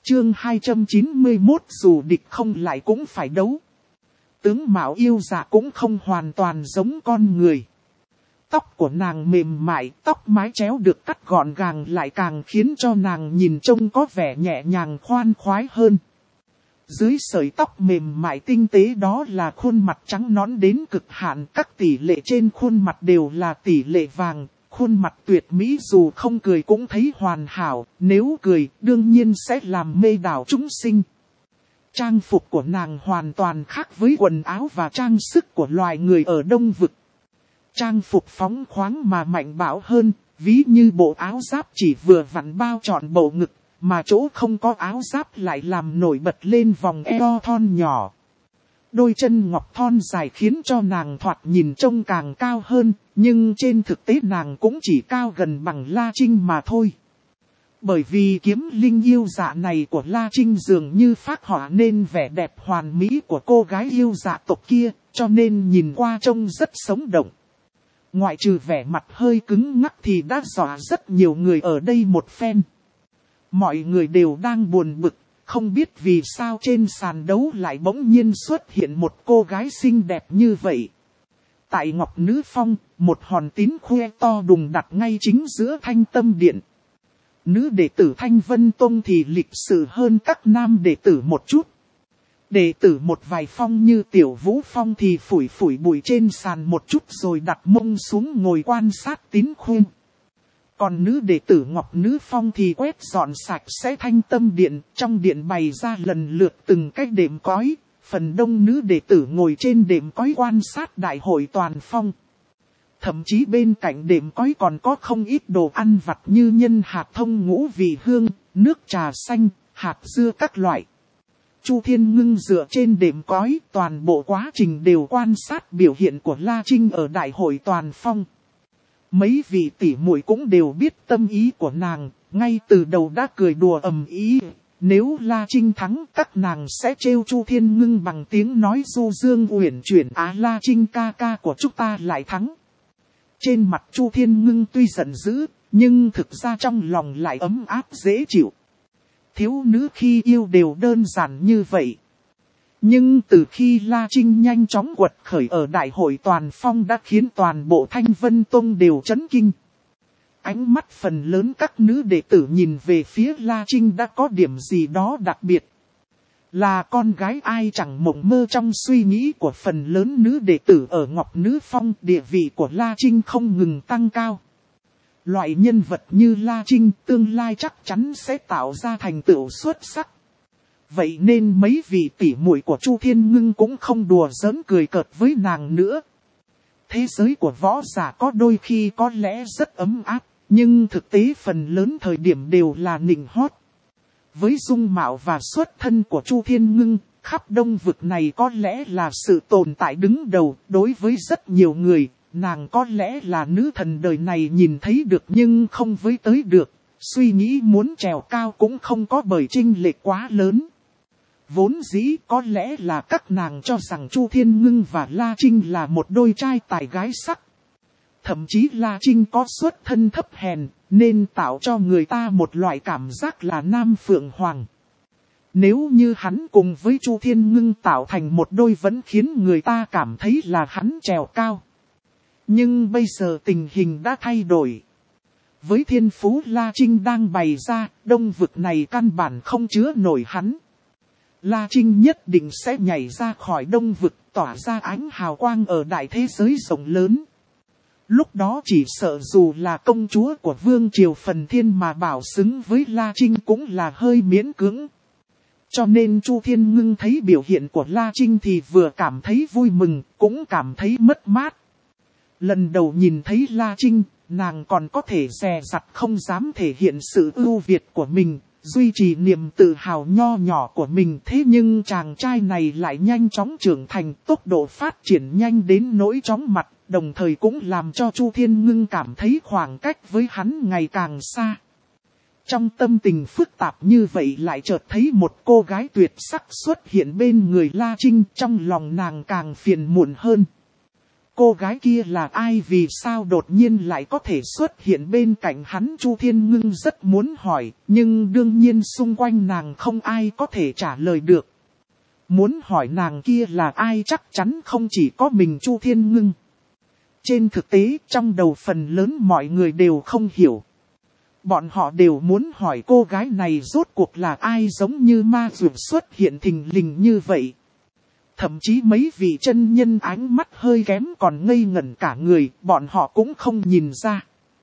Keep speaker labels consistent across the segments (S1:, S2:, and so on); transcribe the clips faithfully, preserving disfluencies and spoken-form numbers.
S1: Chương hai trăm chín mươi mốt dù địch không lại cũng phải đấu. Tướng mạo yêu dạ cũng không hoàn toàn giống con người. Tóc của nàng mềm mại, tóc mái chéo được cắt gọn gàng lại càng khiến cho nàng nhìn trông có vẻ nhẹ nhàng khoan khoái hơn. Dưới sợi tóc mềm mại tinh tế đó là khuôn mặt trắng nõn đến cực hạn, các tỷ lệ trên khuôn mặt đều là tỷ lệ vàng. Khuôn mặt tuyệt mỹ dù không cười cũng thấy hoàn hảo, nếu cười đương nhiên sẽ làm mê đảo chúng sinh. Trang phục của nàng hoàn toàn khác với quần áo và trang sức của loài người ở Đông Vực. Trang phục phóng khoáng mà mạnh bạo hơn, ví như bộ áo giáp chỉ vừa vặn bao trọn bộ ngực, mà chỗ không có áo giáp lại làm nổi bật lên vòng eo thon nhỏ. Đôi chân ngọc thon dài khiến cho nàng thoạt nhìn trông càng cao hơn, nhưng trên thực tế nàng cũng chỉ cao gần bằng La Trinh mà thôi. Bởi vì kiếm linh yêu dạ này của La Trinh dường như phác họa nên vẻ đẹp hoàn mỹ của cô gái yêu dạ tộc kia, cho nên nhìn qua trông rất sống động. Ngoại trừ vẻ mặt hơi cứng ngắc thì đã dọa rất nhiều người ở đây một phen. Mọi người đều đang buồn bực, không biết vì sao trên sàn đấu lại bỗng nhiên xuất hiện một cô gái xinh đẹp như vậy. Tại Ngọc Nữ Phong, một hòn tín khoe to đùng đặt ngay chính giữa Thanh Tâm Điện. Nữ đệ tử Thanh Vân Tông thì lịch sự hơn các nam đệ tử một chút. Đệ tử một vài phong như Tiểu Vũ Phong thì phủi phủi bụi trên sàn một chút rồi đặt mông xuống ngồi quan sát tín khoe. Còn nữ đệ tử Ngọc Nữ Phong thì quét dọn sạch sẽ Thanh Tâm Điện, trong điện bày ra lần lượt từng cái đệm cói. Phần đông nữ đệ tử ngồi trên đệm cói quan sát đại hội toàn phong. Thậm chí bên cạnh đệm cói còn có không ít đồ ăn vặt như nhân hạt thông ngũ vị hương, nước trà xanh, hạt dưa các loại. Chu Thiên Ngưng dựa trên đệm cói, toàn bộ quá trình đều quan sát biểu hiện của La Trinh ở đại hội toàn phong. Mấy vị tỷ muội cũng đều biết tâm ý của nàng, ngay từ đầu đã cười đùa ầm ĩ. Nếu La Trinh thắng, các nàng sẽ trêu Chu Thiên Ngưng bằng tiếng nói du dương uyển chuyển. Á La Trinh ca ca của chúng ta lại thắng. Trên mặt Chu Thiên Ngưng tuy giận dữ, nhưng thực ra trong lòng lại ấm áp dễ chịu. Thiếu nữ khi yêu đều đơn giản như vậy. Nhưng từ khi La Trinh nhanh chóng quật khởi ở đại hội toàn phong đã khiến toàn bộ Thanh Vân Tông đều chấn kinh. Ánh mắt phần lớn các nữ đệ tử nhìn về phía La Trinh đã có điểm gì đó đặc biệt. Là con gái ai chẳng mộng mơ trong suy nghĩ của phần lớn nữ đệ tử ở Ngọc Nữ Phong, địa vị của La Trinh không ngừng tăng cao. Loại nhân vật như La Trinh tương lai chắc chắn sẽ tạo ra thành tựu xuất sắc. Vậy nên mấy vị tỷ muội của Chu Thiên Ngưng cũng không đùa giỡn cười cợt với nàng nữa. Thế giới của võ giả có đôi khi có lẽ rất ấm áp, nhưng thực tế phần lớn thời điểm đều là nịnh hót. Với dung mạo và xuất thân của Chu Thiên Ngưng, khắp Đông Vực này có lẽ là sự tồn tại đứng đầu. Đối với rất nhiều người, nàng có lẽ là nữ thần đời này nhìn thấy được nhưng không với tới được. Suy nghĩ muốn trèo cao cũng không có bởi chênh lệch quá lớn. Vốn dĩ có lẽ là các nàng cho rằng Chu Thiên Ngưng và La Trinh là một đôi trai tài gái sắc. Thậm chí La Trinh có xuất thân thấp hèn, nên tạo cho người ta một loại cảm giác là Nam Phượng Hoàng. Nếu như hắn cùng với Chu Thiên Ngưng tạo thành một đôi vẫn khiến người ta cảm thấy là hắn trèo cao. Nhưng bây giờ tình hình đã thay đổi. Với thiên phú La Trinh đang bày ra, Đông Vực này căn bản không chứa nổi hắn. La Trinh nhất định sẽ nhảy ra khỏi Đông Vực, tỏa ra ánh hào quang ở đại thế giới rộng lớn. Lúc đó chỉ sợ dù là công chúa của Vương Triều Phần Thiên mà bảo xứng với La Trinh cũng là hơi miễn cưỡng. Cho nên Chu Thiên Ngưng thấy biểu hiện của La Trinh thì vừa cảm thấy vui mừng, cũng cảm thấy mất mát. Lần đầu nhìn thấy La Trinh, nàng còn có thể dè dặt không dám thể hiện sự ưu việt của mình, duy trì niềm tự hào nho nhỏ của mình. Thế nhưng chàng trai này lại nhanh chóng trưởng thành, tốc độ phát triển nhanh đến nỗi chóng mặt, đồng thời cũng làm cho Chu Thiên Ngưng cảm thấy khoảng cách với hắn ngày càng xa. Trong tâm tình phức tạp như vậy lại chợt thấy một cô gái tuyệt sắc xuất hiện bên người La Trinh, trong lòng nàng càng phiền muộn hơn. cô gái kia là ai, vì sao đột nhiên lại có thể xuất hiện bên cạnh hắn. Chu Thiên Ngưng rất muốn hỏi, nhưng đương nhiên xung quanh nàng không ai có thể trả lời được. Muốn hỏi nàng kia là ai chắc chắn không chỉ có mình Chu Thiên Ngưng. Trên thực tế trong đầu phần lớn mọi người đều không hiểu. Bọn họ đều muốn hỏi cô gái này rốt cuộc là ai, giống như ma dược xuất hiện thình lình như vậy. Thậm chí mấy vị chân nhân ánh mắt hơi kém còn ngây ngẩn cả người, bọn họ cũng không nhìn ra.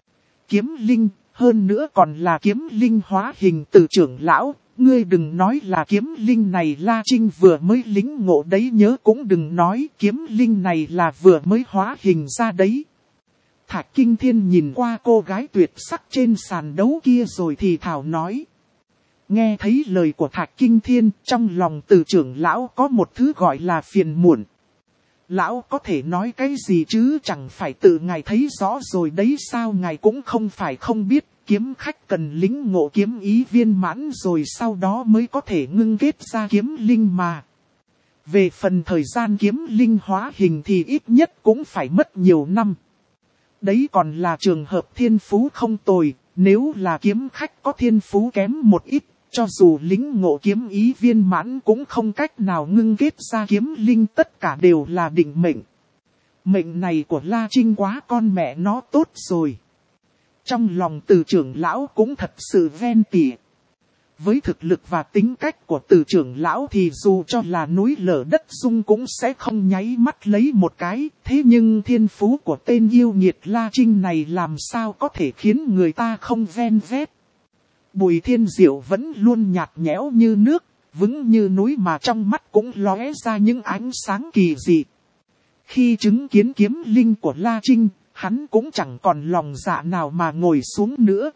S1: Kiếm linh, hơn nữa còn là kiếm linh hóa hình. Từ trưởng lão, ngươi đừng nói là kiếm linh này La Trinh vừa mới lĩnh ngộ đấy, nhớ cũng đừng nói kiếm linh này là vừa mới hóa hình ra đấy. Thạch Kinh Thiên nhìn qua cô gái tuyệt sắc trên sàn đấu kia rồi thì thảo nói. Nghe thấy lời của Thạch Kinh Thiên, trong lòng Từ trưởng lão có một thứ gọi là phiền muộn. Lão có thể nói cái gì chứ, chẳng phải tự ngài thấy rõ rồi đấy sao? Ngài cũng không phải không biết, kiếm khách cần lĩnh ngộ kiếm ý viên mãn rồi sau đó mới có thể ngưng kết ra kiếm linh mà. Về phần thời gian kiếm linh hóa hình thì ít nhất cũng phải mất nhiều năm. Đấy còn là trường hợp thiên phú không tồi, nếu là kiếm khách có thiên phú kém một ít, cho dù lĩnh ngộ kiếm ý viên mãn cũng không cách nào ngưng kết ra kiếm linh, tất cả đều là định mệnh. Mệnh này của La Trinh quá con mẹ nó tốt rồi. Trong lòng Từ trưởng lão cũng thật sự ven tỉ. Với thực lực và tính cách của Từ trưởng lão thì dù cho là núi lở đất rung cũng sẽ không nháy mắt lấy một cái. Thế nhưng thiên phú của tên yêu nghiệt La Trinh này làm sao có thể khiến người ta không ven vét. Bùi Thiên Diệu vẫn luôn nhạt nhẽo như nước, vững như núi mà trong mắt cũng lóe ra những ánh sáng kỳ dị. Khi chứng kiến kiếm linh của La Trinh, hắn cũng chẳng còn lòng dạ nào mà ngồi xuống nữa.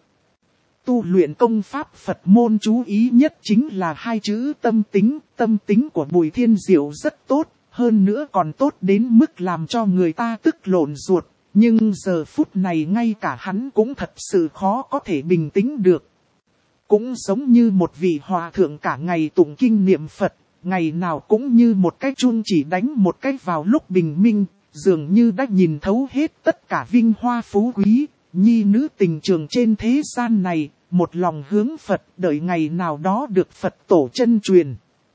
S1: Tu luyện công pháp Phật môn chú ý nhất chính là hai chữ tâm tính. Tâm tính của Bùi Thiên Diệu rất tốt, hơn nữa còn tốt đến mức làm cho người ta tức lộn ruột. Nhưng giờ phút này ngay cả hắn cũng thật sự khó có thể bình tĩnh được. Cũng giống như một vị hòa thượng cả ngày tụng kinh niệm Phật, ngày nào cũng như một cái chuông chỉ đánh một cái vào lúc bình minh, dường như đã nhìn thấu hết tất cả vinh hoa phú quý, nhi nữ tình trường trên thế gian này, một lòng hướng Phật đợi ngày nào đó được Phật tổ chân truyền.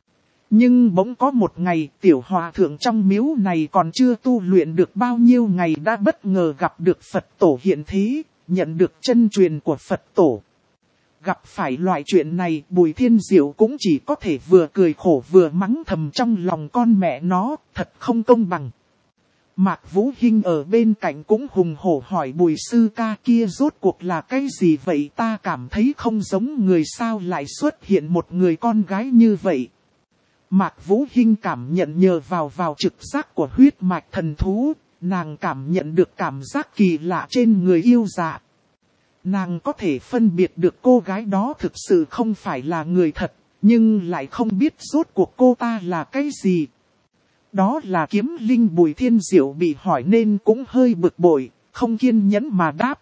S1: Nhưng bỗng có một ngày tiểu hòa thượng trong miếu này còn chưa tu luyện được bao nhiêu ngày đã bất ngờ gặp được Phật tổ hiện thế, nhận được chân truyền của Phật tổ. Gặp phải loại chuyện này, Bùi Thiên Diệu cũng chỉ có thể vừa cười khổ vừa mắng thầm trong lòng con mẹ nó, thật không công bằng. Mạc Vũ Hinh ở bên cạnh cũng hùng hổ hỏi Bùi sư ca kia rốt cuộc là cái gì vậy, ta cảm thấy không giống người sao lại xuất hiện một người con gái như vậy. Mạc Vũ Hinh cảm nhận nhờ vào vào trực giác của huyết mạch thần thú, nàng cảm nhận được cảm giác kỳ lạ trên người yêu dạ. Nàng có thể phân biệt được cô gái đó thực sự không phải là người thật, nhưng lại không biết rốt cuộc cô ta là cái gì. Đó là kiếm linh. Bùi Thiên Diệu bị hỏi nên cũng hơi bực bội, không kiên nhẫn mà đáp.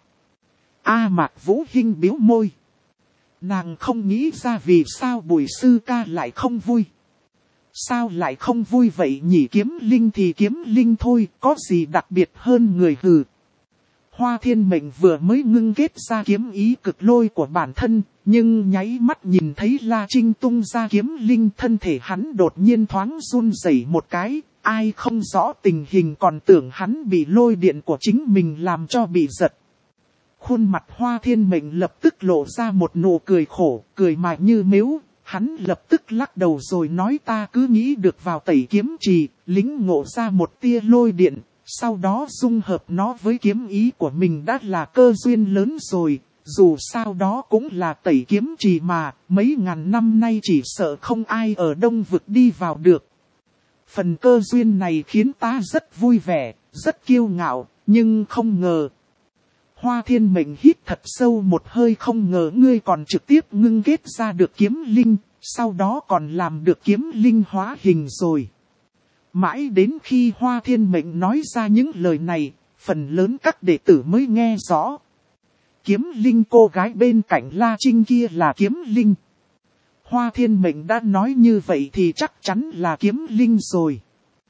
S1: A Mạc Vũ Hinh biếu môi. Nàng không nghĩ ra vì sao Bùi sư ca lại không vui. Sao lại không vui vậy nhỉ, kiếm linh thì kiếm linh thôi, có gì đặc biệt hơn người hừ. Hoa Thiên Mệnh vừa mới ngưng kết ra kiếm ý cực lôi của bản thân, nhưng nháy mắt nhìn thấy La Trinh tung ra kiếm linh, thân thể hắn đột nhiên thoáng run rẩy một cái, ai không rõ tình hình còn tưởng hắn bị lôi điện của chính mình làm cho bị giật. Khuôn mặt Hoa Thiên Mệnh lập tức lộ ra một nụ cười khổ, cười mà như mếu, hắn lập tức lắc đầu rồi nói ta cứ nghĩ được vào tẩy kiếm trì, lĩnh ngộ ra một tia lôi điện. Sau đó dung hợp nó với kiếm ý của mình đã là cơ duyên lớn rồi, dù sao đó cũng là tẩy kiếm trì mà, mấy ngàn năm nay chỉ sợ không ai ở Đông Vực đi vào được. Phần cơ duyên này khiến ta rất vui vẻ, rất kiêu ngạo, nhưng không ngờ. Hoa Thiên Mệnh hít thật sâu một hơi, không ngờ ngươi còn trực tiếp ngưng kết ra được kiếm linh, sau đó còn làm được kiếm linh hóa hình rồi. Mãi đến khi Hoa Thiên Mệnh nói ra những lời này, phần lớn các đệ tử mới nghe rõ. Kiếm linh cô gái bên cạnh La Trinh kia là kiếm linh. Hoa Thiên Mệnh đã nói như vậy thì chắc chắn là kiếm linh rồi.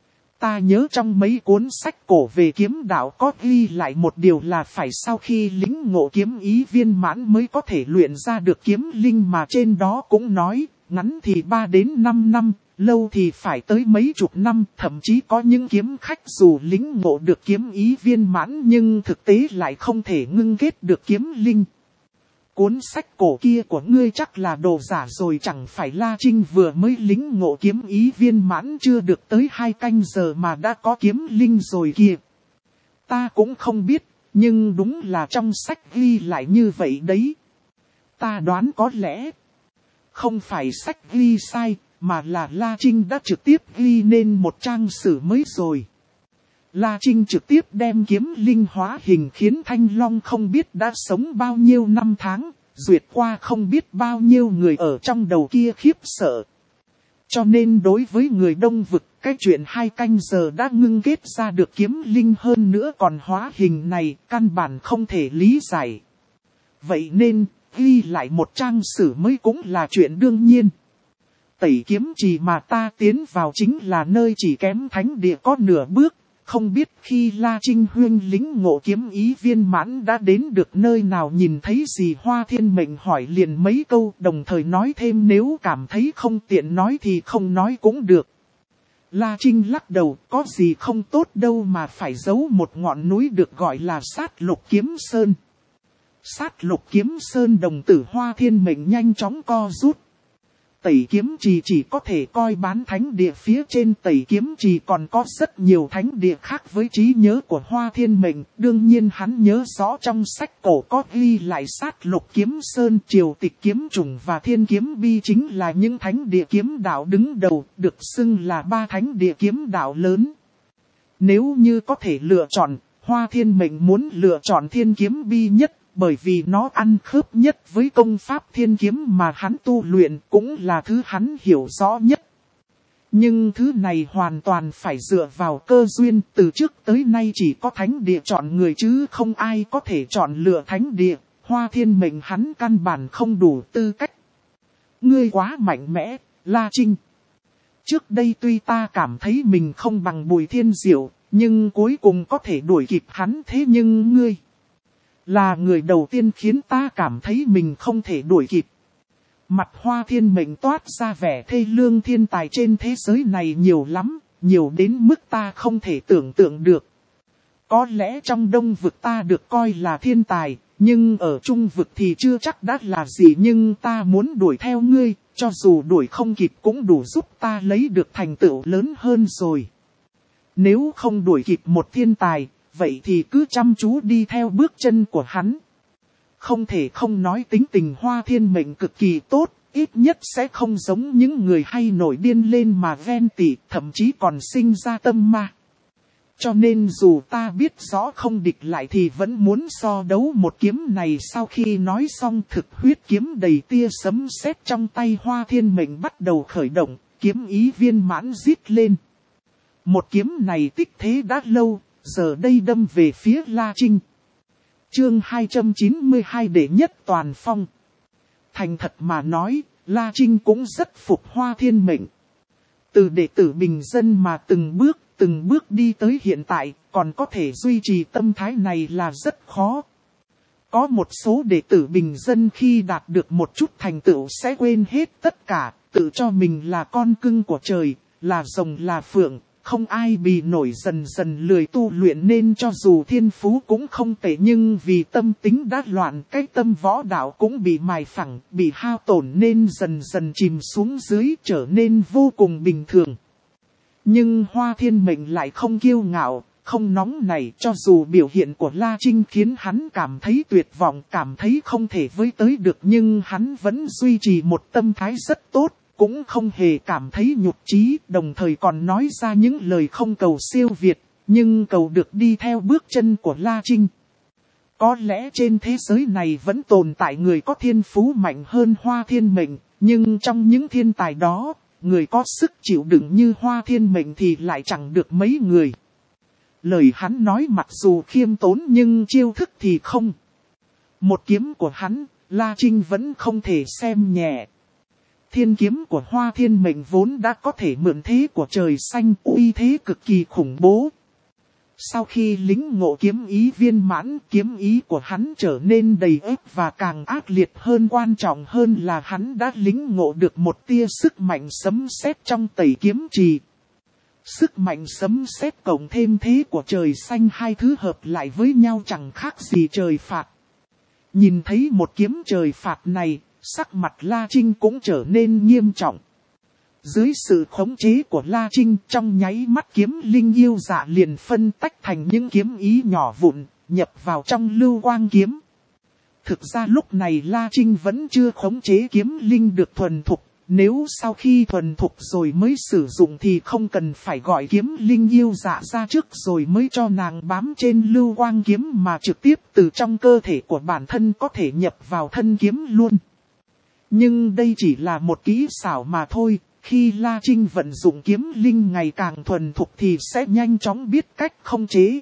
S1: Ta nhớ trong mấy cuốn sách cổ về kiếm đạo có ghi lại một điều là phải sau khi lĩnh ngộ kiếm ý viên mãn mới có thể luyện ra được kiếm linh, mà trên đó cũng nói, ngắn thì ba đến năm năm, lâu thì phải tới mấy chục năm, thậm chí có những kiếm khách dù lĩnh ngộ được kiếm ý viên mãn nhưng thực tế lại không thể ngưng kết được kiếm linh. Cuốn sách cổ kia của ngươi chắc là đồ giả rồi, chẳng phải La Trinh vừa mới lĩnh ngộ kiếm ý viên mãn chưa được tới hai canh giờ mà đã có kiếm linh rồi kìa. Ta cũng không biết, nhưng đúng là trong sách ghi lại như vậy đấy. Ta đoán có lẽ không phải sách ghi sai, mà là La Trinh đã trực tiếp ghi nên một trang sử mới rồi. La Trinh trực tiếp đem kiếm linh hóa hình khiến Thanh Long không biết đã sống bao nhiêu năm tháng, duyệt qua không biết bao nhiêu người ở trong đầu kia khiếp sợ. Cho nên đối với người Đông Vực, cái chuyện hai canh giờ đã ngưng kết ra được kiếm linh hơn nữa còn hóa hình này, căn bản không thể lý giải. Vậy nên, ghi lại một trang sử mới cũng là chuyện đương nhiên. Tẩy kiếm trì mà ta tiến vào chính là nơi chỉ kém thánh địa có nửa bước. Không biết khi La Trinh huyên lĩnh ngộ kiếm ý viên mãn đã đến được nơi nào, nhìn thấy gì. Hoa Thiên Mệnh hỏi liền mấy câu, đồng thời nói thêm nếu cảm thấy không tiện nói thì không nói cũng được. La Trinh lắc đầu, có gì không tốt đâu mà phải giấu một ngọn núi được gọi là Sát Lục Kiếm Sơn. Sát Lục Kiếm Sơn, đồng tử Hoa Thiên Mệnh nhanh chóng co rút. Tẩy kiếm trì chỉ có thể coi bán thánh địa, phía trên tẩy kiếm trì còn có rất nhiều thánh địa khác với trí nhớ của Hoa Thiên Mệnh. Đương nhiên hắn nhớ rõ trong sách cổ có ghi lại Sát Lục Kiếm Sơn, Triều Tịch Kiếm Trùng và Thiên Kiếm Bi chính là những thánh địa kiếm đạo đứng đầu, được xưng là ba thánh địa kiếm đạo lớn. Nếu như có thể lựa chọn, Hoa Thiên Mệnh muốn lựa chọn Thiên Kiếm Bi nhất. Bởi vì nó ăn khớp nhất với công pháp thiên kiếm mà hắn tu luyện, cũng là thứ hắn hiểu rõ nhất. Nhưng thứ này hoàn toàn phải dựa vào cơ duyên, từ trước tới nay chỉ có thánh địa chọn người chứ không ai có thể chọn lựa thánh địa. Hoa Thiên Mệnh hắn căn bản không đủ tư cách. Ngươi quá mạnh mẽ, La Trinh. Trước đây tuy ta cảm thấy mình không bằng Bùi Thiên Diệu, nhưng cuối cùng có thể đuổi kịp hắn, thế nhưng ngươi là người đầu tiên khiến ta cảm thấy mình không thể đuổi kịp. Mặt Hoa Thiên Mệnh toát ra vẻ thê lương. Thiên tài trên thế giới này nhiều lắm, nhiều đến mức ta không thể tưởng tượng được. Có lẽ trong Đông Vực ta được coi là thiên tài, nhưng ở Trung Vực thì chưa chắc đã là gì. Nhưng ta muốn đuổi theo ngươi, cho dù đuổi không kịp cũng đủ giúp ta lấy được thành tựu lớn hơn rồi. Nếu không đuổi kịp một thiên tài, vậy thì cứ chăm chú đi theo bước chân của hắn. Không thể không nói tính tình Hoa Thiên Mệnh cực kỳ tốt, ít nhất sẽ không giống những người hay nổi điên lên mà ghen tị, thậm chí còn sinh ra tâm ma. Cho nên dù ta biết rõ không địch lại thì vẫn muốn so đấu một kiếm này. Sau khi nói xong, thực huyết kiếm đầy tia sấm sét trong tay Hoa Thiên Mệnh bắt đầu khởi động, kiếm ý viên mãn rít lên. Một kiếm này tích thế đã lâu, giờ đây đâm về phía La Trinh. Chương hai trăm chín mươi hai đệ nhất toàn phong. Thành thật mà nói, La Trinh cũng rất phục Hoa Thiên Mệnh. Từ đệ tử bình dân mà từng bước, từng bước đi tới hiện tại, còn có thể duy trì tâm thái này là rất khó. Có một số đệ tử bình dân khi đạt được một chút thành tựu sẽ quên hết tất cả, tự cho mình là con cưng của trời, là rồng là phượng. Không ai bị nổi, dần dần lười tu luyện nên cho dù thiên phú cũng không tệ nhưng vì tâm tính đã loạn, cái tâm võ đạo cũng bị mài phẳng, bị hao tổn nên dần dần chìm xuống dưới, trở nên vô cùng bình thường. Nhưng Hoa Thiên Mệnh lại không kiêu ngạo, không nóng nảy, cho dù biểu hiện của La Trinh khiến hắn cảm thấy tuyệt vọng, cảm thấy không thể với tới được, nhưng hắn vẫn duy trì một tâm thái rất tốt. Cũng không hề cảm thấy nhục chí, đồng thời còn nói ra những lời không cầu siêu việt, nhưng cầu được đi theo bước chân của La Trinh. Có lẽ trên thế giới này vẫn tồn tại người có thiên phú mạnh hơn Hoa Thiên Mệnh, nhưng trong những thiên tài đó, người có sức chịu đựng như Hoa Thiên Mệnh thì lại chẳng được mấy người. Lời hắn nói mặc dù khiêm tốn nhưng chiêu thức thì không. Một kiếm của hắn, La Trinh vẫn không thể xem nhẹ. Thiên kiếm của Hoa Thiên Mệnh vốn đã có thể mượn thế của trời xanh, uy thế cực kỳ khủng bố. Sau khi lĩnh ngộ kiếm ý viên mãn, kiếm ý của hắn trở nên đầy ép và càng ác liệt hơn, quan trọng hơn là hắn đã lĩnh ngộ được một tia sức mạnh sấm sét trong tẩy kiếm trì. Sức mạnh sấm sét cộng thêm thế của trời xanh, hai thứ hợp lại với nhau chẳng khác gì trời phạt. Nhìn thấy một kiếm trời phạt này, sắc mặt La Trinh cũng trở nên nghiêm trọng. Dưới sự khống chế của La Trinh, trong nháy mắt kiếm linh yêu dạ liền phân tách thành những kiếm ý nhỏ vụn, nhập vào trong lưu quang kiếm. Thực ra lúc này La Trinh vẫn chưa khống chế kiếm linh được thuần thục. Nếu sau khi thuần thục rồi mới sử dụng thì không cần phải gọi kiếm linh yêu dạ ra trước rồi mới cho nàng bám trên lưu quang kiếm, mà trực tiếp từ trong cơ thể của bản thân có thể nhập vào thân kiếm luôn. Nhưng đây chỉ là một kỹ xảo mà thôi. Khi La Trinh vận dụng kiếm linh ngày càng thuần thục thì sẽ nhanh chóng biết cách khống chế.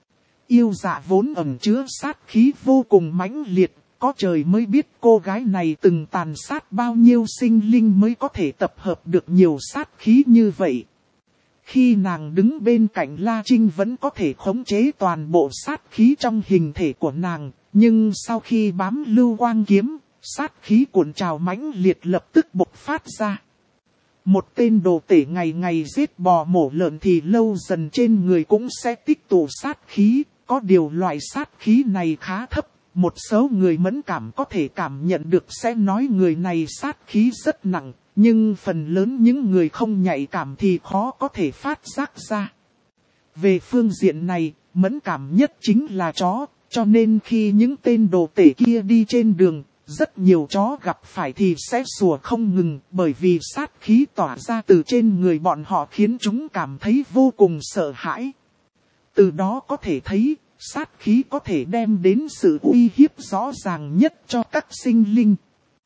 S1: Yêu dạ vốn ẩn chứa sát khí vô cùng mãnh liệt, có trời mới biết cô gái này từng tàn sát bao nhiêu sinh linh mới có thể tập hợp được nhiều sát khí như vậy. Khi nàng đứng bên cạnh La Trinh vẫn có thể khống chế toàn bộ sát khí trong hình thể của nàng, nhưng sau khi bám lưu quang kiếm, sát khí cuộn trào mãnh liệt lập tức bộc phát ra. Một tên đồ tể ngày ngày giết bò mổ lợn thì lâu dần trên người cũng sẽ tích tụ sát khí, có điều loại sát khí này khá thấp, một số người mẫn cảm có thể cảm nhận được sẽ nói người này sát khí rất nặng, nhưng phần lớn những người không nhạy cảm thì khó có thể phát giác ra. Về phương diện này, mẫn cảm nhất chính là chó, cho nên khi những tên đồ tể kia đi trên đường, rất nhiều chó gặp phải thì sẽ sủa không ngừng, bởi vì sát khí tỏa ra từ trên người bọn họ khiến chúng cảm thấy vô cùng sợ hãi. Từ đó có thể thấy, sát khí có thể đem đến sự uy hiếp rõ ràng nhất cho các sinh linh.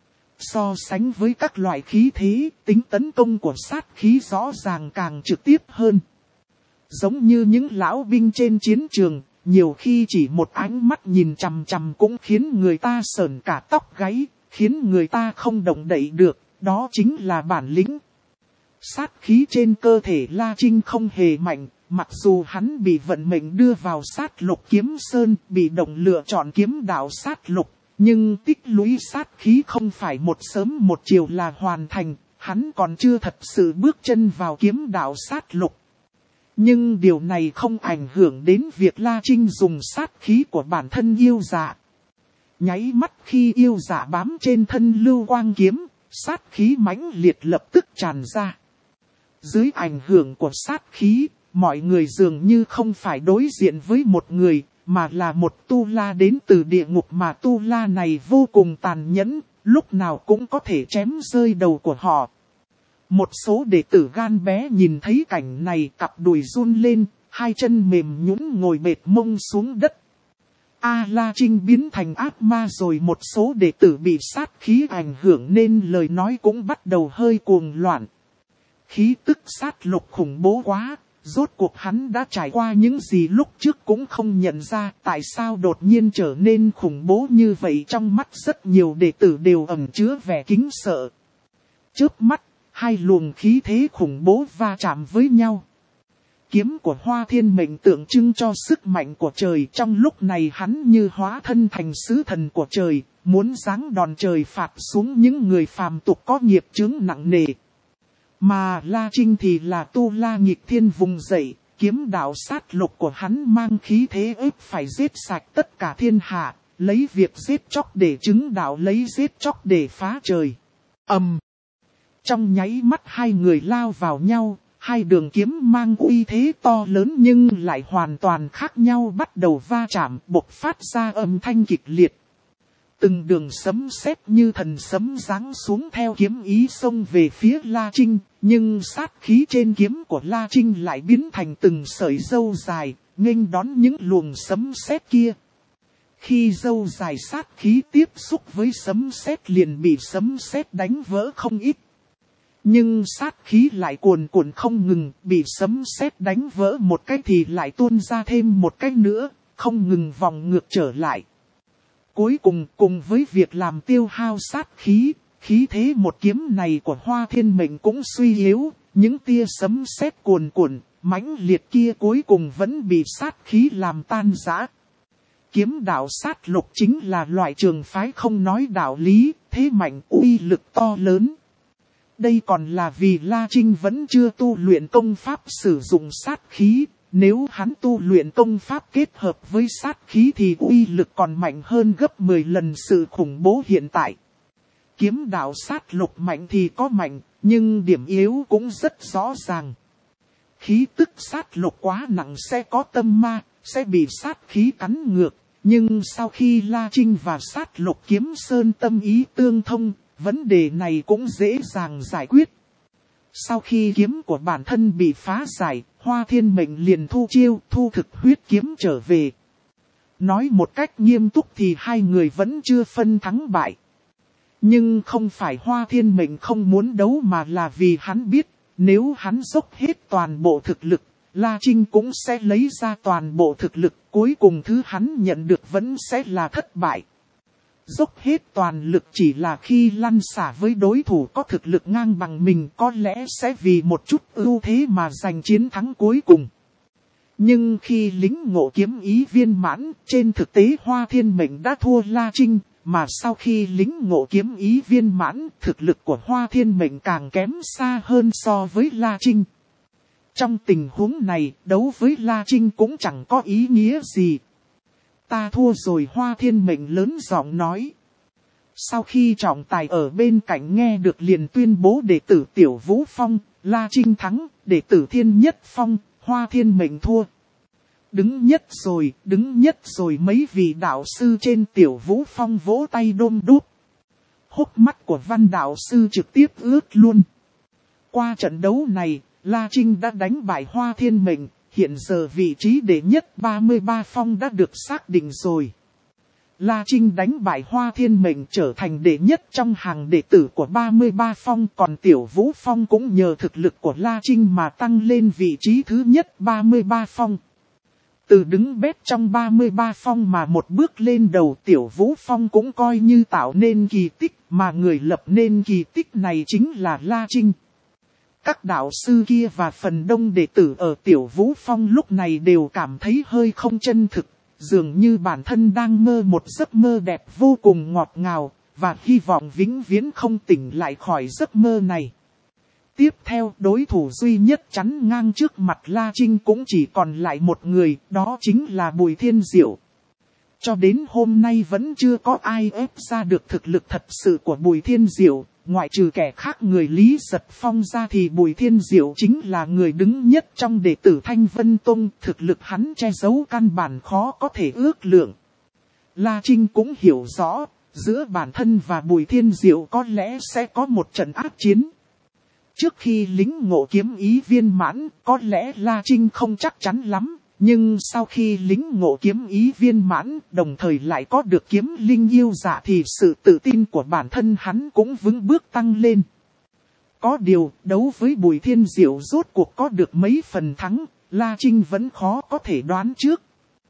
S1: So sánh với các loại khí thế, tính tấn công của sát khí rõ ràng càng trực tiếp hơn. Giống như những lão binh trên chiến trường, nhiều khi chỉ một ánh mắt nhìn chằm chằm cũng khiến người ta sởn cả tóc gáy, khiến người ta không động đậy được, đó chính là bản lĩnh. Sát khí trên cơ thể La Trinh không hề mạnh, mặc dù hắn bị vận mệnh đưa vào sát lục kiếm sơn, bị động lựa chọn kiếm đạo sát lục, nhưng tích lũy sát khí không phải một sớm một chiều là hoàn thành, hắn còn chưa thật sự bước chân vào kiếm đạo sát lục. Nhưng điều này không ảnh hưởng đến việc La Trinh dùng sát khí của bản thân yêu dạ. Nháy mắt khi yêu dạ bám trên thân lưu quang kiếm, sát khí mãnh liệt lập tức tràn ra. Dưới ảnh hưởng của sát khí, mọi người dường như không phải đối diện với một người, mà là một tu la đến từ địa ngục, mà tu la này vô cùng tàn nhẫn, lúc nào cũng có thể chém rơi đầu của họ. Một số đệ tử gan bé nhìn thấy cảnh này, cặp đùi run lên, hai chân mềm nhũn ngồi bệt mông xuống đất. A La Trinh biến thành ác ma rồi, một số đệ tử bị sát khí ảnh hưởng nên lời nói cũng bắt đầu hơi cuồng loạn. Khí tức sát lục khủng bố quá, rốt cuộc hắn đã trải qua những gì lúc trước cũng không nhận ra, tại sao đột nhiên trở nên khủng bố như vậy. Trong mắt rất nhiều đệ tử đều ẩn chứa vẻ kính sợ. Chớp mắt, hai luồng khí thế khủng bố va chạm với nhau. Kiếm của Hoa Thiên Mệnh tượng trưng cho sức mạnh của trời, trong lúc này hắn như hóa thân thành sứ thần của trời, muốn giáng đòn trời phạt xuống những người phàm tục có nghiệp chướng nặng nề. Mà La Trinh thì là tu la nghịch thiên vùng dậy, kiếm đạo sát lục của hắn mang khí thế ép phải giết sạch tất cả thiên hạ, lấy việc giết chóc để chứng đạo, lấy giết chóc để phá trời. Ầm! Um. Trong nháy mắt hai người lao vào nhau, hai đường kiếm mang uy thế to lớn nhưng lại hoàn toàn khác nhau bắt đầu va chạm, bộc phát ra âm thanh kịch liệt. Từng đường sấm sét như thần sấm giáng xuống theo kiếm ý xông về phía La Trinh, nhưng sát khí trên kiếm của La Trinh lại biến thành từng sợi râu dài, nghênh đón những luồng sấm sét kia. Khi râu dài sát khí tiếp xúc với sấm sét liền bị sấm sét đánh vỡ không ít. Nhưng sát khí lại cuồn cuộn không ngừng, bị sấm sét đánh vỡ một cái thì lại tuôn ra thêm một cái nữa, không ngừng vòng ngược trở lại. Cuối cùng, cùng với việc làm tiêu hao sát khí, Khí thế một kiếm này của Hoa Thiên Mệnh cũng suy yếu, những tia sấm sét cuồn cuộn, mãnh liệt kia cuối cùng vẫn bị sát khí làm tan rã. Kiếm đạo sát lục chính là loại trường phái không nói đạo lý, thế mạnh uy lực to lớn. Đây còn là vì La Trinh vẫn chưa tu luyện công pháp sử dụng sát khí, nếu hắn tu luyện công pháp kết hợp với sát khí thì uy lực còn mạnh hơn gấp mười lần sự khủng bố hiện tại. Kiếm đạo sát lục mạnh thì có mạnh, nhưng điểm yếu cũng rất rõ ràng. Khí tức sát lục quá nặng sẽ có tâm ma, sẽ bị sát khí cắn ngược. Nhưng sau khi La Trinh và sát lục kiếm sơn tâm ý tương thông, vấn đề này cũng dễ dàng giải quyết. Sau khi kiếm của bản thân bị phá giải, Hoa Thiên Mệnh liền thu chiêu, thu thực huyết kiếm trở về. Nói một cách nghiêm túc thì hai người vẫn chưa phân thắng bại. Nhưng không phải Hoa Thiên Mệnh không muốn đấu mà là vì hắn biết, nếu hắn dốc hết toàn bộ thực lực, La Trinh cũng sẽ lấy ra toàn bộ thực lực, cuối cùng thứ hắn nhận được vẫn sẽ là thất bại. Dốc hết toàn lực chỉ là khi lăn xả với đối thủ có thực lực ngang bằng mình, có lẽ sẽ vì một chút ưu thế mà giành chiến thắng cuối cùng. Nhưng khi lính ngộ kiếm ý viên mãn, trên thực tế Hoa Thiên Mệnh đã thua La Trinh, mà sau khi lính ngộ kiếm ý viên mãn, thực lực của Hoa Thiên Mệnh càng kém xa hơn so với La Trinh. Trong tình huống này, đấu với La Trinh cũng chẳng có ý nghĩa gì. Ta thua rồi, Hoa Thiên Mệnh lớn giọng nói. Sau khi trọng tài ở bên cạnh nghe được liền tuyên bố đệ tử Tiểu Vũ Phong, La Trinh thắng, đệ tử Thiên Nhất Phong, Hoa Thiên Mệnh thua. Đứng nhất rồi, đứng nhất rồi, mấy vị đạo sư trên Tiểu Vũ Phong vỗ tay đôm đúp. Hốc mắt của Văn đạo sư trực tiếp ướt luôn. Qua trận đấu này, La Trinh đã đánh bại Hoa Thiên Mệnh, hiện giờ vị trí đệ nhất ba mươi ba phong đã được xác định rồi. La Trinh đánh bại Hoa Thiên Mệnh trở thành đệ nhất trong hàng đệ tử của ba mươi ba phong, còn Tiểu Vũ Phong cũng nhờ thực lực của La Trinh mà tăng lên vị trí thứ nhất ba mươi ba phong. Từ đứng bét trong ba mươi ba phong mà một bước lên đầu, Tiểu Vũ Phong cũng coi như tạo nên kỳ tích, mà người lập nên kỳ tích này chính là La Trinh. Các đạo sư kia và phần đông đệ tử ở Tiểu Vũ Phong lúc này đều cảm thấy hơi không chân thực, dường như bản thân đang mơ một giấc mơ đẹp vô cùng ngọt ngào, và hy vọng vĩnh viễn không tỉnh lại khỏi giấc mơ này. Tiếp theo, đối thủ duy nhất chắn ngang trước mặt La Trinh cũng chỉ còn lại một người, đó chính là Bùi Thiên Diệu. Cho đến hôm nay vẫn chưa có ai ép ra được thực lực thật sự của Bùi Thiên Diệu. Ngoại trừ kẻ khác người Lý Giật Phong ra thì Bùi Thiên Diệu chính là người đứng nhất trong đệ tử Thanh Vân Tông, thực lực hắn che giấu căn bản khó có thể ước lượng. La Trinh cũng hiểu rõ, giữa bản thân và Bùi Thiên Diệu có lẽ sẽ có một trận ác chiến. Trước khi lính ngộ kiếm ý viên mãn, có lẽ La Trinh không chắc chắn lắm. Nhưng sau khi lính ngộ kiếm ý viên mãn, đồng thời lại có được kiếm linh yêu dạ thì sự tự tin của bản thân hắn cũng vững bước tăng lên. Có điều, đấu với Bùi Thiên Diệu rốt cuộc có được mấy phần thắng, La Trinh vẫn khó có thể đoán trước.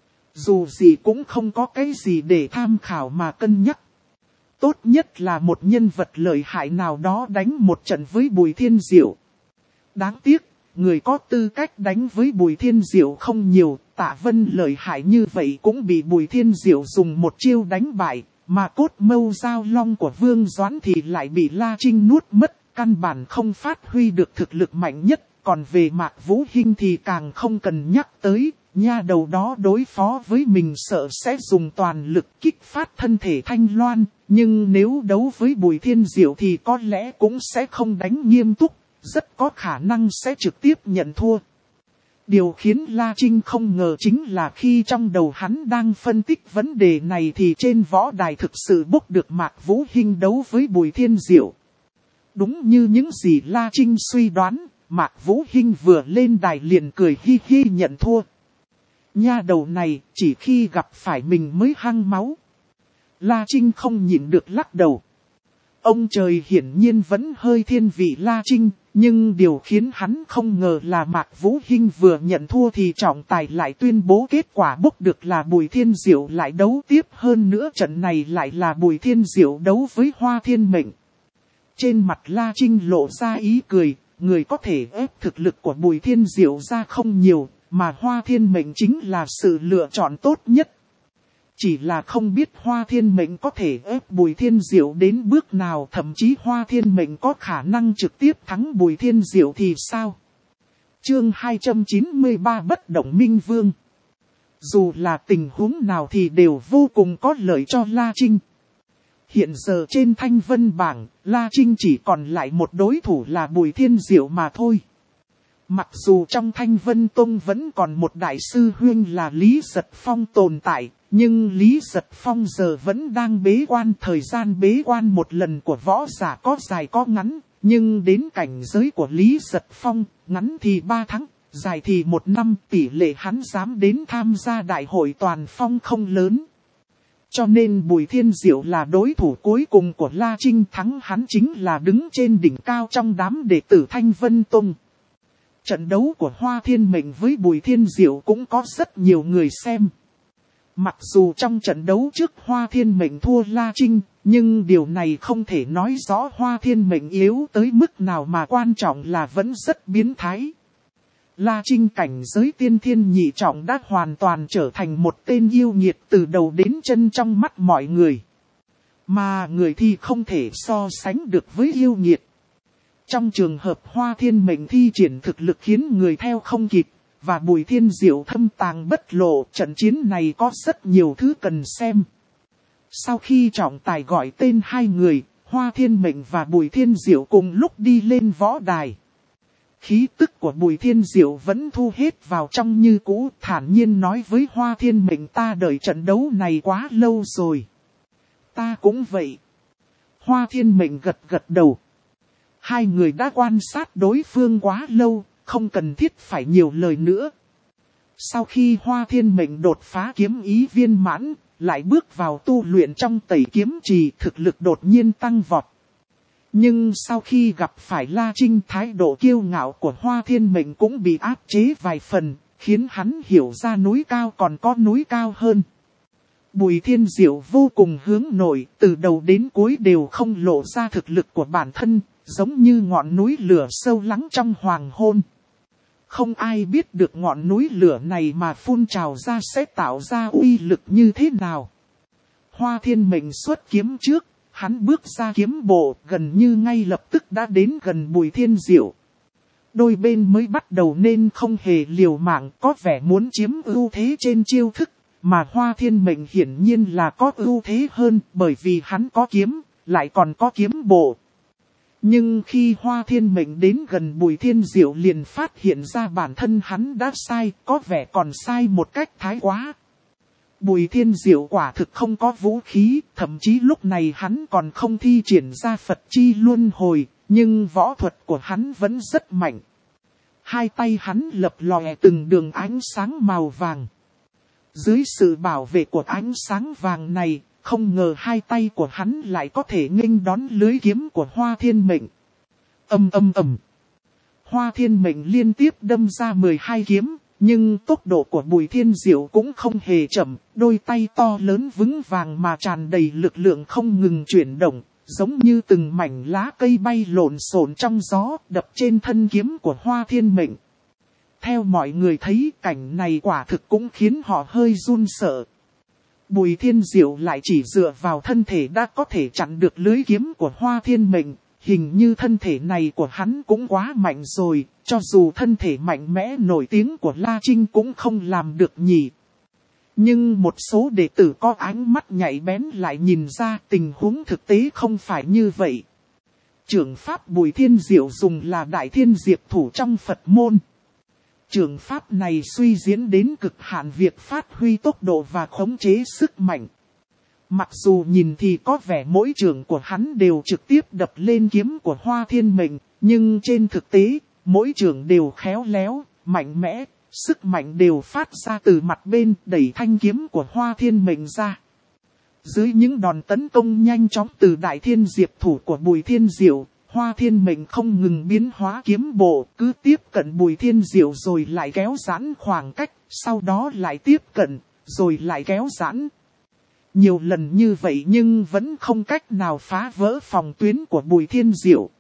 S1: Dù gì cũng không có cái gì để tham khảo mà cân nhắc. Tốt nhất là một nhân vật lợi hại nào đó đánh một trận với Bùi Thiên Diệu. Đáng tiếc. Người có tư cách đánh với Bùi Thiên Diệu không nhiều, Tạ Vân lợi hại như vậy cũng bị Bùi Thiên Diệu dùng một chiêu đánh bại, mà cốt mâu giao long của Vương Doãn thì lại bị La Trinh nuốt mất, căn bản không phát huy được thực lực mạnh nhất, còn về Mạc Vũ Hinh thì càng không cần nhắc tới, nha đầu đó đối phó với mình sợ sẽ dùng toàn lực kích phát thân thể Thanh Loan, nhưng nếu đấu với Bùi Thiên Diệu thì có lẽ cũng sẽ không đánh nghiêm túc. Rất có khả năng sẽ trực tiếp nhận thua. Điều khiến La Trinh không ngờ chính là khi trong đầu hắn đang phân tích vấn đề này thì trên võ đài thực sự bốc được Mạc Vũ Hinh đấu với Bùi Thiên Diệu. Đúng như những gì La Trinh suy đoán, Mạc Vũ Hinh vừa lên đài liền cười hi hi nhận thua. Nha đầu này chỉ khi gặp phải mình mới hăng máu. La Trinh không nhịn được lắc đầu. Ông trời hiển nhiên vẫn hơi thiên vị La Trinh, nhưng điều khiến hắn không ngờ là Mạc Vũ Hinh vừa nhận thua thì trọng tài lại tuyên bố kết quả bốc được là Bùi Thiên Diệu lại đấu tiếp, hơn nữa trận này lại là Bùi Thiên Diệu đấu với Hoa Thiên Mệnh. Trên mặt La Trinh lộ ra ý cười, người có thể ép thực lực của Bùi Thiên Diệu ra không nhiều, mà Hoa Thiên Mệnh chính là sự lựa chọn tốt nhất. Chỉ là không biết Hoa Thiên Mệnh có thể ép Bùi Thiên Diệu đến bước nào, thậm chí Hoa Thiên Mệnh có khả năng trực tiếp thắng Bùi Thiên Diệu thì sao? Chương hai trăm chín mươi ba Bất động Minh Vương. Dù là tình huống nào thì đều vô cùng có lợi cho La Trinh. Hiện giờ trên thanh vân bảng, La Trinh chỉ còn lại một đối thủ là Bùi Thiên Diệu mà thôi. Mặc dù trong thanh vân tông vẫn còn một đại sư huynh là Lý Giật Phong tồn tại, nhưng Lý Giật Phong giờ vẫn đang bế quan. Thời gian bế quan một lần của võ giả có dài có ngắn, nhưng đến cảnh giới của Lý Giật Phong, ngắn thì ba tháng, dài thì một năm, tỷ lệ hắn dám đến tham gia đại hội toàn phong không lớn. Cho nên Bùi Thiên Diệu là đối thủ cuối cùng của La Trinh, thắng hắn chính là đứng trên đỉnh cao trong đám đệ tử Thanh Vân Tông. Trận đấu của Hoa Thiên Mệnh với Bùi Thiên Diệu cũng có rất nhiều người xem. Mặc dù trong trận đấu trước Hoa Thiên Mệnh thua La Trinh, nhưng điều này không thể nói rõ Hoa Thiên Mệnh yếu tới mức nào, mà quan trọng là vẫn rất biến thái. La Trinh cảnh giới tiên thiên nhị trọng đã hoàn toàn trở thành một tên yêu nghiệt từ đầu đến chân trong mắt mọi người. Mà người thì không thể so sánh được với yêu nghiệt. Trong trường hợp Hoa Thiên Mệnh thi triển thực lực khiến người theo không kịp, và Bùi Thiên Diệu thâm tàng bất lộ, trận chiến này có rất nhiều thứ cần xem. Sau khi trọng tài gọi tên hai người, Hoa Thiên Mệnh và Bùi Thiên Diệu cùng lúc đi lên võ đài. Khí tức của Bùi Thiên Diệu vẫn thu hết vào trong như cũ, thản nhiên nói với Hoa Thiên Mệnh: ta đợi trận đấu này quá lâu rồi. Ta cũng vậy. Hoa Thiên Mệnh gật gật đầu. Hai người đã quan sát đối phương quá lâu, không cần thiết phải nhiều lời nữa. Sau khi Hoa Thiên Mệnh đột phá kiếm ý viên mãn, lại bước vào tu luyện trong Tẩy Kiếm Trì, thực lực đột nhiên tăng vọt. Nhưng sau khi gặp phải La Trinh, thái độ kiêu ngạo của Hoa Thiên Mệnh cũng bị áp chế vài phần, khiến hắn hiểu ra núi cao còn có núi cao hơn. Bùi Thiên Diệu vô cùng hướng nội, từ đầu đến cuối đều không lộ ra thực lực của bản thân, giống như ngọn núi lửa sâu lắng trong hoàng hôn. Không ai biết được ngọn núi lửa này mà phun trào ra sẽ tạo ra uy lực như thế nào. Hoa Thiên Mệnh xuất kiếm trước, hắn bước ra kiếm bộ, gần như ngay lập tức đã đến gần Bùi Thiên Diệu. Đôi bên mới bắt đầu nên không hề liều mạng, có vẻ muốn chiếm ưu thế trên chiêu thức, mà Hoa Thiên Mệnh hiển nhiên là có ưu thế hơn, bởi vì hắn có kiếm, lại còn có kiếm bộ. Nhưng khi Hoa Thiên Mệnh đến gần Bùi Thiên Diệu liền phát hiện ra bản thân hắn đã sai, có vẻ còn sai một cách thái quá. Bùi Thiên Diệu quả thực không có vũ khí, thậm chí lúc này hắn còn không thi triển ra Phật chi luân hồi, nhưng võ thuật của hắn vẫn rất mạnh. Hai tay hắn lập lòe từng đường ánh sáng màu vàng. Dưới sự bảo vệ của ánh sáng vàng này, không ngờ hai tay của hắn lại có thể nghênh đón lưới kiếm của Hoa Thiên Mệnh. Ầm ầm ầm. Hoa Thiên Mệnh liên tiếp đâm ra mười hai kiếm, nhưng tốc độ của Bùi Thiên Diệu cũng không hề chậm, đôi tay to lớn vững vàng mà tràn đầy lực lượng không ngừng chuyển động, giống như từng mảnh lá cây bay lộn xộn trong gió, đập trên thân kiếm của Hoa Thiên Mệnh. Theo mọi người thấy, cảnh này quả thực cũng khiến họ hơi run sợ. Bùi Thiên Diệu lại chỉ dựa vào thân thể đã có thể chặn được lưới kiếm của Hoa Thiên Mệnh, hình như thân thể này của hắn cũng quá mạnh rồi, cho dù thân thể mạnh mẽ nổi tiếng của La Trinh cũng không làm được nhỉ. Nhưng một số đệ tử có ánh mắt nhạy bén lại nhìn ra tình huống thực tế không phải như vậy. Trưởng pháp Bùi Thiên Diệu dùng là Đại Thiên Diệp Thủ trong Phật môn. Trường pháp này suy diễn đến cực hạn việc phát huy tốc độ và khống chế sức mạnh. Mặc dù nhìn thì có vẻ mỗi trường của hắn đều trực tiếp đập lên kiếm của Hoa Thiên Mệnh, nhưng trên thực tế, mỗi trường đều khéo léo, mạnh mẽ, sức mạnh đều phát ra từ mặt bên đẩy thanh kiếm của Hoa Thiên Mệnh ra. Dưới những đòn tấn công nhanh chóng từ Đại Thiên Diệp Thủ của Bùi Thiên Diệu, Hoa Thiên Mệnh không ngừng biến hóa kiếm bộ, cứ tiếp cận Bùi Thiên Diệu rồi lại kéo giãn khoảng cách, sau đó lại tiếp cận, rồi lại kéo giãn. Nhiều lần như vậy nhưng vẫn không cách nào phá vỡ phòng tuyến của Bùi Thiên Diệu.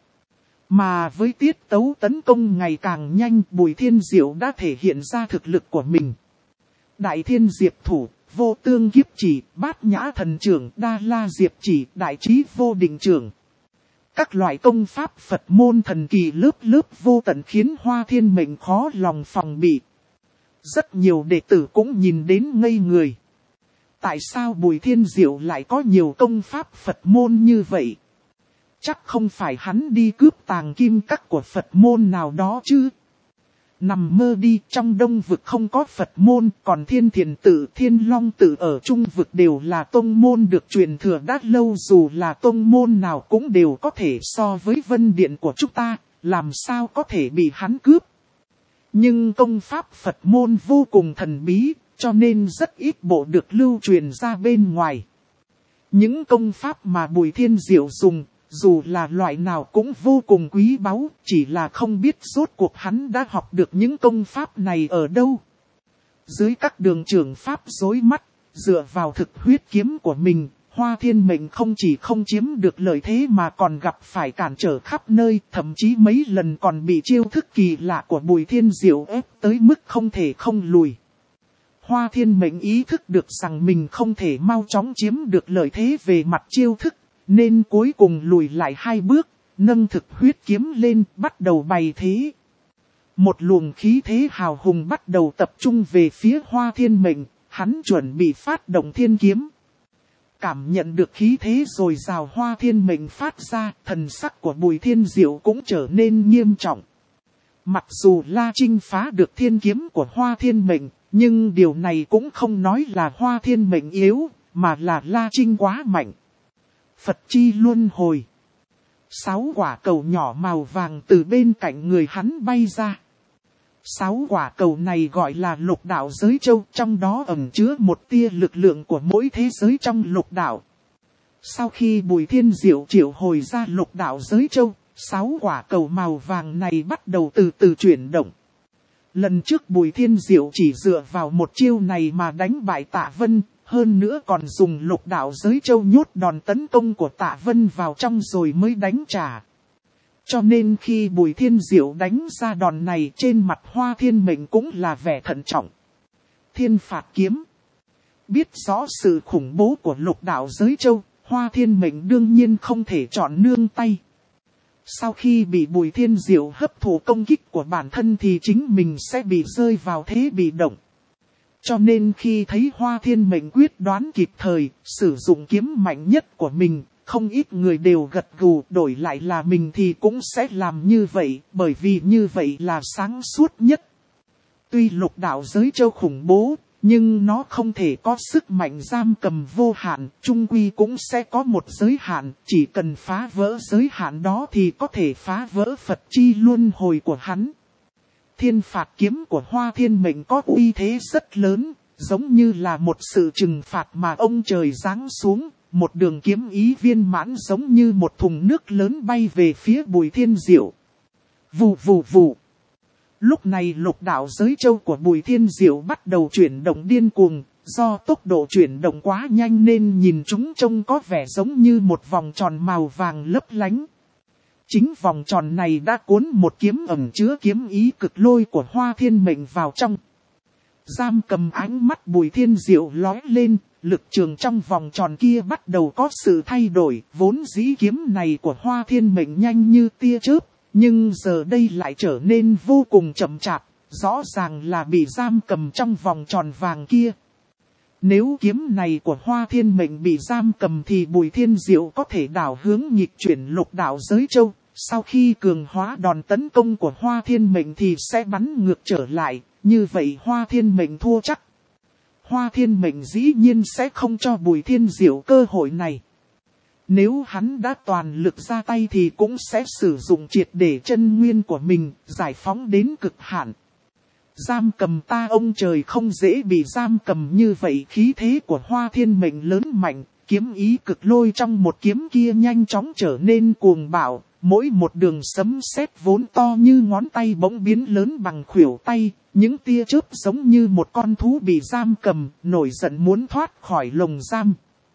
S1: Mà với tiết tấu tấn công ngày càng nhanh, Bùi Thiên Diệu đã thể hiện ra thực lực của mình. Đại Thiên Diệp Thủ, Vô Tương Kiếp Chỉ, Bát Nhã Thần Trưởng, Đa La Diệp Chỉ, Đại Trí Vô Định Trưởng. Các loại công pháp Phật môn thần kỳ lớp lớp vô tận khiến Hoa Thiên Mệnh khó lòng phòng bị. Rất nhiều đệ tử cũng nhìn đến ngây người. Tại sao Bùi Thiên Diệu lại có nhiều công pháp Phật môn như vậy? Chắc không phải hắn đi cướp tàng kim các của Phật môn nào đó chứ? Nằm mơ đi, trong Đông vực không có Phật môn, còn Thiên Thiền Tự, Thiên Long Tự ở Trung vực đều là tông môn được truyền thừa đã lâu, dù là tông môn nào cũng đều có thể so với Vân Điện của chúng ta, làm sao có thể bị hắn cướp. Nhưng công pháp Phật môn vô cùng thần bí, cho nên rất ít bộ được lưu truyền ra bên ngoài. Những công pháp mà Bùi Thiên Diệu dùng, dù là loại nào cũng vô cùng quý báu, chỉ là không biết rốt cuộc hắn đã học được những công pháp này ở đâu. Dưới các đường trưởng pháp rối mắt, dựa vào thực huyết kiếm của mình, Hoa Thiên Mệnh không chỉ không chiếm được lợi thế mà còn gặp phải cản trở khắp nơi, thậm chí mấy lần còn bị chiêu thức kỳ lạ của Bùi Thiên Diệu ép tới mức không thể không lùi. Hoa Thiên Mệnh ý thức được rằng mình không thể mau chóng chiếm được lợi thế về mặt chiêu thức, nên cuối cùng lùi lại hai bước, nâng thực huyết kiếm lên, bắt đầu bày thế. Một luồng khí thế hào hùng bắt đầu tập trung về phía Hoa Thiên Mệnh, hắn chuẩn bị phát động thiên kiếm. Cảm nhận được khí thế rồi rào Hoa Thiên Mệnh phát ra, thần sắc của Bùi Thiên Diệu cũng trở nên nghiêm trọng. Mặc dù La Trinh phá được thiên kiếm của Hoa Thiên Mệnh, nhưng điều này cũng không nói là Hoa Thiên Mệnh yếu, mà là La Trinh quá mạnh. Phật chi luân hồi. Sáu quả cầu nhỏ màu vàng từ bên cạnh người hắn bay ra. Sáu quả cầu này gọi là lục đạo giới châu, trong đó ẩn chứa một tia lực lượng của mỗi thế giới trong lục đạo. Sau khi Bùi Thiên Diệu triệu hồi ra lục đạo giới châu, sáu quả cầu màu vàng này bắt đầu từ từ chuyển động. Lần trước Bùi Thiên Diệu chỉ dựa vào một chiêu này mà đánh bại Tạ Vân, hơn nữa còn dùng lục đạo giới châu nhốt đòn tấn công của Tạ Vân vào trong rồi mới đánh trả. Cho nên khi Bùi Thiên Diệu đánh ra đòn này, trên mặt Hoa Thiên Mệnh cũng là vẻ thận trọng. Thiên phạt kiếm. Biết rõ sự khủng bố của lục đạo giới châu, Hoa Thiên Mệnh đương nhiên không thể chọn nương tay. Sau khi bị Bùi Thiên Diệu hấp thụ công kích của bản thân thì chính mình sẽ bị rơi vào thế bị động. Cho nên khi thấy Hoa Thiên Mệnh quyết đoán kịp thời, sử dụng kiếm mạnh nhất của mình, không ít người đều gật gù, đổi lại là mình thì cũng sẽ làm như vậy, bởi vì như vậy là sáng suốt nhất. Tuy lục đạo giới châu khủng bố, nhưng nó không thể có sức mạnh giam cầm vô hạn, chung quy cũng sẽ có một giới hạn, chỉ cần phá vỡ giới hạn đó thì có thể phá vỡ Phật chi luân hồi của hắn. Thiên phạt kiếm của Hoa Thiên Mệnh có uy thế rất lớn, giống như là một sự trừng phạt mà ông trời giáng xuống, một đường kiếm ý viên mãn giống như một thùng nước lớn bay về phía Bùi Thiên Diệu. Vù vù vù. Lúc này lục đạo giới châu của Bùi Thiên Diệu bắt đầu chuyển động điên cuồng, do tốc độ chuyển động quá nhanh nên nhìn chúng trông có vẻ giống như một vòng tròn màu vàng lấp lánh. Chính vòng tròn này đã cuốn một kiếm ẩn chứa kiếm ý cực lôi của Hoa Thiên Mệnh vào trong. Giam cầm ánh mắt Bùi Thiên Diệu lóe lên, lực trường trong vòng tròn kia bắt đầu có sự thay đổi, vốn dĩ kiếm này của Hoa Thiên Mệnh nhanh như tia chớp. Nhưng giờ đây lại trở nên vô cùng chậm chạp, rõ ràng là bị giam cầm trong vòng tròn vàng kia. Nếu kiếm này của Hoa Thiên Mệnh bị giam cầm thì Bùi Thiên Diệu có thể đảo hướng nghịch chuyển lục đạo giới châu. Sau khi cường hóa đòn tấn công của Hoa Thiên Mệnh thì sẽ bắn ngược trở lại, như vậy Hoa Thiên Mệnh thua chắc. Hoa Thiên Mệnh dĩ nhiên sẽ không cho Bùi Thiên Diệu cơ hội này. Nếu hắn đã toàn lực ra tay thì cũng sẽ sử dụng triệt để chân nguyên của mình, giải phóng đến cực hạn. Giam cầm ta ông trời không dễ bị giam cầm như vậy, khí thế của Hoa Thiên Mệnh lớn mạnh, kiếm ý cực lôi trong một kiếm kia nhanh chóng trở nên cuồng bạo, mỗi một đường sấm sét vốn to như ngón tay bỗng biến lớn bằng khuỷu tay, những tia chớp giống như một con thú bị giam cầm, nổi giận muốn thoát khỏi lồng giam.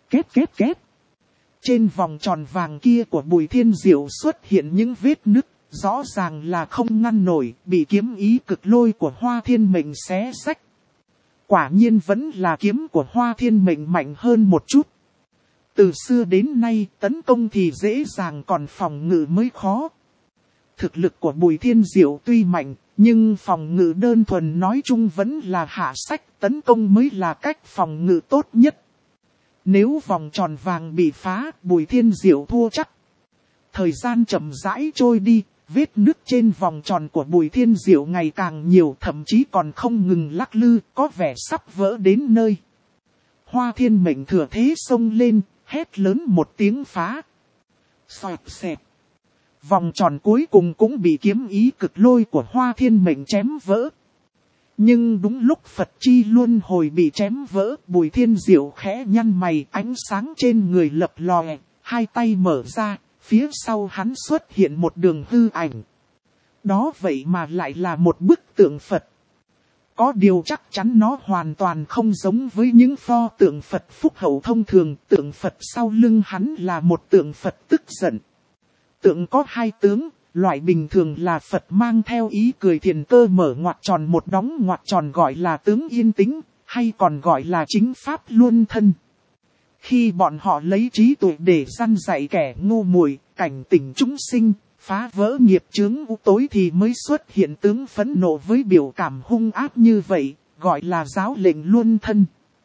S1: Két két két. Trên vòng tròn vàng kia của Bùi Thiên Diệu xuất hiện những vết nứt, rõ ràng là không ngăn nổi, bị kiếm ý cực lôi của Hoa Thiên Mệnh xé rách. Quả nhiên vẫn là kiếm của Hoa Thiên Mệnh mạnh hơn một chút. Từ xưa đến nay, tấn công thì dễ dàng còn phòng ngự mới khó. Thực lực của Bùi Thiên Diệu tuy mạnh, nhưng phòng ngự đơn thuần nói chung vẫn là hạ sách, tấn công mới là cách phòng ngự tốt nhất. Nếu vòng tròn vàng bị phá, Bùi Thiên Diệu thua chắc. Thời gian chậm rãi trôi đi, vết nứt trên vòng tròn của Bùi Thiên Diệu ngày càng nhiều, thậm chí còn không ngừng lắc lư, có vẻ sắp vỡ đến nơi. Hoa Thiên Mệnh thừa thế xông lên, hét lớn một tiếng phá. Xoẹt xẹt. Vòng tròn cuối cùng cũng bị kiếm ý cực lôi của Hoa Thiên Mệnh chém vỡ. Nhưng đúng lúc Phật chi luân hồi bị chém vỡ, Bùi Thiên Diệu khẽ nhăn mày, ánh sáng trên người lập lòe, hai tay mở ra, phía sau hắn xuất hiện một đường hư ảnh. Đó vậy mà lại là một bức tượng Phật. Có điều chắc chắn nó hoàn toàn không giống với những pho tượng Phật phúc hậu thông thường, tượng Phật sau lưng hắn là một tượng Phật tức giận. Tượng có hai tướng. Loại bình thường là Phật mang theo ý cười thiền cơ mở ngoặc tròn một đóng ngoặc tròn gọi là tướng yên tĩnh, hay còn gọi là chính pháp luân thân. Khi bọn họ lấy trí tuệ để răn dạy kẻ ngu muội, cảnh tỉnh chúng sinh, phá vỡ nghiệp chướng u tối thì mới xuất hiện tướng phẫn nộ với biểu cảm hung ác như vậy, gọi là giáo lệnh luân thân.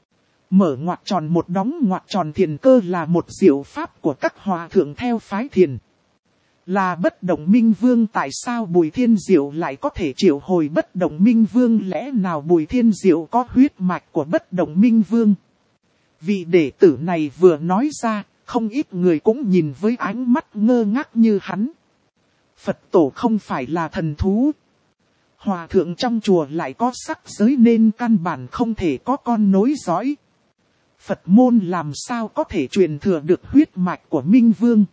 S1: Mở ngoặc tròn một đóng ngoặc tròn thiền cơ là một diệu pháp của các hòa thượng theo phái thiền. Là bất động minh vương, tại sao Bùi Thiên Diệu lại có thể triệu hồi bất động minh vương, lẽ nào Bùi Thiên Diệu có huyết mạch của bất động minh vương? Vị đệ tử này vừa nói ra, không ít người cũng nhìn với ánh mắt ngơ ngác như hắn. Phật tổ không phải là thần thú. Hòa thượng trong chùa lại có sắc giới nên căn bản không thể có con nối dõi. Phật môn làm sao có thể truyền thừa được huyết mạch của minh vương?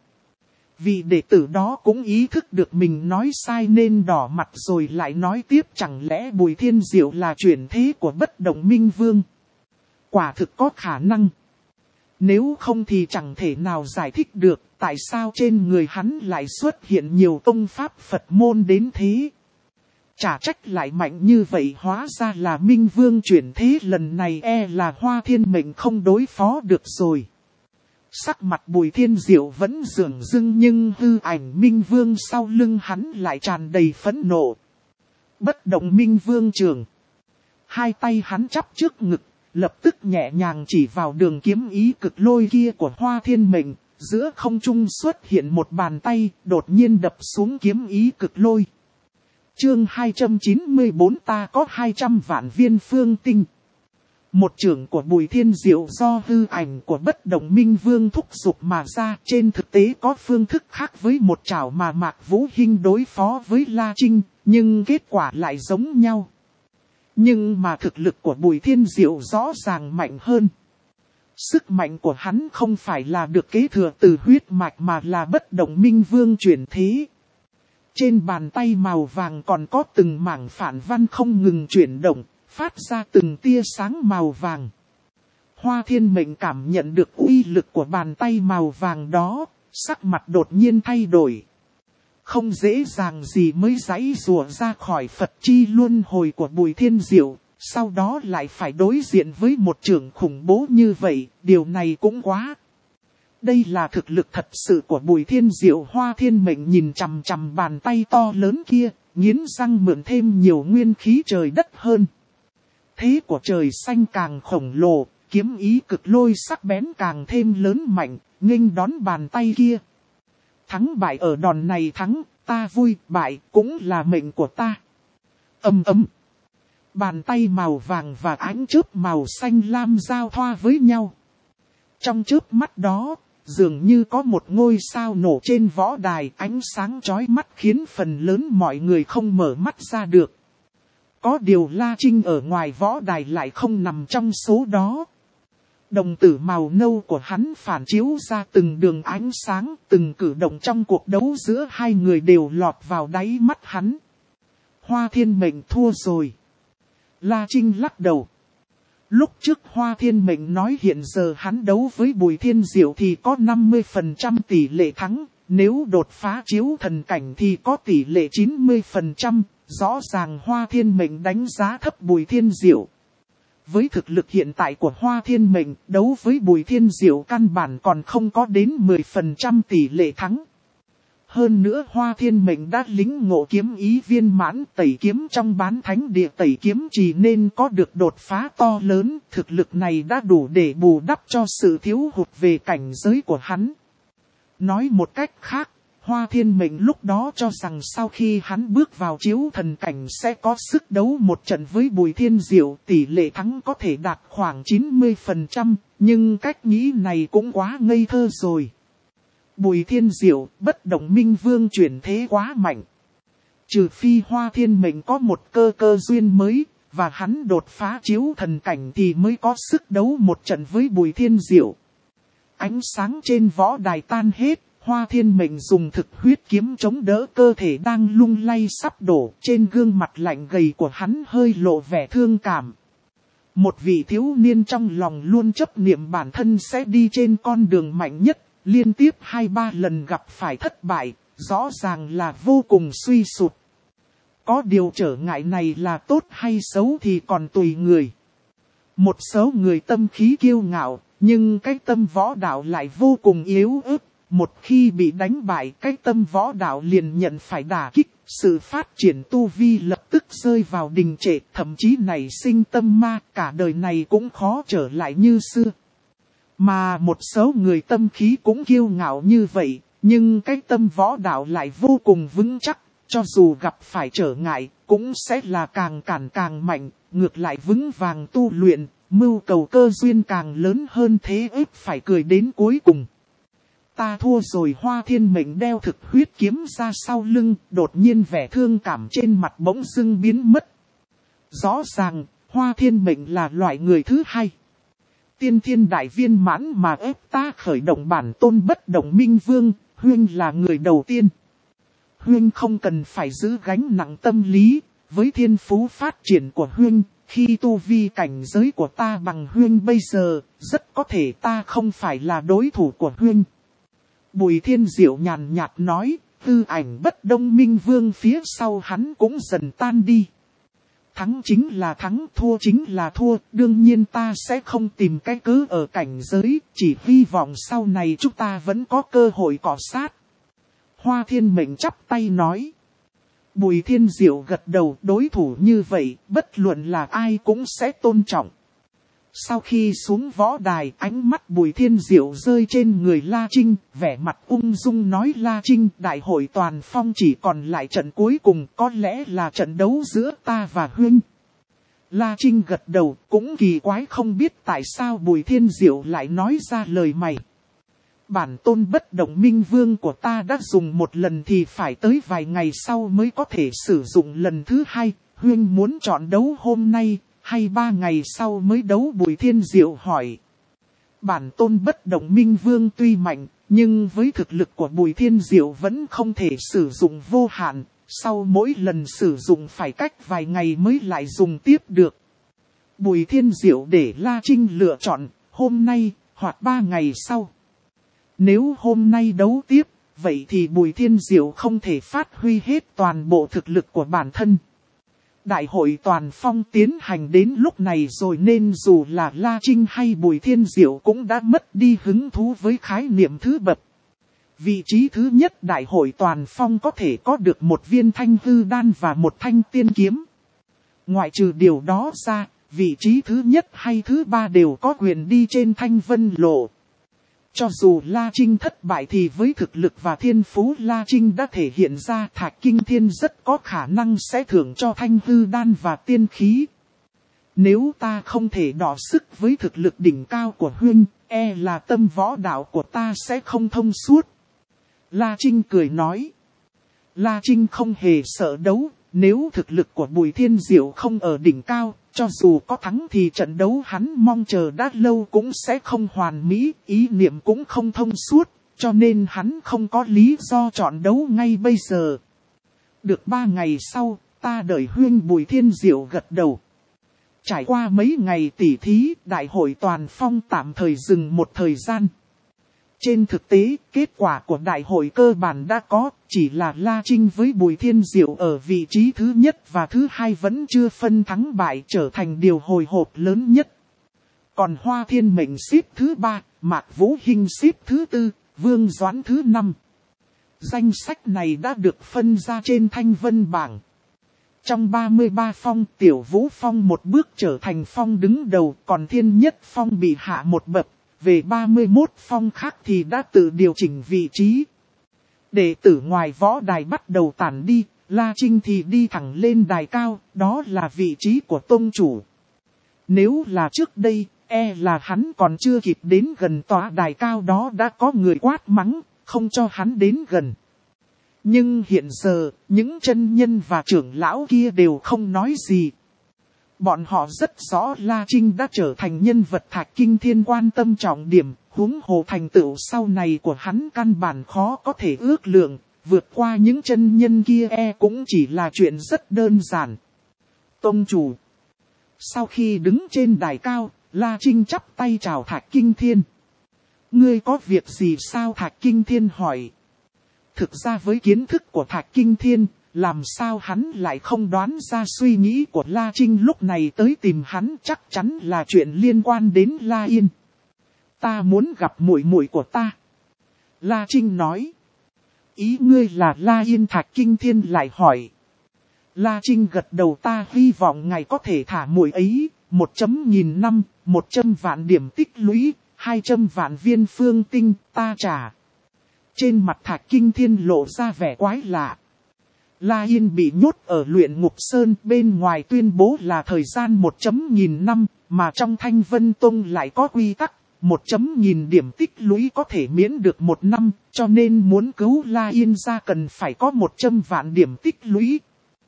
S1: Vị đệ tử đó cũng ý thức được mình nói sai nên đỏ mặt rồi lại nói tiếp, chẳng lẽ Bùi Thiên Diệu là chuyển thế của bất động minh vương? Quả thực có khả năng. Nếu không thì chẳng thể nào giải thích được tại sao trên người hắn lại xuất hiện nhiều công pháp Phật môn đến thế. Chả trách lại mạnh như vậy, hóa ra là minh vương chuyển thế, lần này e là Hoa Thiên Mệnh không đối phó được rồi. Sắc mặt Bùi Thiên Diệu vẫn dửng dưng nhưng hư ảnh minh vương sau lưng hắn lại tràn đầy phẫn nộ. Bất động minh vương trường. Hai tay hắn chắp trước ngực, lập tức nhẹ nhàng chỉ vào đường kiếm ý cực lôi kia của Hoa Thiên Mệnh. Giữa không trung xuất hiện một bàn tay, đột nhiên đập xuống kiếm ý cực lôi. Chương hai trăm chín mươi tư, ta có hai trăm vạn viên phương tinh. Một chưởng của Bùi Thiên Diệu do hư ảnh của bất động minh vương thúc giục mà ra, trên thực tế có phương thức khác với một chảo mà Mạc Vũ Hinh đối phó với La Trinh, nhưng kết quả lại giống nhau. Nhưng mà thực lực của Bùi Thiên Diệu rõ ràng mạnh hơn. Sức mạnh của hắn không phải là được kế thừa từ huyết mạch mà là bất động minh vương chuyển thế. Trên bàn tay màu vàng còn có từng mảng phản văn không ngừng chuyển động, phát ra từng tia sáng màu vàng. Hoa Thiên Mệnh cảm nhận được uy lực của bàn tay màu vàng đó, sắc mặt đột nhiên thay đổi. Không dễ dàng gì mới giãy giụa ra khỏi Phật chi luân hồi của Bùi Thiên Diệu, sau đó lại phải đối diện với một chưởng khủng bố như vậy, điều này cũng quá. Đây là thực lực thật sự của Bùi Thiên Diệu. Hoa Thiên Mệnh nhìn chằm chằm bàn tay to lớn kia, nghiến răng mượn thêm nhiều nguyên khí trời đất hơn. Thế của trời xanh càng khổng lồ, kiếm ý cực lôi sắc bén càng thêm lớn mạnh, nghênh đón bàn tay kia. Thắng bại ở đòn này thắng, ta vui, bại cũng là mệnh của ta. Ầm ầm. Bàn tay màu vàng và ánh chớp màu xanh lam giao thoa với nhau. Trong chớp mắt đó, dường như có một ngôi sao nổ trên võ đài, ánh sáng chói mắt khiến phần lớn mọi người không mở mắt ra được. Có điều La Trinh ở ngoài võ đài lại không nằm trong số đó. Đồng tử màu nâu của hắn phản chiếu ra từng đường ánh sáng, từng cử động trong cuộc đấu giữa hai người đều lọt vào đáy mắt hắn. Hoa Thiên Mệnh thua rồi. La Trinh lắc đầu. Lúc trước Hoa Thiên Mệnh nói hiện giờ hắn đấu với Bùi Thiên Diệu thì có năm mươi phần trăm tỷ lệ thắng, nếu đột phá chiếu thần cảnh thì có tỷ lệ chín mươi phần trăm, rõ ràng Hoa Thiên Mệnh đánh giá thấp Bùi Thiên Diệu. Với thực lực hiện tại của Hoa Thiên Mệnh, đấu với Bùi Thiên Diệu căn bản còn không có đến mười phần trăm tỷ lệ thắng. Hơn nữa Hoa Thiên Mệnh đã lĩnh ngộ kiếm ý viên mãn, tẩy kiếm trong bán thánh địa tẩy kiếm chỉ nên có được đột phá to lớn, thực lực này đã đủ để bù đắp cho sự thiếu hụt về cảnh giới của hắn. Nói một cách khác, Hoa Thiên Mệnh lúc đó cho rằng sau khi hắn bước vào chiếu thần cảnh sẽ có sức đấu một trận với Bùi Thiên Diệu, tỷ lệ thắng có thể đạt khoảng chín mươi phần trăm, nhưng cách nghĩ này cũng quá ngây thơ rồi. Bùi Thiên Diệu, bất động minh vương chuyển thế quá mạnh. Trừ phi Hoa Thiên Mệnh có một cơ cơ duyên mới, và hắn đột phá chiếu thần cảnh thì mới có sức đấu một trận với Bùi Thiên Diệu. Ánh sáng trên võ đài tan hết, Hoa Thiên Mệnh dùng thực huyết kiếm chống đỡ cơ thể đang lung lay sắp đổ, trên gương mặt lạnh gầy của hắn hơi lộ vẻ thương cảm. Một vị thiếu niên trong lòng luôn chấp niệm bản thân sẽ đi trên con đường mạnh nhất, liên tiếp hai ba lần gặp phải thất bại, rõ ràng là vô cùng suy sụp. Có điều trở ngại này là tốt hay xấu thì còn tùy người. Một số người tâm khí kiêu ngạo, nhưng cái tâm võ đạo lại vô cùng yếu ớt. Một khi bị đánh bại, cái tâm võ đạo liền nhận phải đả kích, sự phát triển tu vi lập tức rơi vào đình trệ, thậm chí nảy sinh tâm ma, cả đời này cũng khó trở lại như xưa. Mà một số người tâm khí cũng kiêu ngạo như vậy, nhưng cái tâm võ đạo lại vô cùng vững chắc, cho dù gặp phải trở ngại, cũng sẽ là càng cản càng mạnh, ngược lại vững vàng tu luyện, mưu cầu cơ duyên càng lớn hơn thế ếp phải cười đến cuối cùng. Ta thua rồi. Hoa Thiên Mệnh đeo thực huyết kiếm ra sau lưng, đột nhiên vẻ thương cảm trên mặt bỗng dưng biến mất. Rõ ràng, Hoa Thiên Mệnh là loại người thứ hai. Tiên thiên đại viên mãn mà ép ta khởi động bản tôn bất động minh vương, Huynh là người đầu tiên. Huynh không cần phải giữ gánh nặng tâm lý, với thiên phú phát triển của Huynh, khi tu vi cảnh giới của ta bằng Huynh bây giờ, rất có thể ta không phải là đối thủ của Huynh. Bùi Thiên Diệu nhàn nhạt nói, tư ảnh bất động minh vương phía sau hắn cũng dần tan đi. Thắng chính là thắng, thua chính là thua, đương nhiên ta sẽ không tìm cái cớ ở cảnh giới, chỉ hy vọng sau này chúng ta vẫn có cơ hội cọ sát. Hoa Thiên Mệnh chắp tay nói. Bùi Thiên Diệu gật đầu, đối thủ như vậy, bất luận là ai cũng sẽ tôn trọng. Sau khi xuống võ đài, ánh mắt Bùi Thiên Diệu rơi trên người La Trinh, vẻ mặt ung dung nói La Trinh, đại hội toàn phong chỉ còn lại trận cuối cùng, có lẽ là trận đấu giữa ta và Huynh. La Trinh gật đầu, cũng kỳ quái không biết tại sao Bùi Thiên Diệu lại nói ra lời mày. Bản tôn bất động minh vương của ta đã dùng một lần thì phải tới vài ngày sau mới có thể sử dụng lần thứ hai, Huynh muốn chọn đấu hôm nay hay ba ngày sau mới đấu? Bùi Thiên Diệu hỏi. Bản tôn bất động minh vương tuy mạnh, nhưng với thực lực của Bùi Thiên Diệu vẫn không thể sử dụng vô hạn, sau mỗi lần sử dụng phải cách vài ngày mới lại dùng tiếp được. Bùi Thiên Diệu để La Trinh lựa chọn, hôm nay, hoặc ba ngày sau. Nếu hôm nay đấu tiếp, vậy thì Bùi Thiên Diệu không thể phát huy hết toàn bộ thực lực của bản thân. Đại hội toàn phong tiến hành đến lúc này rồi nên dù là La Trinh hay Bùi Thiên Diệu cũng đã mất đi hứng thú với khái niệm thứ bậc. Vị trí thứ nhất đại hội toàn phong có thể có được một viên thanh hư đan và một thanh tiên kiếm. Ngoại trừ điều đó ra, vị trí thứ nhất hay thứ ba đều có quyền đi trên thanh vân lộ. Cho dù La Trinh thất bại thì với thực lực và thiên phú La Trinh đã thể hiện ra, Thạch Kinh Thiên rất có khả năng sẽ thưởng cho thanh hư đan và tiên khí. Nếu ta không thể đọ sức với thực lực đỉnh cao của Huynh, e là tâm võ đạo của ta sẽ không thông suốt. La Trinh cười nói. La Trinh không hề sợ đấu, nếu thực lực của Bùi Thiên Diệu không ở đỉnh cao, cho dù có thắng thì trận đấu hắn mong chờ đã lâu cũng sẽ không hoàn mỹ, ý niệm cũng không thông suốt, cho nên hắn không có lý do chọn đấu ngay bây giờ. Được ba ngày sau, ta đợi Huynh. Bùi Thiên Diệu gật đầu. Trải qua mấy ngày tỉ thí, đại hội toàn phong tạm thời dừng một thời gian. Trên thực tế, kết quả của đại hội cơ bản đã có, chỉ là La Trinh với Bùi Thiên Diệu ở vị trí thứ nhất và thứ hai vẫn chưa phân thắng bại trở thành điều hồi hộp lớn nhất. Còn Hoa Thiên Mệnh xếp thứ ba, Mạc Vũ Hinh xếp thứ tư, Vương Doãn thứ năm. Danh sách này đã được phân ra trên thanh vân bảng. Trong ba mươi ba phong, Tiểu Vũ Phong một bước trở thành phong đứng đầu, còn Thiên Nhất Phong bị hạ một bậc. Về ba mươi mốt phong khác thì đã tự điều chỉnh vị trí. Đệ tử ngoài võ đài bắt đầu tản đi, La Trinh thì đi thẳng lên đài cao, đó là vị trí của tông chủ. Nếu là trước đây, e là hắn còn chưa kịp đến gần tòa đài cao đó đã có người quát mắng, không cho hắn đến gần. Nhưng hiện giờ, những chân nhân và trưởng lão kia đều không nói gì. Bọn họ rất rõ La Trinh đã trở thành nhân vật Thạch Kinh Thiên quan tâm trọng điểm, huống hồ thành tựu sau này của hắn căn bản khó có thể ước lượng, vượt qua những chân nhân kia e cũng chỉ là chuyện rất đơn giản. Tông chủ. Sau khi đứng trên đài cao, La Trinh chắp tay chào Thạch Kinh Thiên. Ngươi có việc gì sao? Thạch Kinh Thiên hỏi. Thực ra với kiến thức của Thạch Kinh Thiên, làm sao hắn lại không đoán ra suy nghĩ của La Trinh lúc này tới tìm hắn, chắc chắn là chuyện liên quan đến La Yên. Ta muốn gặp muội muội của ta. La Trinh nói. Ý ngươi là La Yên? Thạch Kinh Thiên lại hỏi. La Trinh gật đầu, ta hy vọng ngài có thể thả muội ấy, một chấm nghìn năm, một trăm vạn điểm tích lũy, hai trăm vạn viên phương tinh, ta trả. Trên mặt Thạch Kinh Thiên lộ ra vẻ quái lạ. La Yên bị nhốt ở Luyện Ngục Sơn, bên ngoài tuyên bố là thời gian một chấm nghìn năm, mà trong Thanh Vân Tông lại có quy tắc, một chấm nghìn điểm tích lũy có thể miễn được một năm, cho nên muốn cứu La Yên ra cần phải có một trăm vạn điểm tích lũy.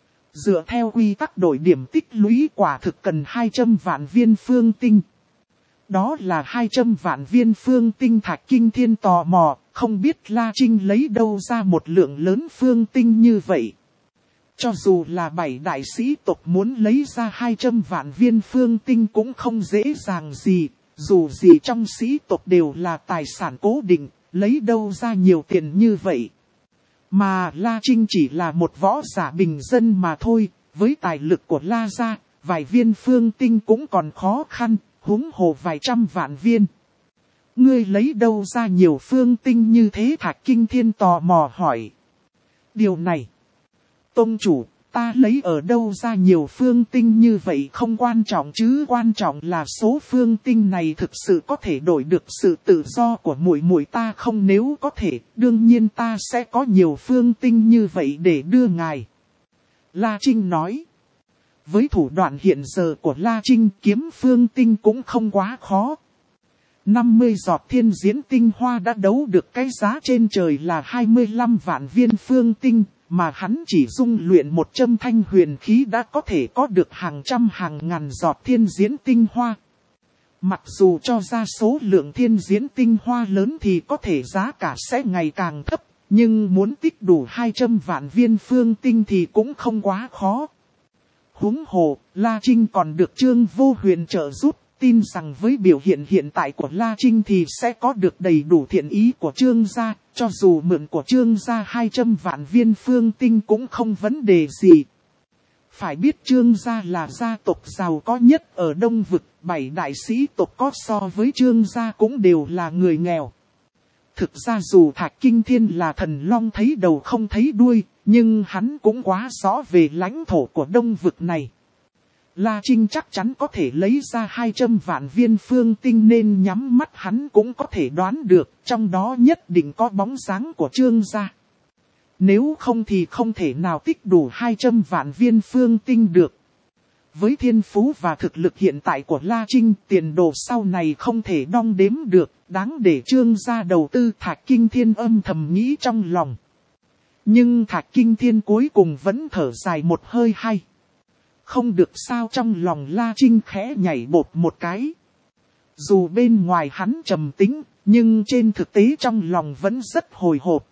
S1: Dựa theo quy tắc đổi điểm tích lũy quả thực cần hai trăm vạn viên phương tinh. Đó là hai trăm vạn viên phương tinh. Thạch Kinh Thiên tò mò, không biết La Trinh lấy đâu ra một lượng lớn phương tinh như vậy. Cho dù là bảy đại sĩ tộc muốn lấy ra hai trăm vạn viên phương tinh cũng không dễ dàng gì, dù gì trong sĩ tộc đều là tài sản cố định, lấy đâu ra nhiều tiền như vậy. Mà La Trinh chỉ là một võ giả bình dân mà thôi, với tài lực của La gia, vài viên phương tinh cũng còn khó khăn, huống hồ vài trăm vạn viên. Ngươi lấy đâu ra nhiều phương tinh như thế? Thạch Kinh Thiên tò mò hỏi. Điều này, tông chủ, ta lấy ở đâu ra nhiều phương tinh như vậy không quan trọng chứ, quan trọng là số phương tinh này thực sự có thể đổi được sự tự do của muội muội ta không? Nếu có thể, đương nhiên ta sẽ có nhiều phương tinh như vậy để đưa ngài. La Trinh nói. Với thủ đoạn hiện giờ của La Trinh, kiếm phương tinh cũng không quá khó. năm mươi giọt thiên diễn tinh hoa đã đấu được cái giá trên trời là hai mươi lăm vạn viên phương tinh, mà hắn chỉ dung luyện một châm thanh huyền khí đã có thể có được hàng trăm hàng ngàn giọt thiên diễn tinh hoa. Mặc dù cho ra số lượng thiên diễn tinh hoa lớn thì có thể giá cả sẽ ngày càng thấp, nhưng muốn tích đủ hai trăm vạn viên phương tinh thì cũng không quá khó. Huống hồ, La Trinh còn được Trương Vô Huyền trợ giúp, tin rằng với biểu hiện hiện tại của La Trinh thì sẽ có được đầy đủ thiện ý của Trương gia, cho dù mượn của Trương gia hai trăm vạn viên phương tinh cũng không vấn đề gì. Phải biết Trương gia là gia tộc giàu có nhất ở Đông Vực, bảy đại sĩ tộc có so với Trương gia cũng đều là người nghèo. Thực ra dù Thạch Kinh Thiên là thần long thấy đầu không thấy đuôi, nhưng hắn cũng quá rõ về lãnh thổ của Đông Vực này. La Trinh chắc chắn có thể lấy ra hai trăm vạn viên phương tinh nên nhắm mắt hắn cũng có thể đoán được, trong đó nhất định có bóng dáng của Trương gia. Nếu không thì không thể nào tích đủ hai trăm vạn viên phương tinh được. Với thiên phú và thực lực hiện tại của La Trinh, tiền đồ sau này không thể đong đếm được, đáng để Trương gia đầu tư. Thạch Kinh Thiên âm thầm nghĩ trong lòng. Nhưng Thạch Kinh Thiên cuối cùng vẫn thở dài một hơi hay. Không được sao, trong lòng La Trinh khẽ nhảy bột một cái. Dù bên ngoài hắn trầm tĩnh, nhưng trên thực tế trong lòng vẫn rất hồi hộp.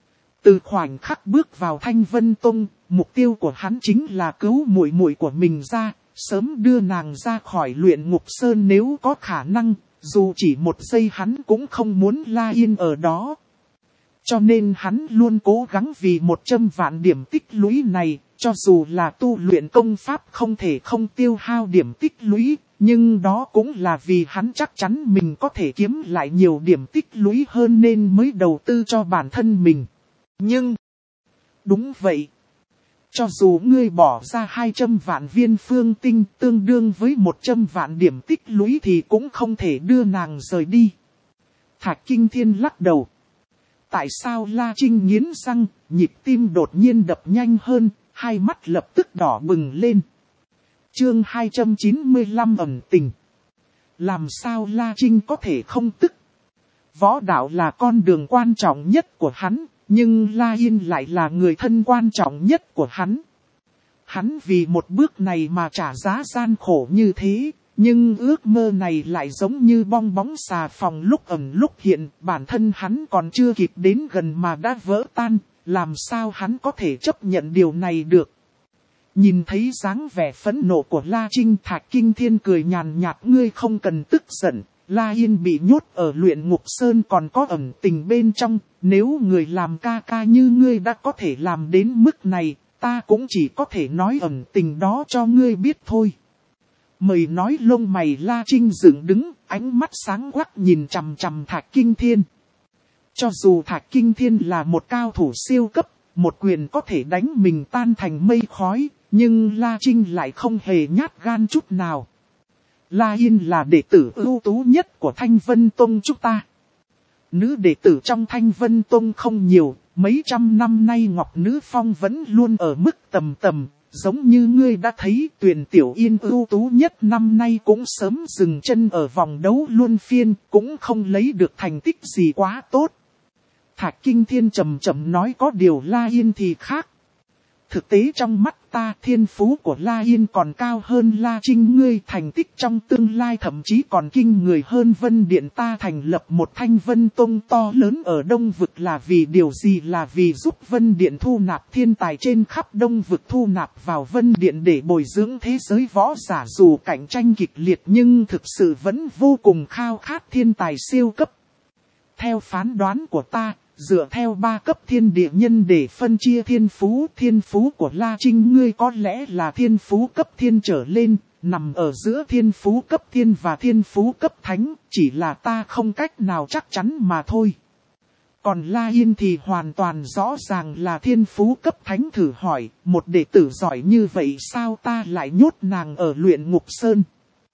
S1: Từ khoảnh khắc bước vào Thanh Vân Tông, mục tiêu của hắn chính là cứu muội muội của mình ra, sớm đưa nàng ra khỏi luyện ngục sơn nếu có khả năng, dù chỉ một giây hắn cũng không muốn La Yên ở đó. Cho nên hắn luôn cố gắng vì một trăm vạn điểm tích lũy này, cho dù là tu luyện công pháp không thể không tiêu hao điểm tích lũy, nhưng đó cũng là vì hắn chắc chắn mình có thể kiếm lại nhiều điểm tích lũy hơn nên mới đầu tư cho bản thân mình. Nhưng, đúng vậy, cho dù ngươi bỏ ra hai trăm vạn viên phương tinh tương đương với một trăm vạn điểm tích lũy thì cũng không thể đưa nàng rời đi. Thạch Kinh Thiên lắc đầu. Tại sao La Trinh nghiến răng, nhịp tim đột nhiên đập nhanh hơn, hai mắt lập tức đỏ bừng lên. Chương hai trăm chín mươi lăm ẩn tình. Làm sao La Trinh có thể không tức? Võ đạo là con đường quan trọng nhất của hắn, nhưng La Yên lại là người thân quan trọng nhất của hắn. Hắn vì một bước này mà trả giá gian khổ như thế, nhưng ước mơ này lại giống như bong bóng xà phòng lúc ẩn lúc hiện, bản thân hắn còn chưa kịp đến gần mà đã vỡ tan, làm sao hắn có thể chấp nhận điều này được. Nhìn thấy dáng vẻ phẫn nộ của La Trinh, Thạch Kinh Thiên cười nhàn nhạt, ngươi không cần tức giận, La Yên bị nhốt ở luyện ngục sơn còn có ẩn tình bên trong, nếu người làm ca ca như ngươi đã có thể làm đến mức này, ta cũng chỉ có thể nói ẩn tình đó cho ngươi biết thôi. Mời nói lông mày La Trinh dựng đứng, ánh mắt sáng quắc nhìn chằm chằm Thạch Kinh Thiên. Cho dù Thạch Kinh Thiên là một cao thủ siêu cấp, một quyền có thể đánh mình tan thành mây khói, nhưng La Trinh lại không hề nhát gan chút nào. La Yên là đệ tử ưu tú nhất của Thanh Vân Tông chúng ta. Nữ đệ tử trong Thanh Vân Tông không nhiều, mấy trăm năm nay Ngọc Nữ Phong vẫn luôn ở mức tầm tầm. Giống như ngươi đã thấy, Tuyền Tiểu Yên ưu tú nhất năm nay cũng sớm dừng chân ở vòng đấu luân phiên, cũng không lấy được thành tích gì quá tốt. Thạch Kinh Thiên trầm trầm nói, có điều La Yên thì khác. Thực tế trong mắt ta, thiên phú của La Yên còn cao hơn La Trinh ngươi, thành tích trong tương lai thậm chí còn kinh người hơn Vân Điện. Ta thành lập một Thanh Vân Tông to lớn ở Đông Vực là vì điều gì? Là vì giúp Vân Điện thu nạp thiên tài trên khắp Đông Vực, thu nạp vào Vân Điện để bồi dưỡng thế giới võ giả. Dù cạnh tranh kịch liệt nhưng thực sự vẫn vô cùng khao khát thiên tài siêu cấp. Theo phán đoán của ta, dựa theo ba cấp thiên địa nhân để phân chia thiên phú, thiên phú của La Trinh ngươi có lẽ là thiên phú cấp thiên trở lên, nằm ở giữa thiên phú cấp thiên và thiên phú cấp thánh, chỉ là ta không cách nào chắc chắn mà thôi. Còn La Yên thì hoàn toàn rõ ràng là thiên phú cấp thánh. Thử hỏi, một đệ tử giỏi như vậy sao ta lại nhốt nàng ở luyện ngục sơn?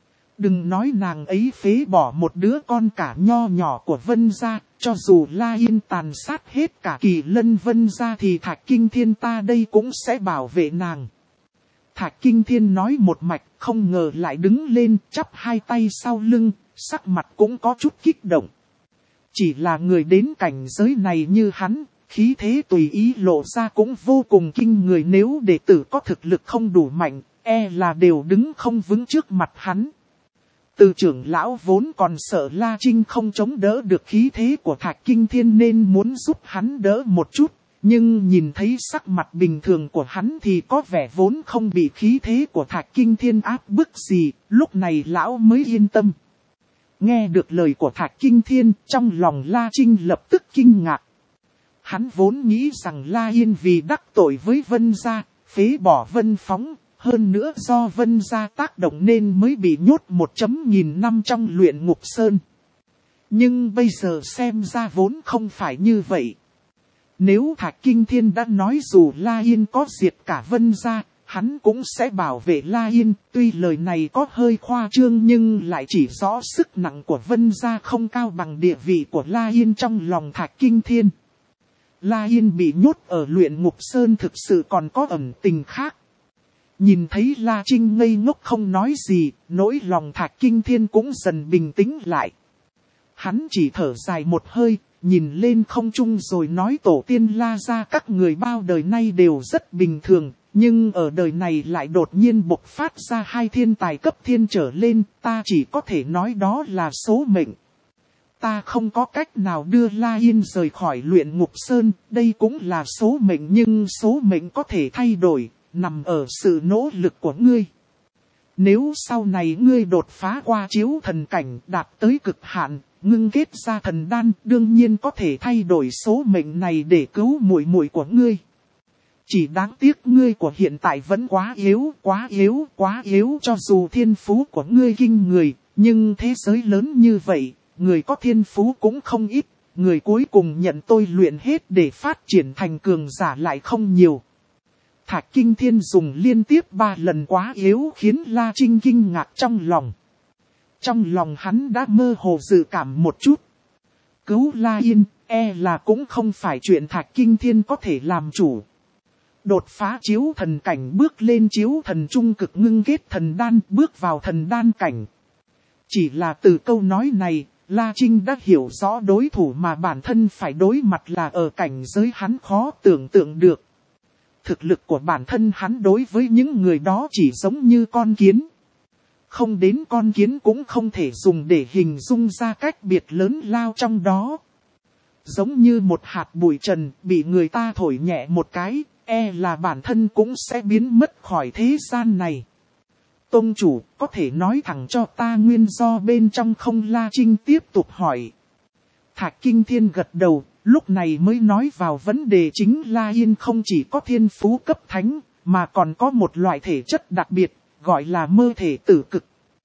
S1: Đừng nói nàng ấy phế bỏ một đứa con cả nho nhỏ của Vân gia, cho dù La Yên tàn sát hết cả Kỳ Lân Vân gia thì Thạch Kinh Thiên ta đây cũng sẽ bảo vệ nàng. Thạch Kinh Thiên nói một mạch, không ngờ lại đứng lên, chắp hai tay sau lưng, sắc mặt cũng có chút kích động. Chỉ là người đến cảnh giới này như hắn, khí thế tùy ý lộ ra cũng vô cùng kinh người, nếu đệ tử có thực lực không đủ mạnh, e là đều đứng không vững trước mặt hắn. Từ trưởng lão vốn còn sợ La Trinh không chống đỡ được khí thế của Thạch Kinh Thiên nên muốn giúp hắn đỡ một chút, nhưng nhìn thấy sắc mặt bình thường của hắn thì có vẻ vốn không bị khí thế của Thạch Kinh Thiên áp bức gì, lúc này lão mới yên tâm. Nghe được lời của Thạch Kinh Thiên, trong lòng La Trinh lập tức kinh ngạc. Hắn vốn nghĩ rằng La Yên vì đắc tội với Vân gia, phế bỏ Vân Phóng. Hơn nữa do Vân gia tác động nên mới bị nhốt một chấm nghìn năm trong luyện ngục sơn. Nhưng bây giờ xem ra vốn không phải như vậy. Nếu Thạch Kinh Thiên đã nói dù La Yên có diệt cả Vân gia, hắn cũng sẽ bảo vệ La Yên. Tuy lời này có hơi khoa trương nhưng lại chỉ rõ sức nặng của Vân gia không cao bằng địa vị của La Yên trong lòng Thạch Kinh Thiên. La Yên bị nhốt ở luyện ngục sơn thực sự còn có ẩn tình khác. Nhìn thấy La Trinh ngây ngốc không nói gì, nỗi lòng Thạch Kinh Thiên cũng dần bình tĩnh lại. Hắn chỉ thở dài một hơi, nhìn lên không trung rồi nói, tổ tiên La gia các người bao đời nay đều rất bình thường, nhưng ở đời này lại đột nhiên bộc phát ra hai thiên tài cấp thiên trở lên, ta chỉ có thể nói đó là số mệnh. Ta không có cách nào đưa La Yên rời khỏi luyện ngục sơn, đây cũng là số mệnh, nhưng số mệnh có thể thay đổi. Nằm ở sự nỗ lực của ngươi. Nếu sau này ngươi đột phá qua chiếu thần cảnh đạt tới cực hạn, ngưng kết ra thần đan, đương nhiên có thể thay đổi số mệnh này để cứu muội muội của ngươi. Chỉ đáng tiếc ngươi của hiện tại vẫn quá yếu, quá yếu, quá yếu, cho dù thiên phú của ngươi kinh người, nhưng thế giới lớn như vậy, người có thiên phú cũng không ít, người cuối cùng nhận tôi luyện hết để phát triển thành cường giả lại không nhiều. Thạch Kinh Thiên dùng liên tiếp ba lần quá yếu khiến La Trinh kinh ngạc trong lòng. Trong lòng hắn đã mơ hồ dự cảm một chút. Cứu La Yên, e là cũng không phải chuyện Thạch Kinh Thiên có thể làm chủ. Đột phá chiếu thần cảnh bước lên chiếu thần trung cực ngưng kết thần đan bước vào thần đan cảnh. Chỉ là từ câu nói này, La Trinh đã hiểu rõ đối thủ mà bản thân phải đối mặt là ở cảnh giới hắn khó tưởng tượng được. Thực lực của bản thân hắn đối với những người đó chỉ giống như con kiến. Không đến con kiến cũng không thể dùng để hình dung ra cách biệt lớn lao trong đó. Giống như một hạt bụi trần bị người ta thổi nhẹ một cái, e là bản thân cũng sẽ biến mất khỏi thế gian này. Tông chủ, có thể nói thẳng cho ta nguyên do bên trong không? La Trinh tiếp tục hỏi. Thạch Kinh Thiên gật đầu, lúc này mới nói vào vấn đề chính. La Yên không chỉ có thiên phú cấp thánh, mà còn có một loại thể chất đặc biệt, gọi là mơ thể tử cực.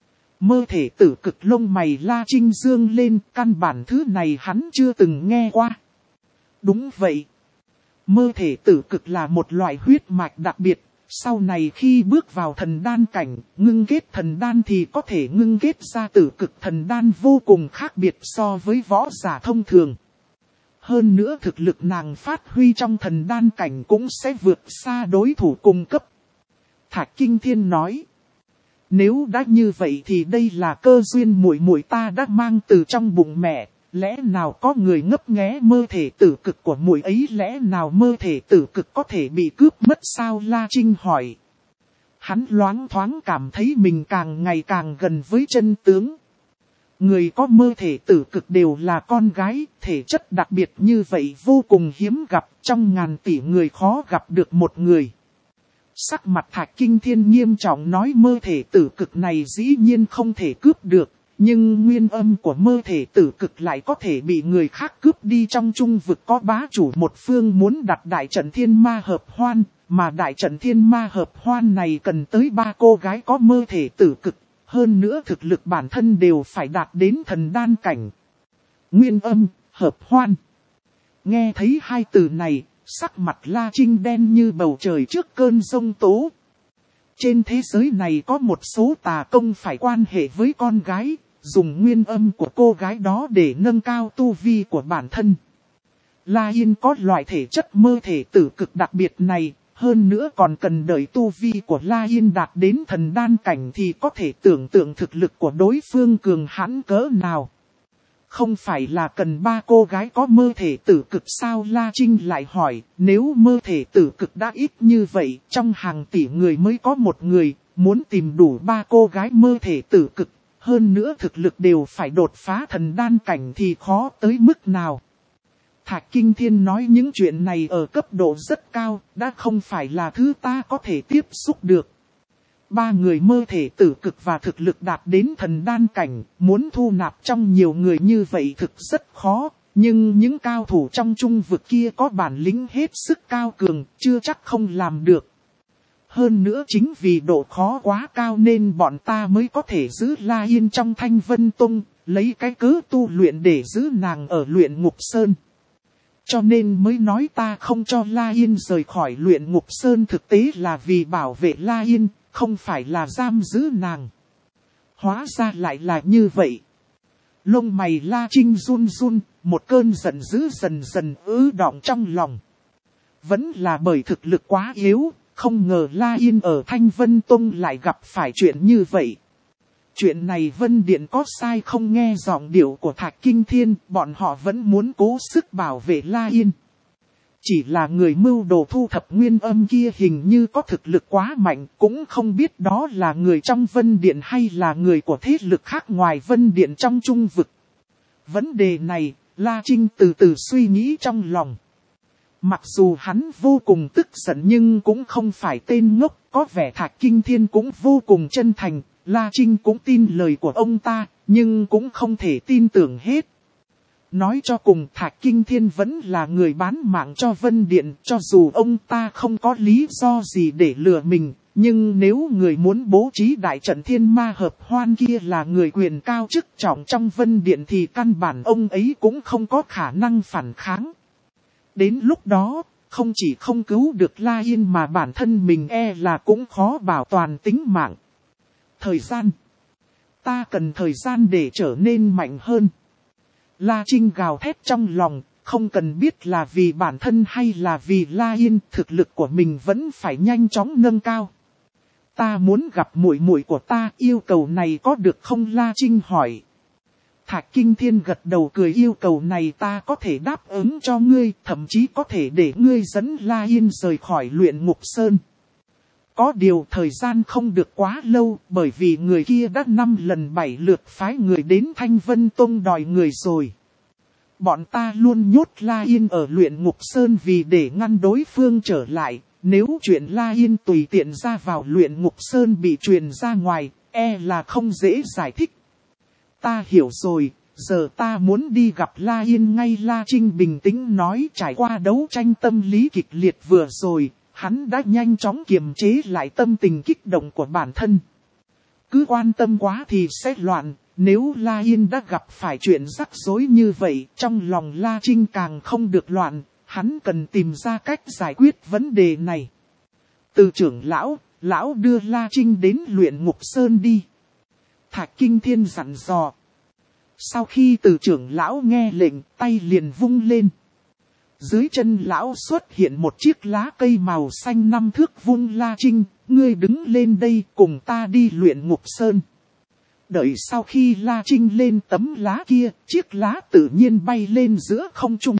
S1: Mơ thể tử cực lông mày La Trinh dương lên, căn bản thứ này hắn chưa từng nghe qua. Đúng vậy. Mơ thể tử cực là một loại huyết mạch đặc biệt. Sau này khi bước vào thần đan cảnh, ngưng kết thần đan thì có thể ngưng kết ra tử cực thần đan vô cùng khác biệt so với võ giả thông thường. Hơn nữa thực lực nàng phát huy trong thần đan cảnh cũng sẽ vượt xa đối thủ cùng cấp. Thạch Kinh Thiên nói. Nếu đã như vậy thì đây là cơ duyên muội muội ta đã mang từ trong bụng mẹ. Lẽ nào có người ngấp nghé mơ thể tử cực của muội ấy, lẽ nào mơ thể tử cực có thể bị cướp mất sao? La Trinh hỏi. Hắn loáng thoáng cảm thấy mình càng ngày càng gần với chân tướng. Người có mơ thể tử cực đều là con gái, thể chất đặc biệt như vậy vô cùng hiếm gặp, trong ngàn tỷ người khó gặp được một người. Sắc mặt Thạch Kinh Thiên nghiêm trọng nói mơ thể tử cực này dĩ nhiên không thể cướp được. Nhưng nguyên âm của mơ thể tử cực lại có thể bị người khác cướp đi. Trong trung vực có bá chủ một phương muốn đặt đại trận thiên ma hợp hoan, mà đại trận thiên ma hợp hoan này cần tới ba cô gái có mơ thể tử cực, hơn nữa thực lực bản thân đều phải đạt đến thần đan cảnh. Nguyên âm, hợp hoan. Nghe thấy hai từ này, sắc mặt La Trinh đen như bầu trời trước cơn giông tố. Trên thế giới này có một số tà công phải quan hệ với con gái, dùng nguyên âm của cô gái đó để nâng cao tu vi của bản thân. La Yên có loại thể chất mơ thể tử cực đặc biệt này, hơn nữa còn cần đợi tu vi của La Yên đạt đến thần đan cảnh thì có thể tưởng tượng thực lực của đối phương cường hãn cỡ nào. Không phải là cần ba cô gái có mơ thể tử cực sao? La Trinh lại hỏi, nếu mơ thể tử cực đã ít như vậy, trong hàng tỷ người mới có một người, muốn tìm đủ ba cô gái mơ thể tử cực, hơn nữa thực lực đều phải đột phá thần đan cảnh thì khó tới mức nào? Thạch Kinh Thiên nói những chuyện này ở cấp độ rất cao, đã không phải là thứ ta có thể tiếp xúc được. Ba người mơ thể tử cực và thực lực đạt đến thần đan cảnh, muốn thu nạp trong nhiều người như vậy thực rất khó, nhưng những cao thủ trong trung vực kia có bản lĩnh hết sức cao cường, chưa chắc không làm được. Hơn nữa chính vì độ khó quá cao nên bọn ta mới có thể giữ La Yên trong Thanh Vân Tông, lấy cái cớ tu luyện để giữ nàng ở luyện ngục sơn. Cho nên mới nói ta không cho La Yên rời khỏi luyện ngục sơn, thực tế là vì bảo vệ La Yên, không phải là giam giữ nàng. Hóa ra lại là như vậy. Lông mày La Trinh run run, một cơn giận dữ dần dần ứ đọng trong lòng. Vẫn là bởi thực lực quá yếu, không ngờ La Yên ở Thanh Vân Tông lại gặp phải chuyện như vậy. Chuyện này Vân Điện có sai không? Nghe giọng điệu của Thạch Kinh Thiên, bọn họ vẫn muốn cố sức bảo vệ La Yên. Chỉ là người mưu đồ thu thập nguyên âm kia hình như có thực lực quá mạnh, cũng không biết đó là người trong Vân Điện hay là người của thế lực khác ngoài Vân Điện trong trung vực. Vấn đề này, La Trinh từ từ suy nghĩ trong lòng. Mặc dù hắn vô cùng tức giận nhưng cũng không phải tên ngốc, có vẻ Thạch Kinh Thiên cũng vô cùng chân thành, La Trinh cũng tin lời của ông ta, nhưng cũng không thể tin tưởng hết. Nói cho cùng Thạch Kinh Thiên vẫn là người bán mạng cho Vân Điện, cho dù ông ta không có lý do gì để lừa mình. Nhưng nếu người muốn bố trí đại trận thiên ma hợp hoan kia là người quyền cao chức trọng trong Vân Điện thì căn bản ông ấy cũng không có khả năng phản kháng. Đến lúc đó, không chỉ không cứu được La Yên mà bản thân mình e là cũng khó bảo toàn tính mạng. Thời gian. Ta cần thời gian để trở nên mạnh hơn. La Trinh gào thét trong lòng, không cần biết là vì bản thân hay là vì La Yên, thực lực của mình vẫn phải nhanh chóng nâng cao. Ta muốn gặp muội muội của ta, yêu cầu này có được không? La Trinh hỏi. Thạch Kinh Thiên gật đầu cười, yêu cầu này ta có thể đáp ứng cho ngươi, thậm chí có thể để ngươi dẫn La Yên rời khỏi Luyện Ngục Sơn. Có điều thời gian không được quá lâu, bởi vì người kia đã năm lần bảy lượt phái người đến Thanh Vân Tông đòi người rồi. Bọn ta luôn nhốt La Yên ở Luyện Ngục Sơn vì để ngăn đối phương trở lại. Nếu chuyện La Yên tùy tiện ra vào Luyện Ngục Sơn bị truyền ra ngoài, e là không dễ giải thích. Ta hiểu rồi, giờ ta muốn đi gặp La Yên ngay. La Trinh bình tĩnh nói, trải qua đấu tranh tâm lý kịch liệt vừa rồi, hắn đã nhanh chóng kiềm chế lại tâm tình kích động của bản thân. Cứ quan tâm quá thì sẽ loạn, nếu La Yên đã gặp phải chuyện rắc rối như vậy, trong lòng La Trinh càng không được loạn. Hắn cần tìm ra cách giải quyết vấn đề này. Từ trưởng lão, lão đưa La Trinh đến Luyện Ngục Sơn đi. Thạch Kinh Thiên dặn dò. Sau khi từ trưởng lão nghe lệnh, tay liền vung lên. Dưới chân lão xuất hiện một chiếc lá cây màu xanh năm thước. Vung La Trinh, ngươi đứng lên đây cùng ta đi Luyện Ngục Sơn. Đợi sau khi La Trinh lên tấm lá kia, chiếc lá tự nhiên bay lên giữa không trung.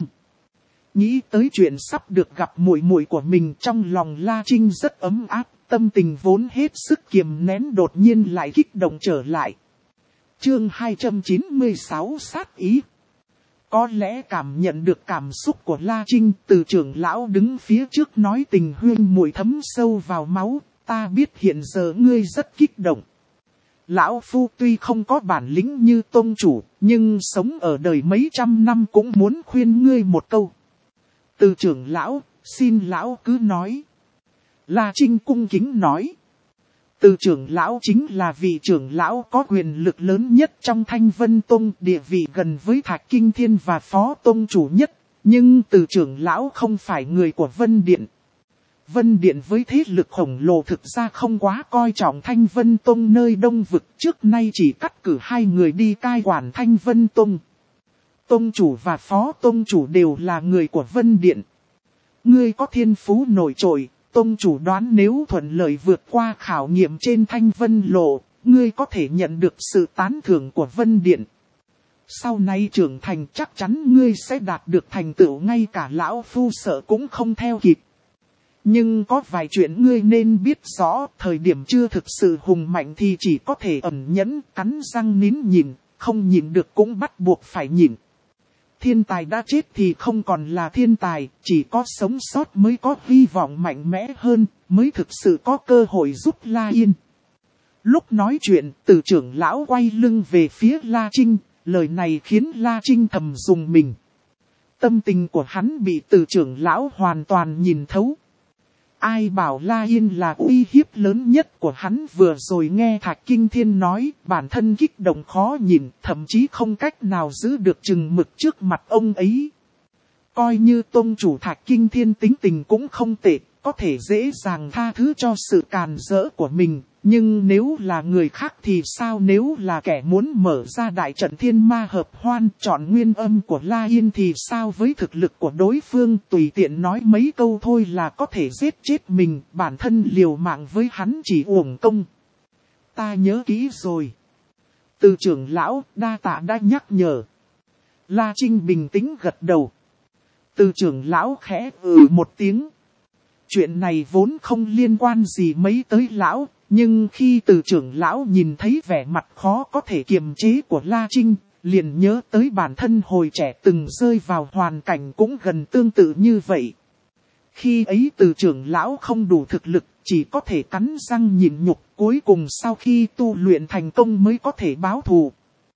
S1: Nghĩ tới chuyện sắp được gặp muội muội của mình, trong lòng La Trinh rất ấm áp, tâm tình vốn hết sức kiềm nén đột nhiên lại kích động trở lại. Chương hai trăm chín mươi sáu sát ý. Có lẽ cảm nhận được cảm xúc của La Trinh, từ trưởng lão đứng phía trước nói, tình huynh muội thấm sâu vào máu, ta biết hiện giờ ngươi rất kích động. Lão Phu tuy không có bản lĩnh như tông chủ, nhưng sống ở đời mấy trăm năm cũng muốn khuyên ngươi một câu. Từ trưởng lão, xin lão cứ nói. La Trinh cung kính nói. Từ trưởng lão chính là vị trưởng lão có quyền lực lớn nhất trong Thanh Vân Tông, địa vị gần với Thạch Kinh Thiên và Phó Tông chủ nhất. Nhưng từ trưởng lão không phải người của Vân Điện. Vân Điện với thế lực khổng lồ thực ra không quá coi trọng Thanh Vân Tông nơi Đông Vực, trước nay chỉ cắt cử hai người đi cai quản Thanh Vân Tông. Tông chủ và Phó Tông chủ đều là người của Vân Điện. Ngươi có thiên phú nổi trội, Tông chủ đoán nếu thuận lợi vượt qua khảo nghiệm trên Thanh Vân Lộ, ngươi có thể nhận được sự tán thưởng của Vân Điện. Sau này trưởng thành chắc chắn ngươi sẽ đạt được thành tựu ngay cả lão phu sợ cũng không theo kịp. Nhưng có vài chuyện ngươi nên biết rõ, thời điểm chưa thực sự hùng mạnh thì chỉ có thể ẩn nhẫn, cắn răng nín nhịn, không nhịn được cũng bắt buộc phải nhịn. Thiên tài đã chết thì không còn là thiên tài, chỉ có sống sót mới có hy vọng mạnh mẽ hơn, mới thực sự có cơ hội giúp La Yên. Lúc nói chuyện, từ trưởng lão quay lưng về phía La Trinh, lời này khiến La Trinh thầm rùng mình. Tâm tình của hắn bị từ trưởng lão hoàn toàn nhìn thấu. Ai bảo La Yên là uy hiếp lớn nhất của hắn, vừa rồi nghe Thạch Kinh Thiên nói, bản thân kích động khó nhìn, thậm chí không cách nào giữ được chừng mực trước mặt ông ấy. Coi như tông chủ Thạch Kinh Thiên tính tình cũng không tệ, có thể dễ dàng tha thứ cho sự càn rỡ của mình. Nhưng nếu là người khác thì sao? Nếu là kẻ muốn mở ra đại trận thiên ma hợp hoan, chọn nguyên âm của La Yên thì sao? Với thực lực của đối phương tùy tiện nói mấy câu thôi là có thể giết chết mình, bản thân liều mạng với hắn chỉ uổng công. Ta nhớ kỹ rồi. Từ trưởng lão đa tạ đã nhắc nhở. La Trinh bình tĩnh gật đầu. Từ trưởng lão khẽ ừ một tiếng. Chuyện này vốn không liên quan gì mấy tới lão. Nhưng khi từ trưởng lão nhìn thấy vẻ mặt khó có thể kiềm chế của La Trinh, liền nhớ tới bản thân hồi trẻ từng rơi vào hoàn cảnh cũng gần tương tự như vậy. Khi ấy từ trưởng lão không đủ thực lực, chỉ có thể cắn răng nhịn nhục, cuối cùng sau khi tu luyện thành công mới có thể báo thù.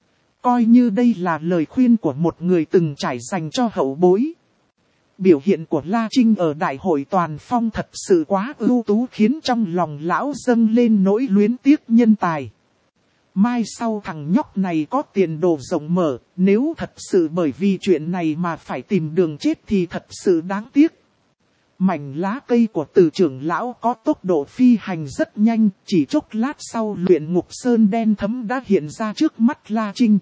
S1: Coi như đây là lời khuyên của một người từng trải dành cho hậu bối. Biểu hiện của La Trinh ở đại hội toàn phong thật sự quá ưu tú, khiến trong lòng lão dâng lên nỗi luyến tiếc nhân tài. Mai sau thằng nhóc này có tiền đồ rộng mở, nếu thật sự bởi vì chuyện này mà phải tìm đường chết thì thật sự đáng tiếc. Mảnh lá cây của Từ trưởng lão có tốc độ phi hành rất nhanh, chỉ chốc lát sau luyện ngục sơn đen thẫm đã hiện ra trước mắt La Trinh.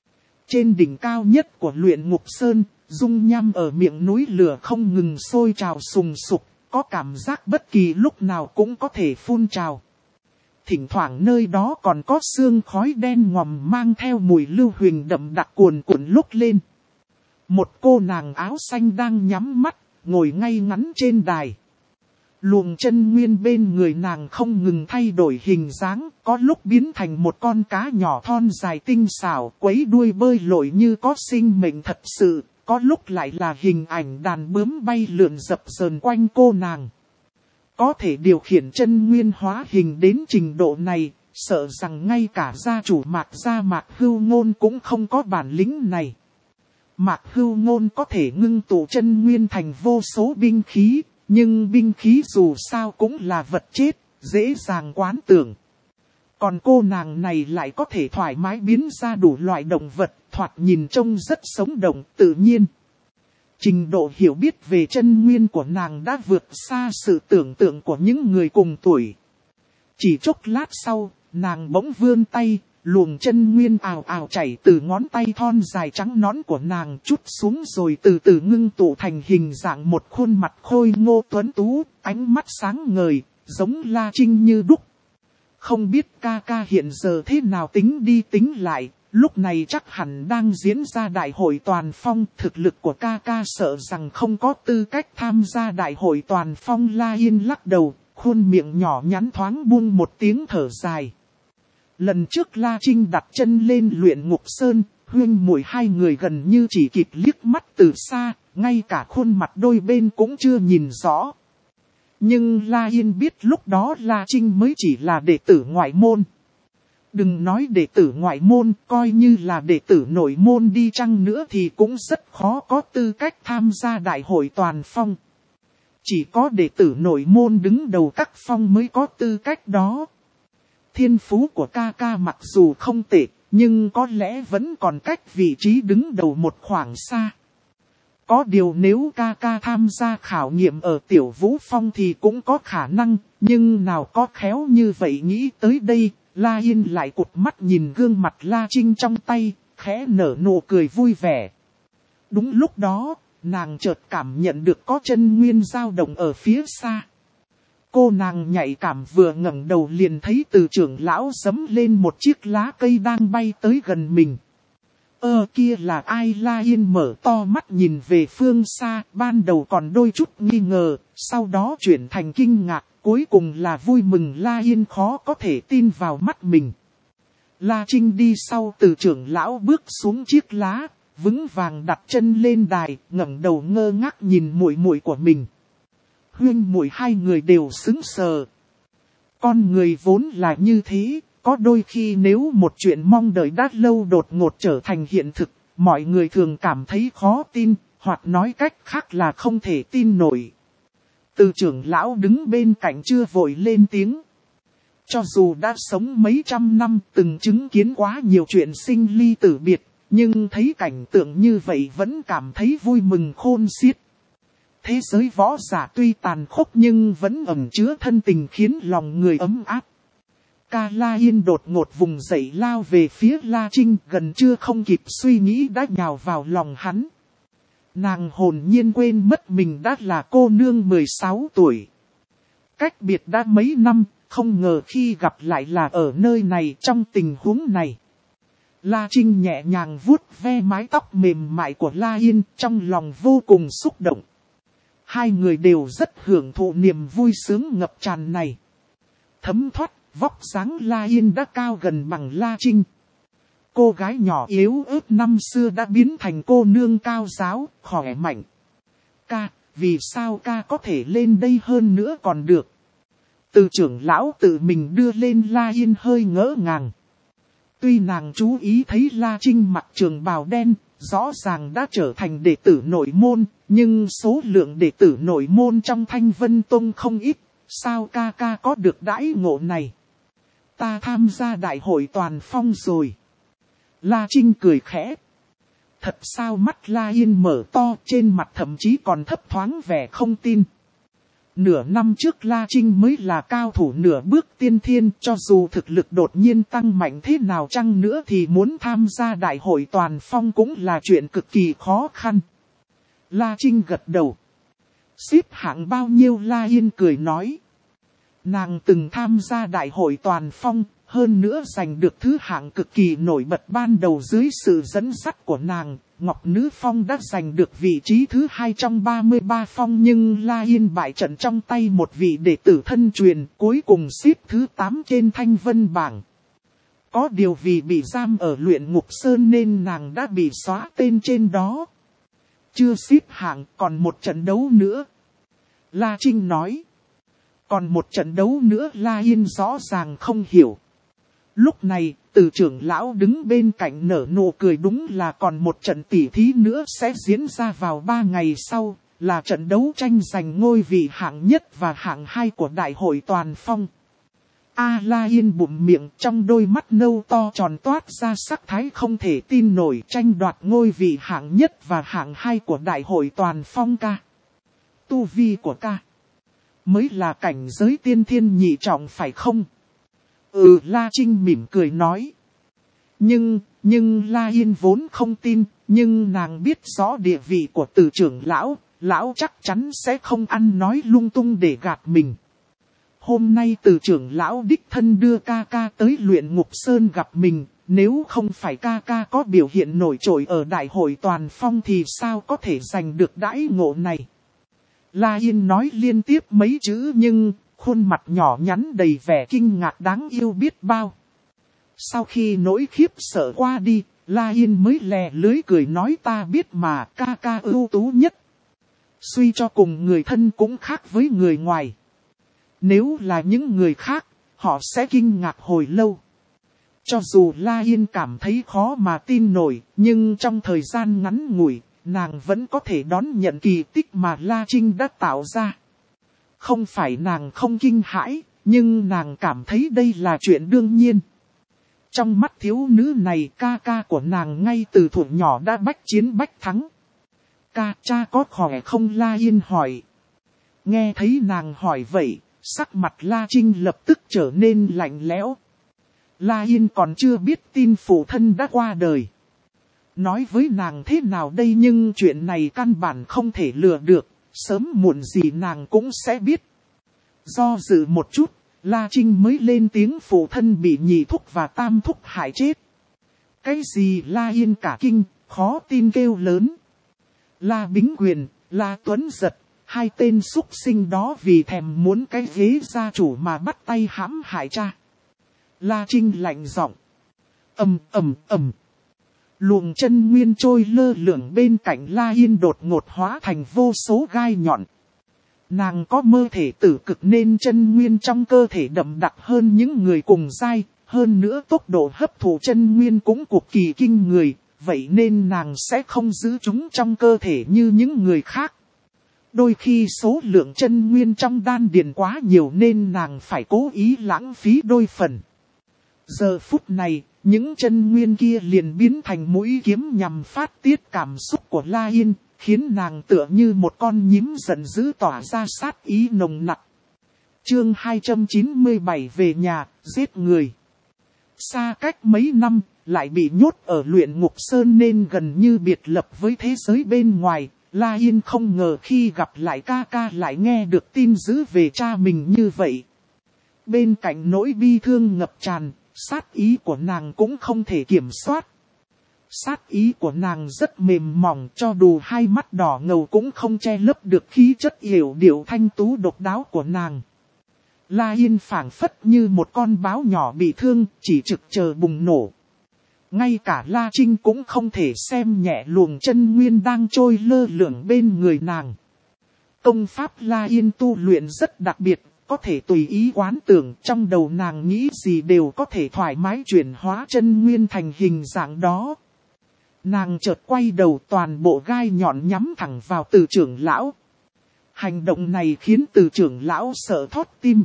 S1: Trên đỉnh cao nhất của luyện ngục sơn, dung nham ở miệng núi lửa không ngừng sôi trào sùng sục, có cảm giác bất kỳ lúc nào cũng có thể phun trào. Thỉnh thoảng nơi đó còn có sương khói đen ngòm mang theo mùi lưu huỳnh đậm đặc cuồn cuộn lúc lên. Một cô nàng áo xanh đang nhắm mắt, ngồi ngay ngắn trên đài. Luồng chân nguyên bên người nàng không ngừng thay đổi hình dáng, có lúc biến thành một con cá nhỏ thon dài tinh xảo, quấy đuôi bơi lội như có sinh mệnh thật sự, có lúc lại là hình ảnh đàn bướm bay lượn dập dờn quanh cô nàng. Có thể điều khiển chân nguyên hóa hình đến trình độ này, sợ rằng ngay cả gia chủ Mạc gia Mạc Hưu Ngôn cũng không có bản lĩnh này. Mạc Hưu Ngôn có thể ngưng tụ chân nguyên thành vô số binh khí, nhưng binh khí dù sao cũng là vật chết, dễ dàng quán tưởng. Còn cô nàng này lại có thể thoải mái biến ra đủ loại động vật, thoạt nhìn trông rất sống động, tự nhiên. Trình độ hiểu biết về chân nguyên của nàng đã vượt xa sự tưởng tượng của những người cùng tuổi. Chỉ chốc lát sau, nàng bỗng vươn tay, luồng chân nguyên ào ào chảy từ ngón tay thon dài trắng nõn của nàng chút xuống rồi từ từ ngưng tụ thành hình dạng một khuôn mặt khôi ngô tuấn tú, ánh mắt sáng ngời, giống La Trinh như đúc. Không biết ca ca hiện giờ thế nào tính đi tính lại, lúc này chắc hẳn đang diễn ra đại hội toàn phong, thực lực của ca ca sợ rằng không có tư cách tham gia đại hội toàn phong. La Yên lắc đầu, khuôn miệng nhỏ nhắn thoáng buông một tiếng thở dài. Lần trước La Trinh đặt chân lên luyện ngục sơn, huynh muội hai người gần như chỉ kịp liếc mắt từ xa, ngay cả khuôn mặt đôi bên cũng chưa nhìn rõ. Nhưng La Yên biết lúc đó La Trinh mới chỉ là đệ tử ngoại môn. Đừng nói đệ tử ngoại môn, coi như là đệ tử nội môn đi chăng nữa thì cũng rất khó có tư cách tham gia đại hội toàn phong. Chỉ có đệ tử nội môn đứng đầu các phong mới có tư cách đó. Thiên phú của ca ca mặc dù không tệ, nhưng có lẽ vẫn còn cách vị trí đứng đầu một khoảng xa. Có điều nếu ca ca tham gia khảo nghiệm ở Tiểu Vũ Phong thì cũng có khả năng, nhưng nào có khéo như vậy. Nghĩ tới đây, La Yên lại cụt mắt nhìn gương mặt La Trinh trong tay, khẽ nở nụ cười vui vẻ. Đúng lúc đó, nàng chợt cảm nhận được có chân nguyên dao động ở phía xa. Cô nàng nhạy cảm vừa ngẩng đầu liền thấy Từ trưởng lão giẫm lên một chiếc lá cây đang bay tới gần mình. Ơ kia là ai? La Yên mở to mắt nhìn về phương xa, ban đầu còn đôi chút nghi ngờ, sau đó chuyển thành kinh ngạc, cuối cùng là vui mừng. La Yên khó có thể tin vào mắt mình. La Trinh đi sau Từ trưởng lão bước xuống chiếc lá, vững vàng đặt chân lên đài, ngẩng đầu ngơ ngác nhìn muội muội của mình. Huynh muội hai người đều sững sờ. Con người vốn là như thế, có đôi khi nếu một chuyện mong đợi đã lâu đột ngột trở thành hiện thực, mọi người thường cảm thấy khó tin, hoặc nói cách khác là không thể tin nổi. Từ trưởng lão đứng bên cạnh chưa vội lên tiếng. Cho dù đã sống mấy trăm năm, từng chứng kiến quá nhiều chuyện sinh ly tử biệt, nhưng thấy cảnh tượng như vậy vẫn cảm thấy vui mừng khôn xiết. Thế giới võ giả tuy tàn khốc nhưng vẫn ẩn chứa thân tình khiến lòng người ấm áp. Ca La Yên đột ngột vùng dậy lao về phía La Trinh, gần chưa không kịp suy nghĩ đã nhào vào lòng hắn. Nàng hồn nhiên quên mất mình đã là cô nương mười sáu tuổi. Cách biệt đã mấy năm, không ngờ khi gặp lại là ở nơi này trong tình huống này. La Trinh nhẹ nhàng vuốt ve mái tóc mềm mại của La Yên, trong lòng vô cùng xúc động. Hai người đều rất hưởng thụ niềm vui sướng ngập tràn này. Thấm thoát, vóc dáng La Yên đã cao gần bằng La Trinh. Cô gái nhỏ yếu ớt năm xưa đã biến thành cô nương cao giáo, khỏe mạnh. Ca, vì sao ca có thể lên đây hơn nữa còn được? Từ trưởng lão tự mình đưa lên La Yên hơi ngỡ ngàng. Tuy nàng chú ý thấy La Trinh mặc trường bào đen, rõ ràng đã trở thành đệ tử nội môn, nhưng số lượng đệ tử nội môn trong Thanh Vân Tông không ít, sao ca ca có được đãi ngộ này? Ta tham gia đại hội toàn phong rồi. La Trinh cười khẽ. Thật sao? Mắt La Yên mở to, trên mặt thậm chí còn thấp thoáng vẻ không tin. Nửa năm trước La Trinh mới là cao thủ nửa bước tiên thiên, cho dù thực lực đột nhiên tăng mạnh thế nào chăng nữa thì muốn tham gia đại hội toàn phong cũng là chuyện cực kỳ khó khăn. La Trinh gật đầu. Xếp hạng bao nhiêu? La Yên cười nói. Nàng từng tham gia đại hội toàn phong, hơn nữa giành được thứ hạng cực kỳ nổi bật ban đầu dưới sự dẫn dắt của nàng. Ngọc Nữ Phong đã giành được vị trí thứ hai trong ba mươi ba phong, nhưng La Yên bại trận trong tay một vị đệ tử thân truyền, cuối cùng xếp thứ tám trên Thanh Vân bảng. Có điều vì bị giam ở luyện ngục sơn nên nàng đã bị xóa tên trên đó. Chưa xếp hạng, còn một trận đấu nữa. La Trinh nói. Còn một trận đấu nữa? La Yên rõ ràng không hiểu. Lúc này, Từ trưởng lão đứng bên cạnh nở nụ cười. Đúng là còn một trận tỉ thí nữa sẽ diễn ra vào ba ngày sau, là trận đấu tranh giành ngôi vị hạng nhất và hạng hai của đại hội toàn phong. A La Yên bụm miệng, trong đôi mắt nâu to tròn toát ra sắc thái không thể tin nổi, tranh đoạt ngôi vị hạng nhất và hạng hai của đại hội toàn phong ca. Tu vi của ca mới là cảnh giới tiên thiên nhị trọng phải không? Ừ, La Trinh mỉm cười nói. Nhưng, nhưng La Yên vốn không tin, nhưng nàng biết rõ địa vị của Từ trưởng lão, lão chắc chắn sẽ không ăn nói lung tung để gạt mình. Hôm nay Từ trưởng lão đích thân đưa ca ca tới luyện ngục sơn gặp mình, nếu không phải ca ca có biểu hiện nổi trội ở đại hội toàn phong thì sao có thể giành được đãi ngộ này? La Yên nói liên tiếp mấy chữ nhưng khuôn mặt nhỏ nhắn đầy vẻ kinh ngạc đáng yêu biết bao. Sau khi nỗi khiếp sợ qua đi, La Yên mới lè lưới cười nói ta biết mà, ca ca ưu tú nhất. Suy cho cùng người thân cũng khác với người ngoài. Nếu là những người khác, họ sẽ kinh ngạc hồi lâu. Cho dù La Yên cảm thấy khó mà tin nổi, nhưng trong thời gian ngắn ngủi, nàng vẫn có thể đón nhận kỳ tích mà La Trinh đã tạo ra. Không phải nàng không kinh hãi, nhưng nàng cảm thấy đây là chuyện đương nhiên. Trong mắt thiếu nữ này, ca ca của nàng ngay từ thuở nhỏ đã bách chiến bách thắng. Ca, cha có khỏe không? La Yên hỏi. Nghe thấy nàng hỏi vậy, sắc mặt La Trinh lập tức trở nên lạnh lẽo. La Yên còn chưa biết tin phụ thân đã qua đời. Nói với nàng thế nào đây, nhưng chuyện này căn bản không thể lừa được, sớm muộn gì nàng cũng sẽ biết. Do dự một chút, La Trinh mới lên tiếng phụ thân bị nhị thúc và tam thúc hại chết. Cái gì? La Yên cả kinh, khó tin kêu lớn. La Bính Quyền, La Tuấn Giật, hai tên súc sinh đó vì thèm muốn cái ghế gia chủ mà bắt tay hãm hại cha. La Trinh lạnh giọng. Ầm ầm ầm. Luồng chân nguyên trôi lơ lửng bên cạnh La Yên đột ngột hóa thành vô số gai nhọn. Nàng có mơ thể tử cực nên chân nguyên trong cơ thể đậm đặc hơn những người cùng giai, hơn nữa tốc độ hấp thụ chân nguyên cũng cực kỳ kinh người, vậy nên nàng sẽ không giữ chúng trong cơ thể như những người khác. Đôi khi số lượng chân nguyên trong đan điền quá nhiều nên nàng phải cố ý lãng phí đôi phần. Giờ phút này, những chân nguyên kia liền biến thành mũi kiếm nhằm phát tiết cảm xúc của La Yên, khiến nàng tựa như một con nhím giận dữ tỏa ra sát ý nồng nặc. Chương hai trăm chín mươi bảy về nhà, giết người. Xa cách mấy năm, lại bị nhốt ở luyện ngục sơn nên gần như biệt lập với thế giới bên ngoài. La Yên không ngờ khi gặp lại ca ca lại nghe được tin dữ về cha mình như vậy. Bên cạnh nỗi bi thương ngập tràn, sát ý của nàng cũng không thể kiểm soát. Sát ý của nàng rất mềm mỏng, cho dù hai mắt đỏ ngầu cũng không che lấp được khí chất yểu điệu thanh tú độc đáo của nàng. La Yên phảng phất như một con báo nhỏ bị thương, chỉ trực chờ bùng nổ. Ngay cả La Trinh cũng không thể xem nhẹ luồng chân nguyên đang trôi lơ lửng bên người nàng. Công pháp La Yên tu luyện rất đặc biệt, có thể tùy ý quán tưởng, trong đầu nàng nghĩ gì đều có thể thoải mái chuyển hóa chân nguyên thành hình dạng đó. Nàng chợt quay đầu, toàn bộ gai nhọn nhắm thẳng vào Từ trưởng lão. Hành động này khiến Từ trưởng lão sợ thót tim.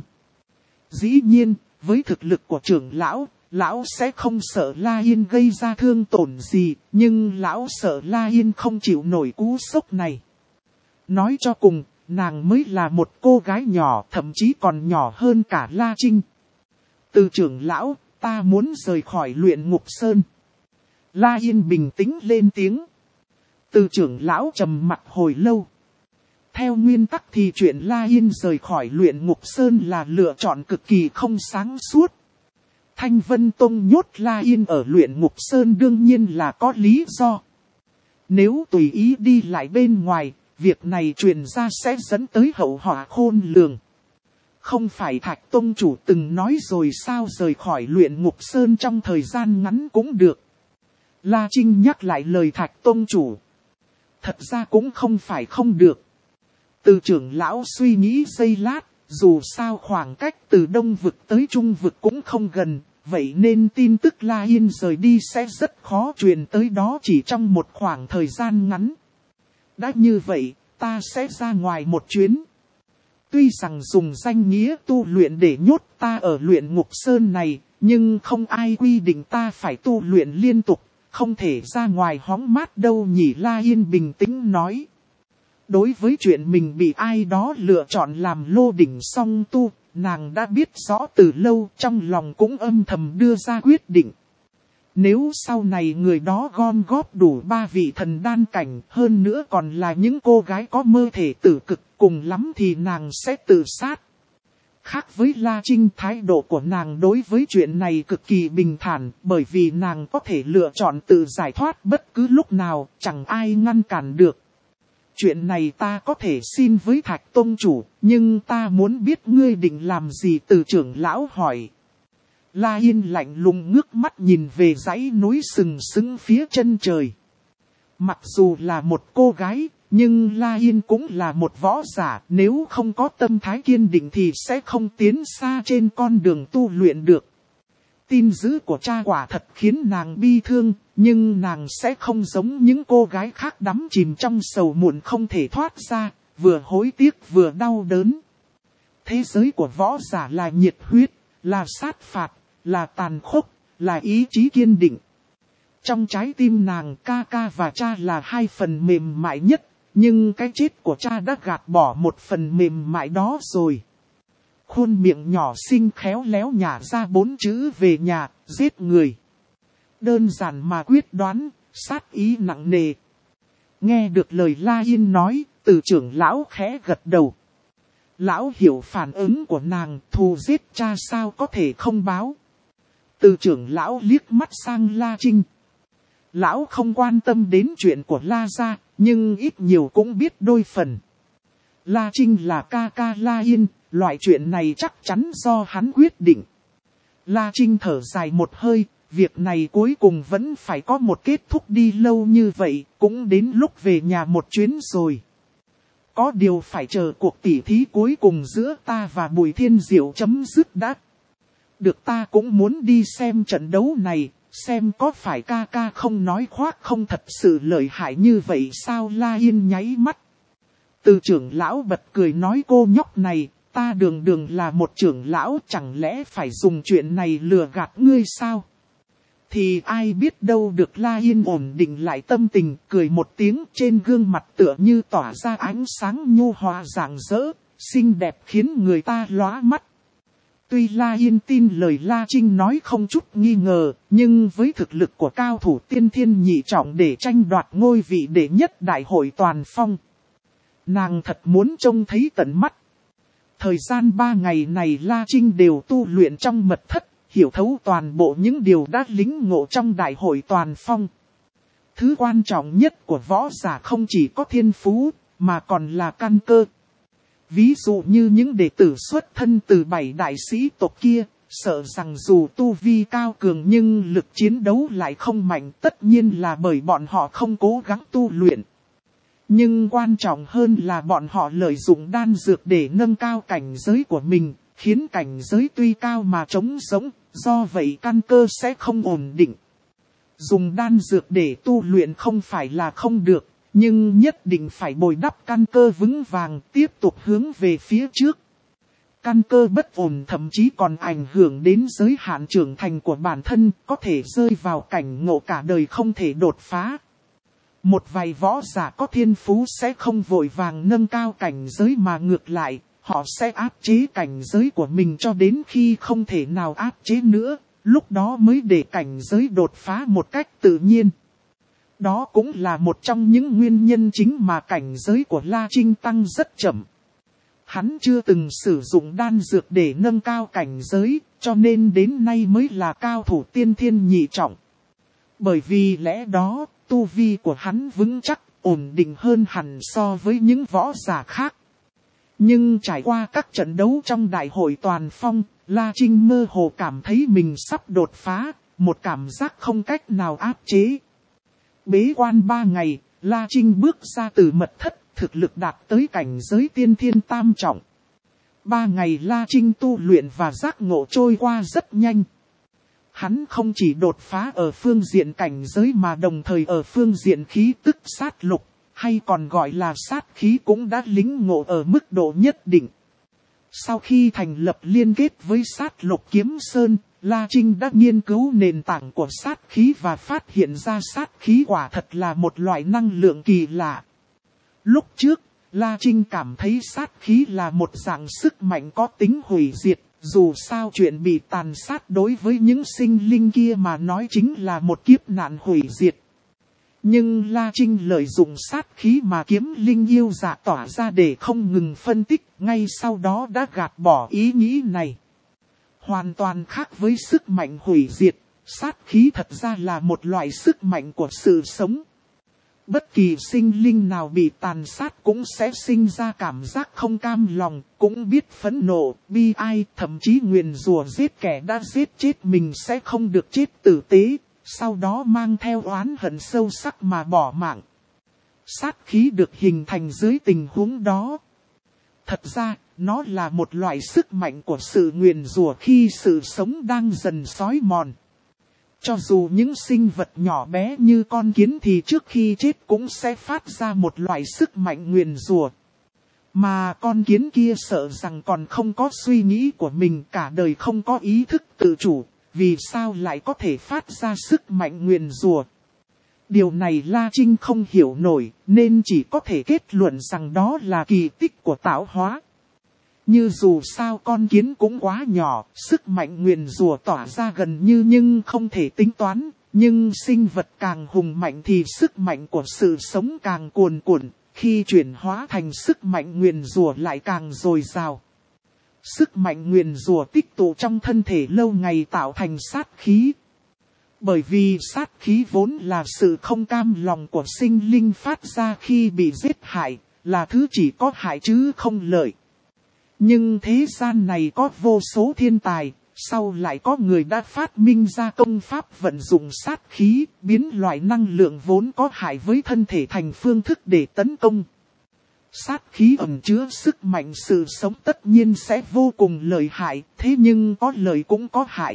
S1: Dĩ nhiên, với thực lực của trưởng lão, lão sẽ không sợ La Yên gây ra thương tổn gì, nhưng lão sợ La Yên không chịu nổi cú sốc này. Nói cho cùng, nàng mới là một cô gái nhỏ, thậm chí còn nhỏ hơn cả La Trinh. Từ trưởng lão, ta muốn rời khỏi Luyện Ngục Sơn. La Yên bình tĩnh lên tiếng. Từ trưởng lão trầm mặc hồi lâu. Theo nguyên tắc thì chuyện La Yên rời khỏi Luyện Ngục Sơn là lựa chọn cực kỳ không sáng suốt. Thanh Vân Tông nhốt La Yên ở Luyện Ngục Sơn đương nhiên là có lý do. Nếu tùy ý đi lại bên ngoài, việc này truyền ra sẽ dẫn tới hậu họa khôn lường. Không phải Thạch Tông chủ từng nói rồi sao, rời khỏi Luyện Ngục Sơn trong thời gian ngắn cũng được. La Trinh nhắc lại lời Thạch Tông chủ. Thật ra cũng không phải không được. Từ trưởng lão suy nghĩ giây lát, dù sao khoảng cách từ Đông Vực tới Trung Vực cũng không gần, vậy nên tin tức La Yên rời đi sẽ rất khó truyền tới đó chỉ trong một khoảng thời gian ngắn. Đã như vậy, ta sẽ ra ngoài một chuyến. Tuy rằng dùng danh nghĩa tu luyện để nhốt ta ở Luyện Ngục Sơn này, nhưng không ai quy định ta phải tu luyện liên tục, không thể ra ngoài hóng mát đâu nhỉ. La Yên bình tĩnh nói. Đối với chuyện mình bị ai đó lựa chọn làm lô đỉnh song tu, nàng đã biết rõ từ lâu, trong lòng cũng âm thầm đưa ra quyết định. Nếu sau này người đó gom góp đủ ba vị thần đan cảnh, hơn nữa còn là những cô gái có mơ thể tử cực, cùng lắm thì nàng sẽ tự sát. Khác với La Trinh, thái độ của nàng đối với chuyện này cực kỳ bình thản, bởi vì nàng có thể lựa chọn tự giải thoát bất cứ lúc nào, chẳng ai ngăn cản được. Chuyện này ta có thể xin với Thạch Tông chủ, nhưng ta muốn biết ngươi định làm gì. Từ trưởng lão hỏi. La Yên lạnh lùng ngước mắt nhìn về dãy núi sừng sững phía chân trời. Mặc dù là một cô gái, nhưng La Yên cũng là một võ giả, nếu không có tâm thái kiên định thì sẽ không tiến xa trên con đường tu luyện được. Tin dữ của cha quả thật khiến nàng bi thương, nhưng nàng sẽ không giống những cô gái khác đắm chìm trong sầu muộn không thể thoát ra, vừa hối tiếc vừa đau đớn. Thế giới của võ giả là nhiệt huyết, là sát phạt, là tàn khốc, là ý chí kiên định. Trong trái tim nàng, ca ca và cha là hai phần mềm mại nhất, nhưng cái chết của cha đã gạt bỏ một phần mềm mại đó rồi. Khuôn miệng nhỏ xinh khéo léo nhả ra bốn chữ về nhà, giết người. Đơn giản mà quyết đoán, sát ý nặng nề. Nghe được lời La Yên nói, Từ trưởng lão khẽ gật đầu. Lão hiểu phản ứng của nàng, thù giết cha sao có thể không báo. Từ trưởng lão liếc mắt sang La Trinh. Lão không quan tâm đến chuyện của La gia, nhưng ít nhiều cũng biết đôi phần. La Trinh là ca ca La Yên, loại chuyện này chắc chắn do hắn quyết định. La Trinh thở dài một hơi, việc này cuối cùng vẫn phải có một kết thúc, đi lâu như vậy, cũng đến lúc về nhà một chuyến rồi. Có điều phải chờ cuộc tỉ thí cuối cùng giữa ta và Bùi Thiên Diệu chấm dứt đã. Được, ta cũng muốn đi xem trận đấu này, xem có phải ca ca không nói khoác không thật sự lợi hại như vậy sao. La Yên nháy mắt. Từ trưởng lão bật cười nói, cô nhóc này, ta đường đường là một trưởng lão, chẳng lẽ phải dùng chuyện này lừa gạt ngươi sao? Thì ai biết đâu được. La Yên ổn định lại tâm tình, cười một tiếng, trên gương mặt tựa như tỏa ra ánh sáng nhu hòa rạng rỡ, xinh đẹp khiến người ta lóa mắt. Tuy La Yên tin lời La Trinh nói không chút nghi ngờ, nhưng với thực lực của cao thủ tiên thiên nhị trọng để tranh đoạt ngôi vị đệ nhất đại hội toàn phong, nàng thật muốn trông thấy tận mắt. Thời gian ba ngày này La Trinh đều tu luyện trong mật thất, hiểu thấu toàn bộ những điều đã lĩnh ngộ trong đại hội toàn phong. Thứ quan trọng nhất của võ giả không chỉ có thiên phú, mà còn là căn cơ. Ví dụ như những đệ tử xuất thân từ bảy đại sĩ tộc kia, sợ rằng dù tu vi cao cường nhưng lực chiến đấu lại không mạnh, tất nhiên là bởi bọn họ không cố gắng tu luyện. Nhưng quan trọng hơn là bọn họ lợi dụng đan dược để nâng cao cảnh giới của mình, khiến cảnh giới tuy cao mà trống rỗng, do vậy căn cơ sẽ không ổn định. Dùng đan dược để tu luyện không phải là không được, nhưng nhất định phải bồi đắp căn cơ vững vàng, tiếp tục hướng về phía trước. Căn cơ bất ổn thậm chí còn ảnh hưởng đến giới hạn trưởng thành của bản thân, có thể rơi vào cảnh ngộ cả đời không thể đột phá. Một vài võ giả có thiên phú sẽ không vội vàng nâng cao cảnh giới mà ngược lại, họ sẽ áp chế cảnh giới của mình cho đến khi không thể nào áp chế nữa, lúc đó mới để cảnh giới đột phá một cách tự nhiên. Đó cũng là một trong những nguyên nhân chính mà cảnh giới của La Trinh tăng rất chậm. Hắn chưa từng sử dụng đan dược để nâng cao cảnh giới, cho nên đến nay mới là cao thủ tiên thiên nhị trọng. Bởi vì lẽ đó, tu vi của hắn vững chắc, ổn định hơn hẳn so với những võ giả khác. Nhưng trải qua các trận đấu trong đại hội toàn phong, La Trinh mơ hồ cảm thấy mình sắp đột phá, một cảm giác không cách nào áp chế. Bế quan ba ngày, La Trinh bước ra từ mật thất, thực lực đạt tới cảnh giới tiên thiên tam trọng. Ba ngày La Trinh tu luyện và giác ngộ trôi qua rất nhanh. Hắn không chỉ đột phá ở phương diện cảnh giới mà đồng thời ở phương diện khí tức sát lục, hay còn gọi là sát khí cũng đã lĩnh ngộ ở mức độ nhất định. Sau khi thành lập liên kết với sát lục kiếm sơn, La Trinh đã nghiên cứu nền tảng của sát khí và phát hiện ra sát khí quả thật là một loại năng lượng kỳ lạ. Lúc trước, La Trinh cảm thấy sát khí là một dạng sức mạnh có tính hủy diệt, dù sao chuyện bị tàn sát đối với những sinh linh kia mà nói chính là một kiếp nạn hủy diệt. Nhưng La Trinh lợi dụng sát khí mà kiếm linh yêu dạ tỏa ra để không ngừng phân tích, ngay sau đó đã gạt bỏ ý nghĩ này. Hoàn toàn khác với sức mạnh hủy diệt, sát khí thật ra là một loại sức mạnh của sự sống. Bất kỳ sinh linh nào bị tàn sát cũng sẽ sinh ra cảm giác không cam lòng, cũng biết phẫn nộ, bi ai, thậm chí nguyền rủa giết kẻ đã giết chết mình sẽ không được chết tử tế, sau đó mang theo oán hận sâu sắc mà bỏ mạng. Sát khí được hình thành dưới tình huống đó. Thật ra, nó là một loại sức mạnh của sự nguyền rủa khi sự sống đang dần xói mòn. Cho dù những sinh vật nhỏ bé như con kiến thì trước khi chết cũng sẽ phát ra một loại sức mạnh nguyền rủa. Mà con kiến kia sợ rằng còn không có suy nghĩ của mình, cả đời không có ý thức tự chủ, vì sao lại có thể phát ra sức mạnh nguyền rủa. Điều này La Trinh không hiểu nổi, nên chỉ có thể kết luận rằng đó là kỳ tích của tạo hóa. Như dù sao con kiến cũng quá nhỏ, sức mạnh nguyền rủa tỏa ra gần như nhưng không thể tính toán, nhưng sinh vật càng hùng mạnh thì sức mạnh của sự sống càng cuồn cuộn, khi chuyển hóa thành sức mạnh nguyền rủa lại càng dồi dào. Sức mạnh nguyền rủa tích tụ trong thân thể lâu ngày tạo thành sát khí. Bởi vì sát khí vốn là sự không cam lòng của sinh linh phát ra khi bị giết hại, là thứ chỉ có hại chứ không lợi. Nhưng thế gian này có vô số thiên tài, sau lại có người đã phát minh ra công pháp vận dụng sát khí, biến loại năng lượng vốn có hại với thân thể thành phương thức để tấn công. Sát khí ẩn chứa sức mạnh sự sống tất nhiên sẽ vô cùng lợi hại, thế nhưng có lợi cũng có hại.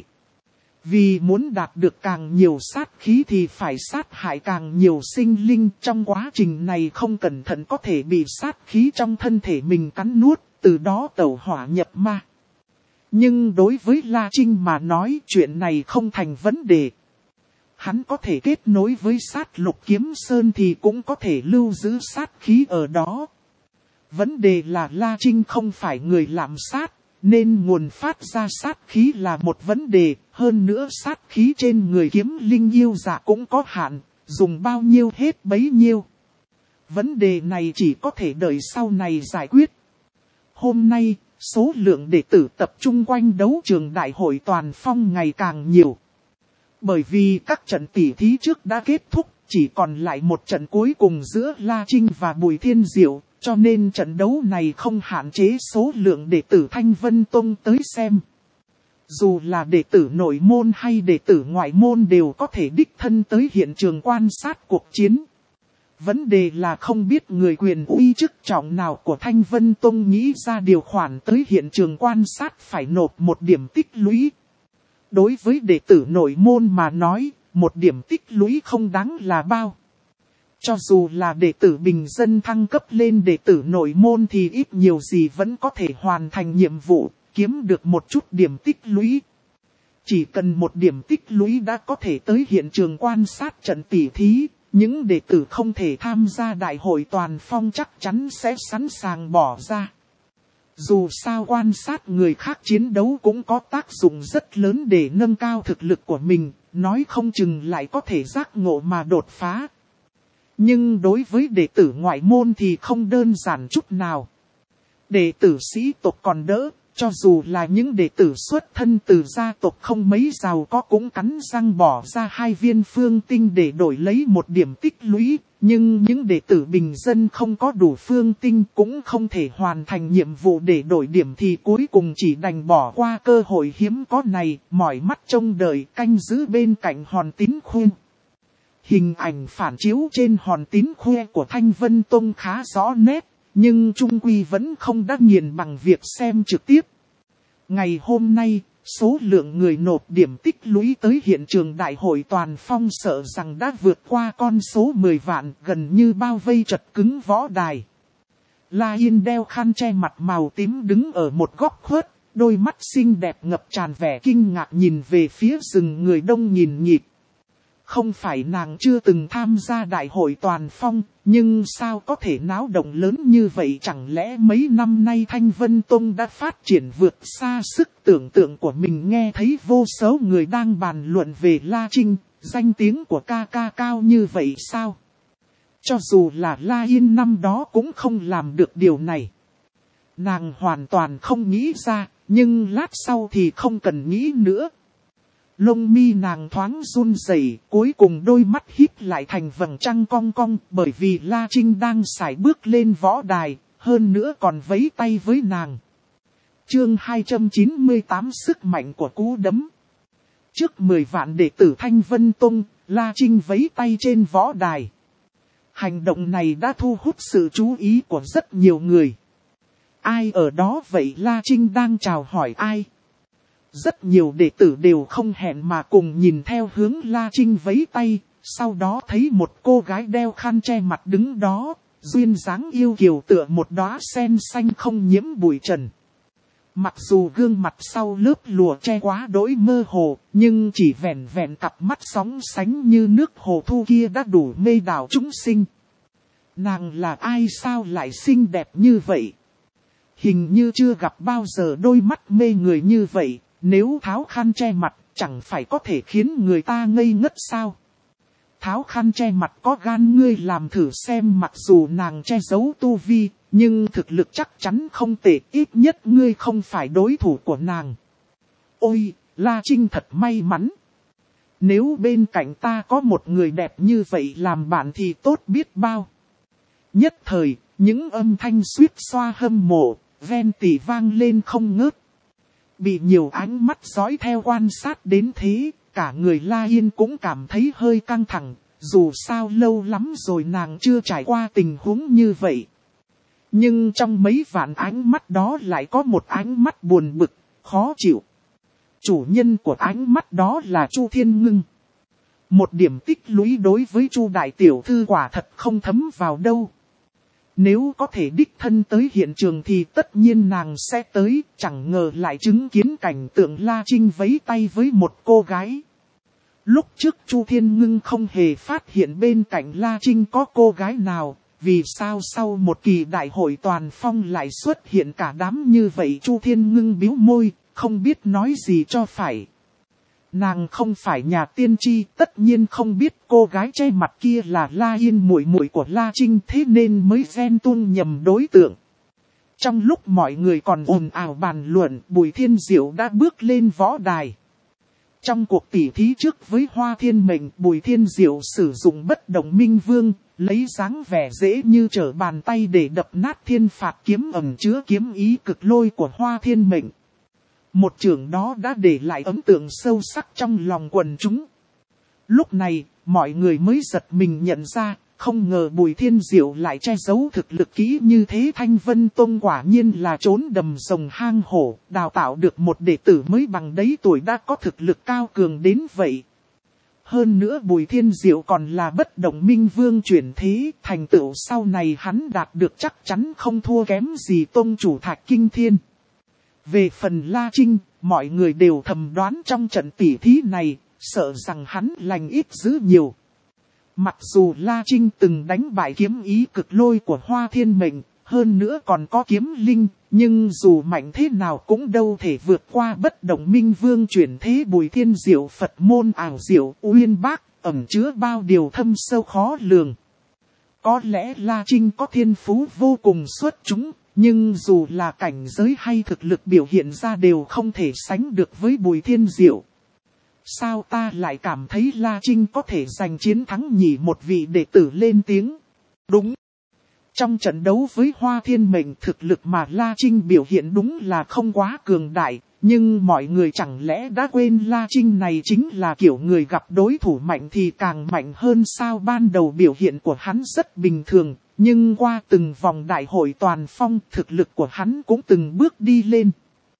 S1: Vì muốn đạt được càng nhiều sát khí thì phải sát hại càng nhiều sinh linh, trong quá trình này không cẩn thận có thể bị sát khí trong thân thể mình cắn nuốt, từ đó tẩu hỏa nhập ma. Nhưng đối với La Trinh mà nói chuyện này không thành vấn đề. Hắn có thể kết nối với sát lục kiếm sơn thì cũng có thể lưu giữ sát khí ở đó. Vấn đề là La Trinh không phải người làm sát, nên nguồn phát ra sát khí là một vấn đề. Hơn nữa sát khí trên người kiếm linh yêu dạ cũng có hạn, dùng bao nhiêu hết bấy nhiêu. Vấn đề này chỉ có thể đợi sau này giải quyết. Hôm nay, số lượng đệ tử tập trung quanh đấu trường đại hội toàn phong ngày càng nhiều. Bởi vì các trận tỉ thí trước đã kết thúc, chỉ còn lại một trận cuối cùng giữa La Trinh và Bùi Thiên Diệu, cho nên trận đấu này không hạn chế số lượng đệ tử Thanh Vân Tông tới xem. Dù là đệ tử nội môn hay đệ tử ngoại môn đều có thể đích thân tới hiện trường quan sát cuộc chiến. Vấn đề là không biết người quyền uy chức trọng nào của Thanh Vân Tông nghĩ ra điều khoản tới hiện trường quan sát phải nộp một điểm tích lũy. Đối với đệ tử nội môn mà nói, một điểm tích lũy không đáng là bao. Cho dù là đệ tử bình dân thăng cấp lên đệ tử nội môn thì ít nhiều gì vẫn có thể hoàn thành nhiệm vụ, kiếm được một chút điểm tích lũy. Chỉ cần một điểm tích lũy đã có thể tới hiện trường quan sát trận tỉ thí, những đệ tử không thể tham gia đại hội toàn phong chắc chắn sẽ sẵn sàng bỏ ra. Dù sao quan sát người khác chiến đấu cũng có tác dụng rất lớn để nâng cao thực lực của mình, nói không chừng lại có thể giác ngộ mà đột phá. Nhưng đối với đệ tử ngoại môn thì không đơn giản chút nào. Đệ tử sĩ tộc còn đỡ, cho dù là những đệ tử xuất thân từ gia tộc không mấy giàu có cũng cắn răng bỏ ra hai viên phương tinh để đổi lấy một điểm tích lũy. Nhưng những đệ tử bình dân không có đủ phương tinh cũng không thể hoàn thành nhiệm vụ để đổi điểm thì cuối cùng chỉ đành bỏ qua cơ hội hiếm có này, mỏi mắt trông đợi canh giữ bên cạnh hòn tín khuyên. Hình ảnh phản chiếu trên hòn tín khoe của Thanh Vân Tông khá rõ nét, nhưng trung quy vẫn không đắc nghiền bằng việc xem trực tiếp. Ngày hôm nay, số lượng người nộp điểm tích lũy tới hiện trường đại hội toàn phong sợ rằng đã vượt qua con số mười vạn, gần như bao vây chật cứng võ đài. La Yên đeo khăn che mặt màu tím đứng ở một góc khuất, đôi mắt xinh đẹp ngập tràn vẻ kinh ngạc nhìn về phía rừng người đông nghìn nghịt. Không phải nàng chưa từng tham gia đại hội toàn phong, nhưng sao có thể náo động lớn như vậy, chẳng lẽ mấy năm nay Thanh Vân Tông đã phát triển vượt xa sức tưởng tượng của mình. Nghe thấy vô số người đang bàn luận về La Trinh, danh tiếng của ca ca cao như vậy sao? Cho dù là La Yên năm đó cũng không làm được điều này. Nàng hoàn toàn không nghĩ ra, nhưng lát sau thì không cần nghĩ nữa. Lông mi nàng thoáng run rẩy, cuối cùng đôi mắt híp lại thành vầng trăng cong cong, bởi vì La Trinh đang sải bước lên võ đài, hơn nữa còn vẫy tay với nàng. Chương hai trăm chín mươi tám sức mạnh của cú đấm. Trước mười vạn đệ tử Thanh Vân Tông, La Trinh vẫy tay trên võ đài. Hành động này đã thu hút sự chú ý của rất nhiều người. Ai ở đó vậy? La Trinh đang chào hỏi ai? Rất nhiều đệ tử đều không hẹn mà cùng nhìn theo hướng La Trinh vẫy tay, sau đó thấy một cô gái đeo khăn che mặt đứng đó, duyên dáng yêu kiều tựa một đóa sen xanh không nhiễm bụi trần. Mặc dù gương mặt sau lớp lụa che quá đỗi mơ hồ, nhưng chỉ vẹn vẹn cặp mắt sóng sánh như nước hồ thu kia đã đủ mê đảo chúng sinh. Nàng là ai sao lại xinh đẹp như vậy? Hình như chưa gặp bao giờ đôi mắt mê người như vậy. Nếu tháo khăn che mặt, chẳng phải có thể khiến người ta ngây ngất sao? Tháo khăn che mặt có gan ngươi làm thử xem, mặc dù nàng che giấu tu vi, nhưng thực lực chắc chắn không tệ, ít nhất ngươi không phải đối thủ của nàng. Ôi, La Trinh thật may mắn. Nếu bên cạnh ta có một người đẹp như vậy làm bạn thì tốt biết bao. Nhất thời, những âm thanh suýt xoa hâm mộ, ven tỉ vang lên không ngớt. Bị nhiều ánh mắt dõi theo quan sát đến thế, cả người La Yên cũng cảm thấy hơi căng thẳng, dù sao lâu lắm rồi nàng chưa trải qua tình huống như vậy. Nhưng trong mấy vạn ánh mắt đó lại có một ánh mắt buồn bực, khó chịu. Chủ nhân của ánh mắt đó là Chu Thiên Ngưng. Một điểm tích lũy đối với Chu đại tiểu thư quả thật không thấm vào đâu. Nếu có thể đích thân tới hiện trường thì tất nhiên nàng sẽ tới, chẳng ngờ lại chứng kiến cảnh tượng La Trinh vẫy tay với một cô gái. Lúc trước Chu Thiên Ngưng không hề phát hiện bên cạnh La Trinh có cô gái nào, vì sao sau một kỳ đại hội toàn phong lại xuất hiện cả đám như vậy? Chu Thiên Ngưng bĩu môi, không biết nói gì cho phải. Nàng không phải nhà tiên tri, tất nhiên không biết cô gái che mặt kia là La Yên muội muội của La Trinh, thế nên mới ghen tuông nhầm đối tượng. Trong lúc mọi người còn ồn ào bàn luận, Bùi Thiên Diệu đã bước lên võ đài. Trong cuộc tỉ thí trước với Hoa Thiên Mệnh, Bùi Thiên Diệu sử dụng bất động minh vương, lấy dáng vẻ dễ như trở bàn tay để đập nát thiên phạt kiếm ẩn chứa kiếm ý cực lôi của Hoa Thiên Mệnh. Một trường đó đã để lại ấn tượng sâu sắc trong lòng quần chúng. Lúc này, mọi người mới giật mình nhận ra, Không ngờ Bùi Thiên Diệu lại che giấu thực lực kỹ như thế. Thanh Vân Tông quả nhiên là trốn đầm rồng hang hổ, đào tạo được một đệ tử mới bằng đấy tuổi đã có thực lực cao cường đến vậy. Hơn nữa Bùi Thiên Diệu còn là bất động minh vương chuyển thế, thành tựu sau này hắn đạt được chắc chắn không thua kém gì tông chủ Thạch Kinh Thiên. Về phần La Trinh, mọi người đều thầm đoán trong trận tỉ thí này, sợ rằng hắn lành ít dữ nhiều. Mặc dù La Trinh từng đánh bại kiếm ý cực lôi của Hoa Thiên Mệnh, hơn nữa còn có kiếm linh, nhưng dù mạnh thế nào cũng đâu thể vượt qua bất động minh vương chuyển thế Bùi Thiên Diệu. Phật môn ảo diệu uyên bác, ẩn chứa bao điều thâm sâu khó lường. Có lẽ La Trinh có thiên phú vô cùng xuất chúng, nhưng dù là cảnh giới hay thực lực biểu hiện ra đều không thể sánh được với Bùi Thiên Diệu. Sao ta lại cảm thấy La Trinh có thể giành chiến thắng nhỉ? Một vị đệ tử lên tiếng. Đúng. Trong trận đấu với Hoa Thiên Mệnh, thực lực mà La Trinh biểu hiện đúng là không quá cường đại. Nhưng mọi người chẳng lẽ đã quên La Trinh này chính là kiểu người gặp đối thủ mạnh thì càng mạnh hơn sao? Ban đầu biểu hiện của hắn rất bình thường. Nhưng qua từng vòng đại hội toàn phong, thực lực của hắn cũng từng bước đi lên.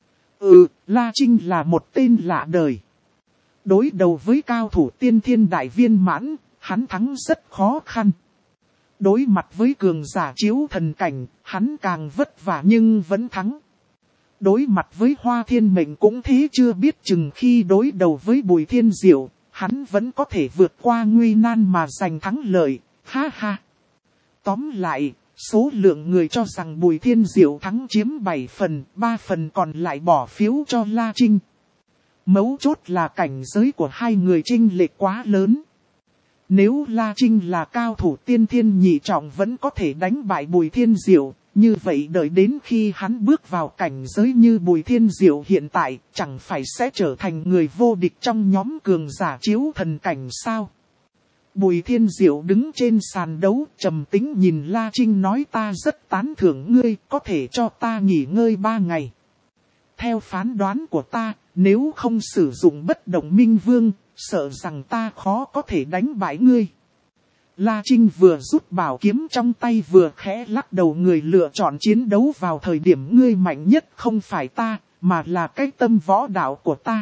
S1: Ừ, La Trinh là một tên lạ đời. Đối đầu với cao thủ tiên thiên đại viên mãn, hắn thắng rất khó khăn. Đối mặt với cường giả chiếu thần cảnh, hắn càng vất vả nhưng vẫn thắng. Đối mặt với Hoa Thiên Mệnh cũng thế, chưa biết chừng khi đối đầu với Bùi Thiên Diệu, hắn vẫn có thể vượt qua nguy nan mà giành thắng lợi, ha ha. Tóm lại, số lượng người cho rằng Bùi Thiên Diệu thắng chiếm bảy phần, ba phần còn lại bỏ phiếu cho La Trinh. Mấu chốt là cảnh giới của hai người chênh lệch quá lớn. Nếu La Trinh là cao thủ tiên thiên nhị trọng vẫn có thể đánh bại Bùi Thiên Diệu, như vậy đợi đến khi hắn bước vào cảnh giới như Bùi Thiên Diệu hiện tại, chẳng phải sẽ trở thành người vô địch trong nhóm cường giả chiếu thần cảnh sao? Bùi Thiên Diệu đứng trên sàn đấu, trầm tĩnh nhìn La Trinh nói: ta rất tán thưởng ngươi, có thể cho ta nghỉ ngơi ba ngày. Theo phán đoán của ta, nếu không sử dụng bất động minh vương, sợ rằng ta khó có thể đánh bại ngươi. La Trinh vừa rút bảo kiếm trong tay vừa khẽ lắc đầu. Người lựa chọn chiến đấu vào thời điểm ngươi mạnh nhất không phải ta, mà là cái tâm võ đạo của ta.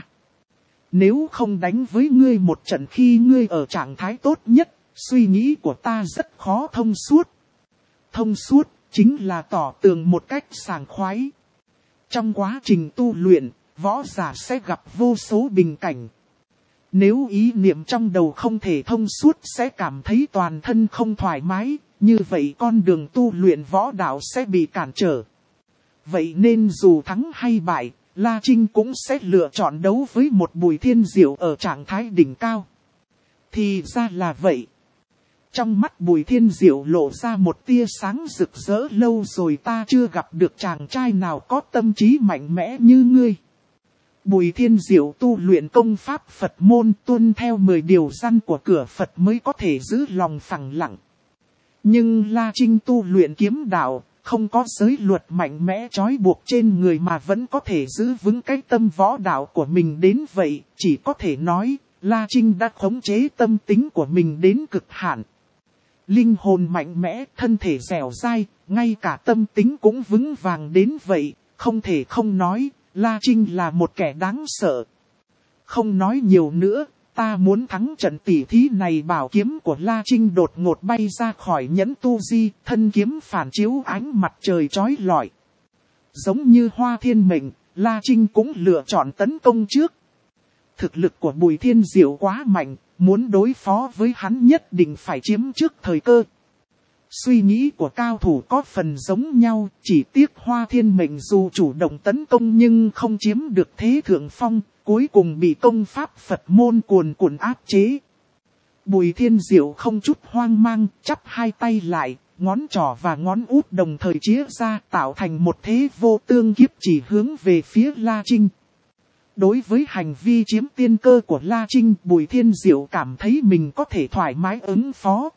S1: Nếu không đánh với ngươi một trận khi ngươi ở trạng thái tốt nhất, suy nghĩ của ta rất khó thông suốt. Thông suốt chính là tỏ tường một cách sảng khoái. Trong quá trình tu luyện, võ giả sẽ gặp vô số bình cảnh. Nếu ý niệm trong đầu không thể thông suốt sẽ cảm thấy toàn thân không thoải mái, như vậy con đường tu luyện võ đạo sẽ bị cản trở. Vậy nên dù thắng hay bại, La Trinh cũng sẽ lựa chọn đấu với một Bùi Thiên Diệu ở trạng thái đỉnh cao. Thì ra là vậy. Trong mắt Bùi Thiên Diệu lộ ra một tia sáng rực rỡ. Lâu rồi ta chưa gặp được chàng trai nào có tâm trí mạnh mẽ như ngươi. Bùi Thiên Diệu tu luyện công pháp Phật môn, tuân theo mười điều răn của cửa Phật mới có thể giữ lòng phẳng lặng. Nhưng La Trinh tu luyện kiếm đạo, không có giới luật mạnh mẽ trói buộc trên người mà vẫn có thể giữ vững cái tâm võ đạo của mình đến vậy. Chỉ có thể nói, La Trinh đã khống chế tâm tính của mình đến cực hạn. Linh hồn mạnh mẽ, thân thể dẻo dai, ngay cả tâm tính cũng vững vàng đến vậy. Không thể không nói, La Trinh là một kẻ đáng sợ. Không nói nhiều nữa, ta muốn thắng trận tỉ thí này. Bảo kiếm của La Trinh đột ngột bay ra khỏi nhẫn tu di, thân kiếm phản chiếu ánh mặt trời chói lọi. Giống như Hoa Thiên Mệnh, La Trinh cũng lựa chọn tấn công trước. Thực lực của Bùi Thiên Diệu quá mạnh, muốn đối phó với hắn nhất định phải chiếm trước thời cơ. Suy nghĩ của cao thủ có phần giống nhau, chỉ tiếc Hoa Thiên Mệnh dù chủ động tấn công nhưng không chiếm được thế thượng phong, cuối cùng bị công pháp Phật môn cuồn cuộn áp chế. Bùi Thiên Diệu không chút hoang mang, chắp hai tay lại, ngón trỏ và ngón út đồng thời chĩa ra tạo thành một thế vô tương kiếp chỉ hướng về phía La Trinh. Đối với hành vi chiếm tiên cơ của La Trinh, Bùi Thiên Diệu cảm thấy mình có thể thoải mái ứng phó.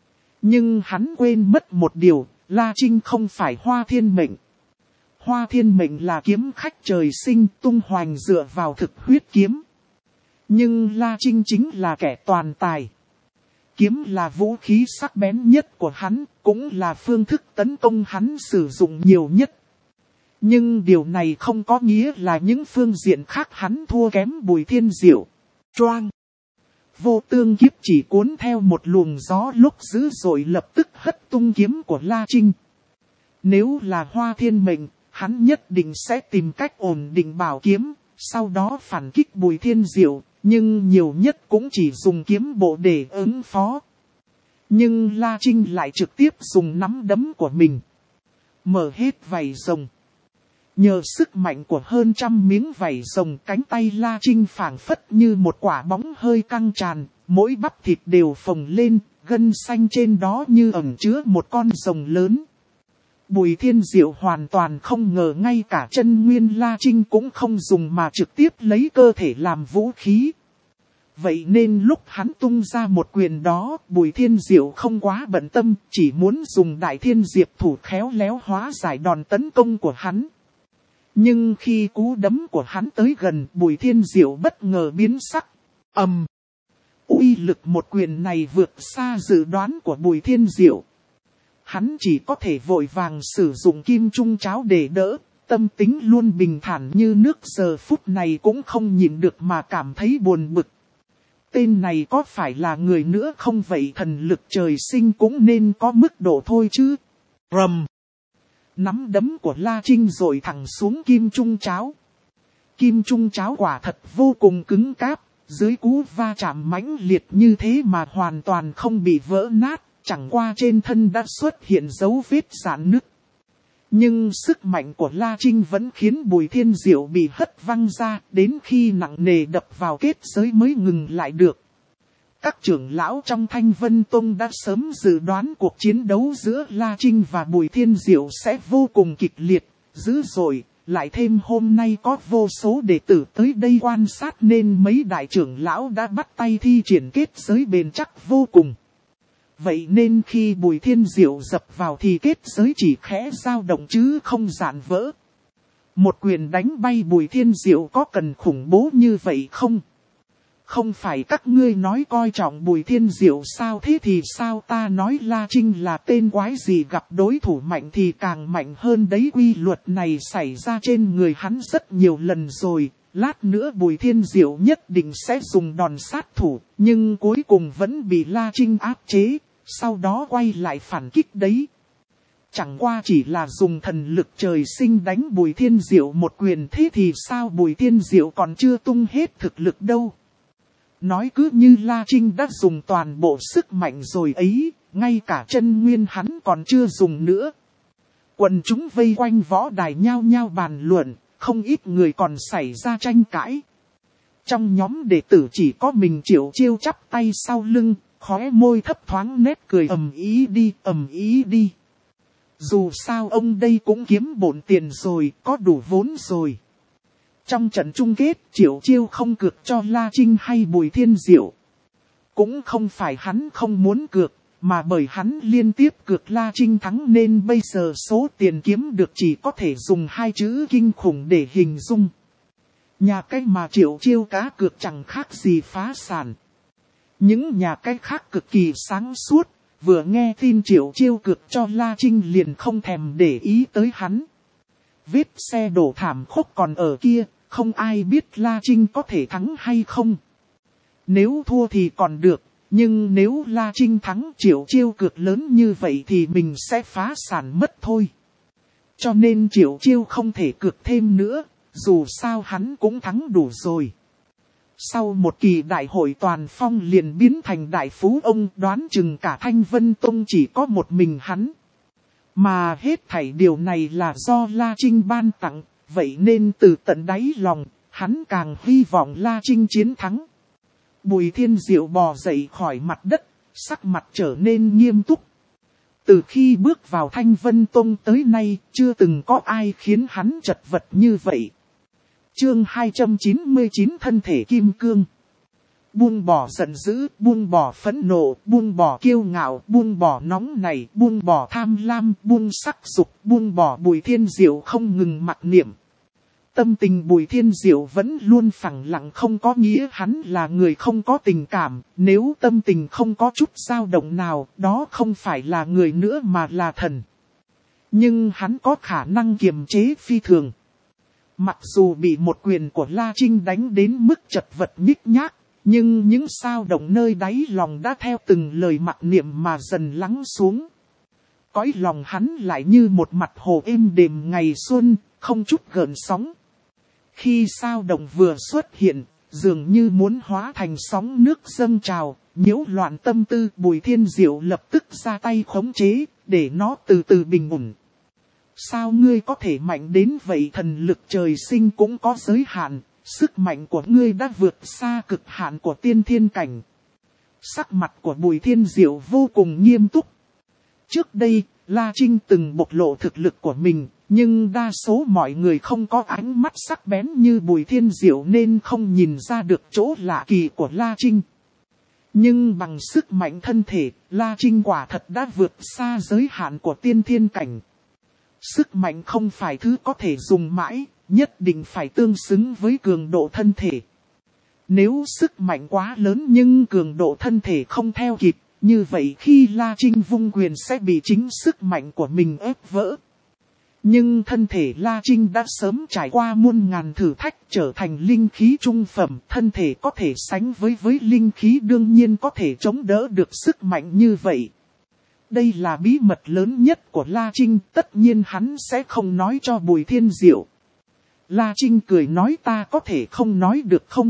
S1: Nhưng hắn quên mất một điều, La Trinh không phải Hoa Thiên Mệnh. Hoa Thiên Mệnh là kiếm khách trời sinh, tung hoành dựa vào thực huyết kiếm. Nhưng La Trinh chính là kẻ toàn tài. Kiếm là vũ khí sắc bén nhất của hắn, cũng là phương thức tấn công hắn sử dụng nhiều nhất. Nhưng điều này không có nghĩa là những phương diện khác hắn thua kém Bùi Thiên Diệu. Choang! Vô tương kiếp chỉ cuốn theo một luồng gió lúc dữ dội lập tức hất tung kiếm của La Trinh. Nếu là Hoa Thiên Mệnh, hắn nhất định sẽ tìm cách ổn định bảo kiếm, sau đó phản kích Bùi Thiên Diệu, nhưng nhiều nhất cũng chỉ dùng kiếm bộ để ứng phó. Nhưng La Trinh lại trực tiếp dùng nắm đấm của mình, mở hết vảy rồng. Nhờ sức mạnh của hơn trăm miếng vảy rồng, cánh tay La Trinh phảng phất như một quả bóng hơi căng tràn, mỗi bắp thịt đều phồng lên, gân xanh trên đó như ẩn chứa một con rồng lớn. Bùi Thiên Diệu hoàn toàn không ngờ ngay cả chân nguyên La Trinh cũng không dùng mà trực tiếp lấy cơ thể làm vũ khí. Vậy nên lúc hắn tung ra một quyền đó, Bùi Thiên Diệu không quá bận tâm, chỉ muốn dùng Đại Thiên Diệp thủ khéo léo hóa giải đòn tấn công của hắn. Nhưng khi cú đấm của hắn tới gần, Bùi Thiên Diệu bất ngờ biến sắc. Ầm! Uy lực một quyền này vượt xa dự đoán của Bùi Thiên Diệu. Hắn chỉ có thể vội vàng sử dụng kim trung cháo để đỡ, tâm tính luôn bình thản như nước giờ phút này cũng không nhịn được mà cảm thấy buồn bực. Tên này có phải là người nữa không vậy, thần lực trời sinh cũng nên có mức độ thôi chứ. Rầm! Nắm đấm của La Trinh rồi thẳng xuống kim trung cháo. Kim trung cháo quả thật vô cùng cứng cáp, dưới cú va chạm mãnh liệt như thế mà hoàn toàn không bị vỡ nát, chẳng qua trên thân đã xuất hiện dấu vết rạn nứt. Nhưng sức mạnh của La Trinh vẫn khiến Bùi Thiên Diệu bị hất văng ra, đến khi nặng nề đập vào kết giới mới ngừng lại được. Các trưởng lão trong Thanh Vân Tông đã sớm dự đoán cuộc chiến đấu giữa La Trinh và Bùi Thiên Diệu sẽ vô cùng kịch liệt, dữ dội, lại thêm hôm nay có vô số đệ tử tới đây quan sát nên mấy đại trưởng lão đã bắt tay thi triển kết giới bền chắc vô cùng. Vậy nên khi Bùi Thiên Diệu dập vào thì kết giới chỉ khẽ dao động chứ không rạn vỡ. Một quyền đánh bay Bùi Thiên Diệu có cần khủng bố như vậy không? Không phải các ngươi nói coi trọng Bùi Thiên Diệu sao, thế thì sao ta nói La Trinh là tên quái gì, gặp đối thủ mạnh thì càng mạnh hơn đấy, quy luật này xảy ra trên người hắn rất nhiều lần rồi. Lát nữa Bùi Thiên Diệu nhất định sẽ dùng đòn sát thủ, nhưng cuối cùng vẫn bị La Trinh áp chế, sau đó quay lại phản kích đấy. Chẳng qua chỉ là dùng thần lực trời sinh đánh Bùi Thiên Diệu một quyền, thế thì sao Bùi Thiên Diệu còn chưa tung hết thực lực đâu. Nói cứ như La Trinh đã dùng toàn bộ sức mạnh rồi ấy, ngay cả chân nguyên hắn còn chưa dùng nữa. Quần chúng vây quanh võ đài nhao nhao bàn luận, không ít người còn xảy ra tranh cãi. Trong nhóm đệ tử chỉ có mình Triệu Chiêu chắp tay sau lưng, khóe môi thấp thoáng nét cười ầm ý đi, ầm ý đi. Dù sao ông đây cũng kiếm bộn tiền rồi, có đủ vốn rồi. Trong trận chung kết, Triệu Chiêu không cược cho La Trinh hay Bùi Thiên Diệu. Cũng không phải hắn không muốn cược, mà bởi hắn liên tiếp cược La Trinh thắng nên bây giờ số tiền kiếm được chỉ có thể dùng hai chữ kinh khủng để hình dung. Nhà cái mà Triệu Chiêu cá cược chẳng khác gì phá sản. Những nhà cái khác cực kỳ sáng suốt, vừa nghe tin Triệu Chiêu cược cho La Trinh liền không thèm để ý tới hắn. Vết xe đổ thảm khốc còn ở kia, không ai biết La Trinh có thể thắng hay không. Nếu thua thì còn được, nhưng nếu La Trinh thắng Triệu Chiêu cược lớn như vậy thì mình sẽ phá sản mất thôi. Cho nên Triệu Chiêu không thể cược thêm nữa, dù sao hắn cũng thắng đủ rồi. Sau một kỳ đại hội toàn phong liền biến thành đại phú ông, đoán chừng cả Thanh Vân Tông chỉ có một mình hắn. Mà hết thảy điều này là do La Trinh ban tặng, vậy nên từ tận đáy lòng, hắn càng hy vọng La Trinh chiến thắng. Bùi Thiên Diệu bò dậy khỏi mặt đất, sắc mặt trở nên nghiêm túc. Từ khi bước vào Thanh Vân Tông tới nay, chưa từng có ai khiến hắn chật vật như vậy. Chương hai trăm chín mươi chín Thân thể kim cương. Buông bỏ giận dữ, buông bỏ phẫn nộ, buông bỏ kiêu ngạo, buông bỏ nóng nảy, buông bỏ tham lam, buông sắc dục, buông bỏ Bùi Thiên Diệu không ngừng mặc niệm. Tâm tình Bùi Thiên Diệu vẫn luôn phẳng lặng, không có nghĩa hắn là người không có tình cảm. Nếu tâm tình không có chút dao động nào, đó không phải là người nữa mà là thần. Nhưng hắn có khả năng kiềm chế phi thường. Mặc dù bị một quyền của La Trinh đánh đến mức chật vật nhích nhác, nhưng những dao động nơi đáy lòng đã theo từng lời mặc niệm mà dần lắng xuống. Cõi lòng hắn lại như một mặt hồ êm đềm ngày xuân, không chút gợn sóng. Khi dao động vừa xuất hiện, dường như muốn hóa thành sóng nước dâng trào, nhiễu loạn tâm tư. Bùi Thiên Diệu lập tức ra tay khống chế, để nó từ từ bình ổn. Sao ngươi có thể mạnh đến vậy? Thần lực trời sinh cũng có giới hạn, sức mạnh của ngươi đã vượt xa cực hạn của tiên thiên cảnh. Sắc mặt của Bùi Thiên Diệu vô cùng nghiêm túc. Trước đây, La Trinh từng bộc lộ thực lực của mình, nhưng đa số mọi người không có ánh mắt sắc bén như Bùi Thiên Diệu nên không nhìn ra được chỗ lạ kỳ của La Trinh. Nhưng bằng sức mạnh thân thể, La Trinh quả thật đã vượt xa giới hạn của tiên thiên cảnh. Sức mạnh không phải thứ có thể dùng mãi, nhất định phải tương xứng với cường độ thân thể. Nếu sức mạnh quá lớn nhưng cường độ thân thể không theo kịp, như vậy khi La Trinh vung quyền sẽ bị chính sức mạnh của mình ép vỡ. Nhưng thân thể La Trinh đã sớm trải qua muôn ngàn thử thách, trở thành linh khí trung phẩm. Thân thể có thể sánh với với linh khí, đương nhiên có thể chống đỡ được sức mạnh như vậy. Đây là bí mật lớn nhất của La Trinh, tất nhiên hắn sẽ không nói cho Bùi Thiên Diệu. La Trinh cười nói, ta có thể không nói được không?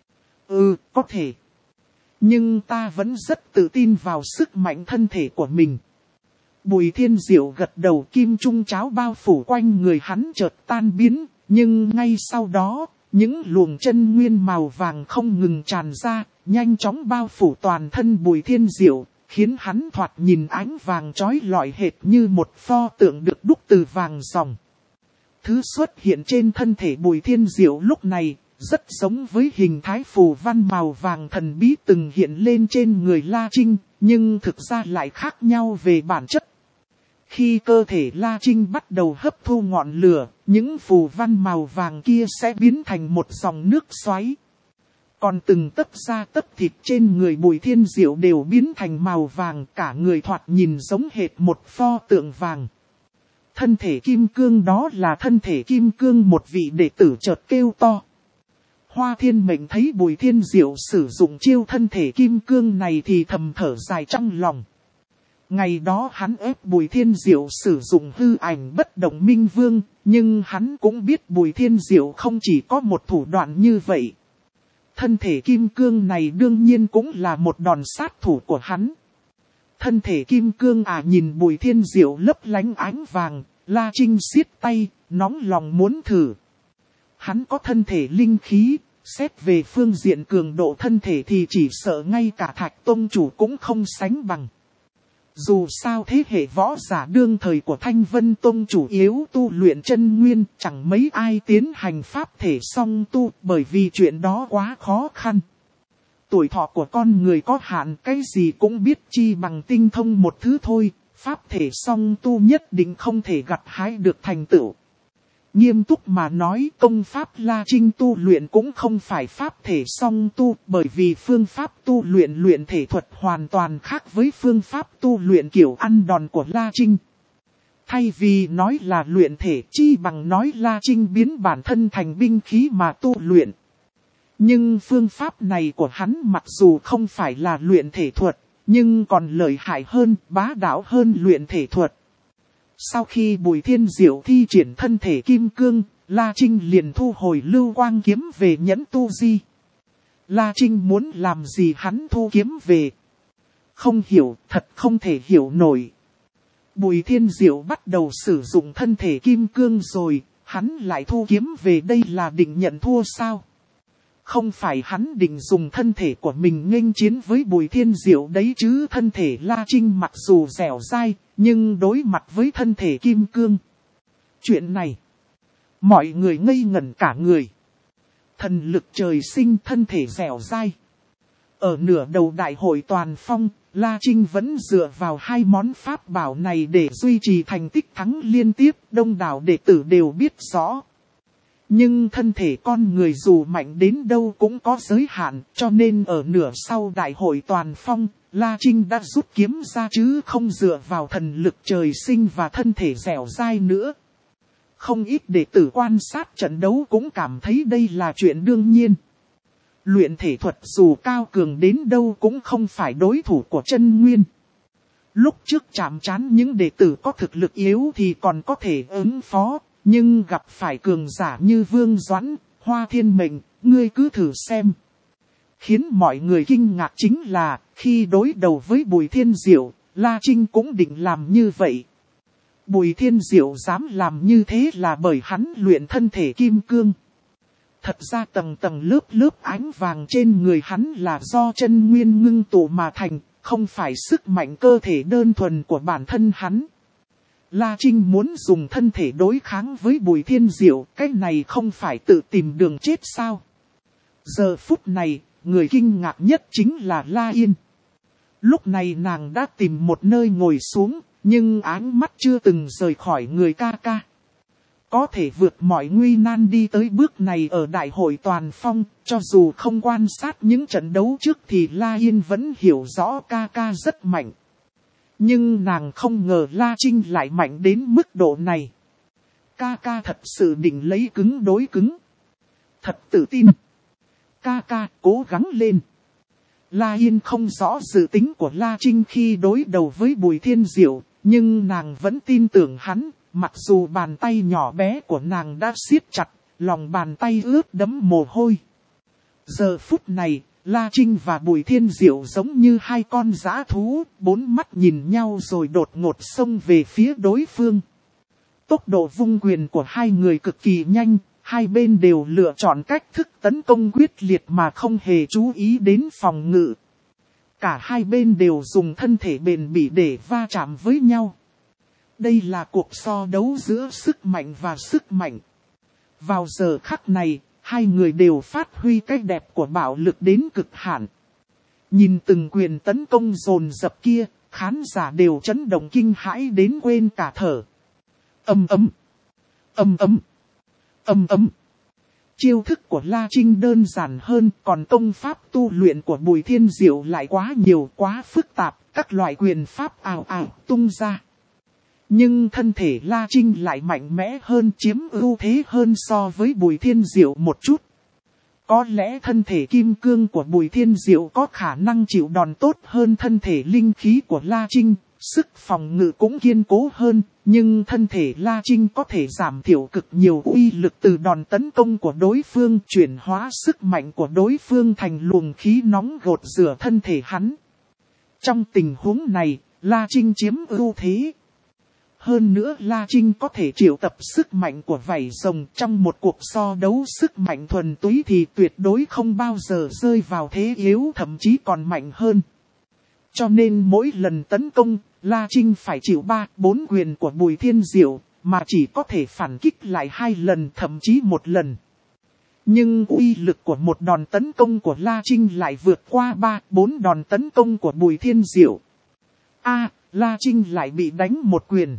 S1: Ừ, có thể. Nhưng ta vẫn rất tự tin vào sức mạnh thân thể của mình. Bùi Thiên Diệu gật đầu. Kim trung cháo bao phủ quanh người hắn chợt tan biến, nhưng ngay sau đó, những luồng chân nguyên màu vàng không ngừng tràn ra, nhanh chóng bao phủ toàn thân Bùi Thiên Diệu, khiến hắn thoạt nhìn ánh vàng chói lọi hệt như một pho tượng được đúc từ vàng ròng. Thứ xuất hiện trên thân thể Bùi Thiên Diệu lúc này, rất giống với hình thái phù văn màu vàng thần bí từng hiện lên trên người La Trinh, nhưng thực ra lại khác nhau về bản chất. Khi cơ thể La Trinh bắt đầu hấp thu ngọn lửa, những phù văn màu vàng kia sẽ biến thành một dòng nước xoáy. Còn từng tấc da tấc thịt trên người Bùi Thiên Diệu đều biến thành màu vàng, cả người thoạt nhìn giống hệt một pho tượng vàng. Thân thể kim cương, đó là thân thể kim cương. Một vị đệ tử chợt kêu to. Hoa Thiên Mệnh thấy Bùi Thiên Diệu sử dụng chiêu thân thể kim cương này thì thầm thở dài trong lòng. Ngày đó hắn ép Bùi Thiên Diệu sử dụng hư ảnh bất động minh vương, nhưng hắn cũng biết Bùi Thiên Diệu không chỉ có một thủ đoạn như vậy. Thân thể kim cương này đương nhiên cũng là một đòn sát thủ của hắn. Thân thể kim cương à, nhìn Bùi Thiên Diệu lấp lánh ánh vàng, La Trinh siết tay, nóng lòng muốn thử. Hắn có thân thể linh khí, xét về phương diện cường độ thân thể thì chỉ sợ ngay cả Thạch Tông Chủ cũng không sánh bằng. Dù sao thế hệ võ giả đương thời của Thanh Vân Tông chủ yếu tu luyện chân nguyên, chẳng mấy ai tiến hành pháp thể song tu, bởi vì chuyện đó quá khó khăn. Tuổi thọ của con người có hạn, cái gì cũng biết chi bằng tinh thông một thứ thôi, pháp thể song tu nhất định không thể gặt hái được thành tựu. Nghiêm túc mà nói, công pháp La Trinh tu luyện cũng không phải pháp thể song tu, bởi vì phương pháp tu luyện luyện thể thuật hoàn toàn khác với phương pháp tu luyện kiểu ăn đòn của La Trinh. Thay vì nói là luyện thể, chi bằng nói La Trinh biến bản thân thành binh khí mà tu luyện. Nhưng phương pháp này của hắn mặc dù không phải là luyện thể thuật, nhưng còn lợi hại hơn, bá đạo hơn luyện thể thuật. Sau khi Bùi Thiên Diệu thi triển thân thể kim cương, La Trinh liền thu hồi lưu quang kiếm về nhẫn tu di. La Trinh muốn làm gì hắn thu kiếm về? Không hiểu, thật không thể hiểu nổi. Bùi Thiên Diệu bắt đầu sử dụng thân thể kim cương rồi, hắn lại thu kiếm về, đây là định nhận thua sao? Không phải hắn định dùng thân thể của mình nghênh chiến với Bùi Thiên Diệu đấy chứ. Thân thể La Trinh mặc dù dẻo dai, nhưng đối mặt với thân thể kim cương. Chuyện này, mọi người ngây ngẩn cả người. Thần lực trời sinh, thân thể dẻo dai. Ở nửa đầu đại hội toàn phong, La Trinh vẫn dựa vào hai món pháp bảo này để duy trì thành tích thắng liên tiếp, đông đảo đệ tử đều biết rõ. Nhưng thân thể con người dù mạnh đến đâu cũng có giới hạn, cho nên ở nửa sau đại hội toàn phong, La Trinh đã rút kiếm ra chứ không dựa vào thần lực trời sinh và thân thể dẻo dai nữa. Không ít đệ tử quan sát trận đấu cũng cảm thấy đây là chuyện đương nhiên. Luyện thể thuật dù cao cường đến đâu cũng không phải đối thủ của Chân Nguyên. Lúc trước chạm trán những đệ tử có thực lực yếu thì còn có thể ứng phó, nhưng gặp phải cường giả như Vương Doãn, Hoa Thiên Mệnh, ngươi cứ thử xem. Khiến mọi người kinh ngạc chính là, khi đối đầu với Bùi Thiên Diệu, La Trinh cũng định làm như vậy. Bùi Thiên Diệu dám làm như thế là bởi hắn luyện thân thể kim cương. Thật ra tầng tầng lớp lớp ánh vàng trên người hắn là do chân nguyên ngưng tụ mà thành, không phải sức mạnh cơ thể đơn thuần của bản thân hắn. La Trinh muốn dùng thân thể đối kháng với Bùi Thiên Diệu, cái này không phải tự tìm đường chết sao? Giờ phút này, người kinh ngạc nhất chính là La Yên. Lúc này nàng đã tìm một nơi ngồi xuống, nhưng ánh mắt chưa từng rời khỏi người ca ca. Có thể vượt mọi nguy nan đi tới bước này ở đại hội toàn phong, cho dù không quan sát những trận đấu trước thì La Yên vẫn hiểu rõ ca ca rất mạnh. Nhưng nàng không ngờ La Trinh lại mạnh đến mức độ này. Ca ca thật sự định lấy cứng đối cứng. Thật tự tin. Ca ca cố gắng lên. La Yên không rõ dự tính của La Trinh khi đối đầu với Bùi Thiên Diệu, nhưng nàng vẫn tin tưởng hắn, mặc dù bàn tay nhỏ bé của nàng đã siết chặt, lòng bàn tay ướt đẫm mồ hôi. Giờ phút này, La Trinh và Bùi Thiên Diệu giống như hai con dã thú, bốn mắt nhìn nhau rồi đột ngột xông về phía đối phương. Tốc độ vung quyền của hai người cực kỳ nhanh, hai bên đều lựa chọn cách thức tấn công quyết liệt mà không hề chú ý đến phòng ngự. Cả hai bên đều dùng thân thể bền bỉ để va chạm với nhau. Đây là cuộc so đấu giữa sức mạnh và sức mạnh. Vào giờ khắc này, hai người đều phát huy cái đẹp của bạo lực đến cực hạn. Nhìn từng quyền tấn công dồn dập kia, khán giả đều chấn động kinh hãi đến quên cả thở. Ầm ầm, ầm ầm, ầm ầm. Chiêu thức của La Trinh đơn giản hơn, còn công pháp tu luyện của Bùi Thiên Diệu lại quá nhiều, quá phức tạp, các loại quyền pháp ào ào tung ra. Nhưng thân thể La Trinh lại mạnh mẽ hơn, chiếm ưu thế hơn so với Bùi Thiên Diệu một chút. Có lẽ thân thể kim cương của Bùi Thiên Diệu có khả năng chịu đòn tốt hơn thân thể linh khí của La Trinh, sức phòng ngự cũng kiên cố hơn, nhưng thân thể La Trinh có thể giảm thiểu cực nhiều uy lực từ đòn tấn công của đối phương, chuyển hóa sức mạnh của đối phương thành luồng khí nóng gột rửa thân thể hắn. Trong tình huống này, La Trinh chiếm ưu thế. Hơn nữa La Trinh có thể triệu tập sức mạnh của vảy rồng trong một cuộc so đấu sức mạnh thuần túy thì tuyệt đối không bao giờ rơi vào thế yếu, thậm chí còn mạnh hơn. Cho nên mỗi lần tấn công, La Trinh phải chịu ba, bốn quyền của Bùi Thiên Diệu, mà chỉ có thể phản kích lại hai lần thậm chí một lần. Nhưng uy lực của một đòn tấn công của La Trinh lại vượt qua ba, bốn đòn tấn công của Bùi Thiên Diệu. A, La Trinh lại bị đánh một quyền.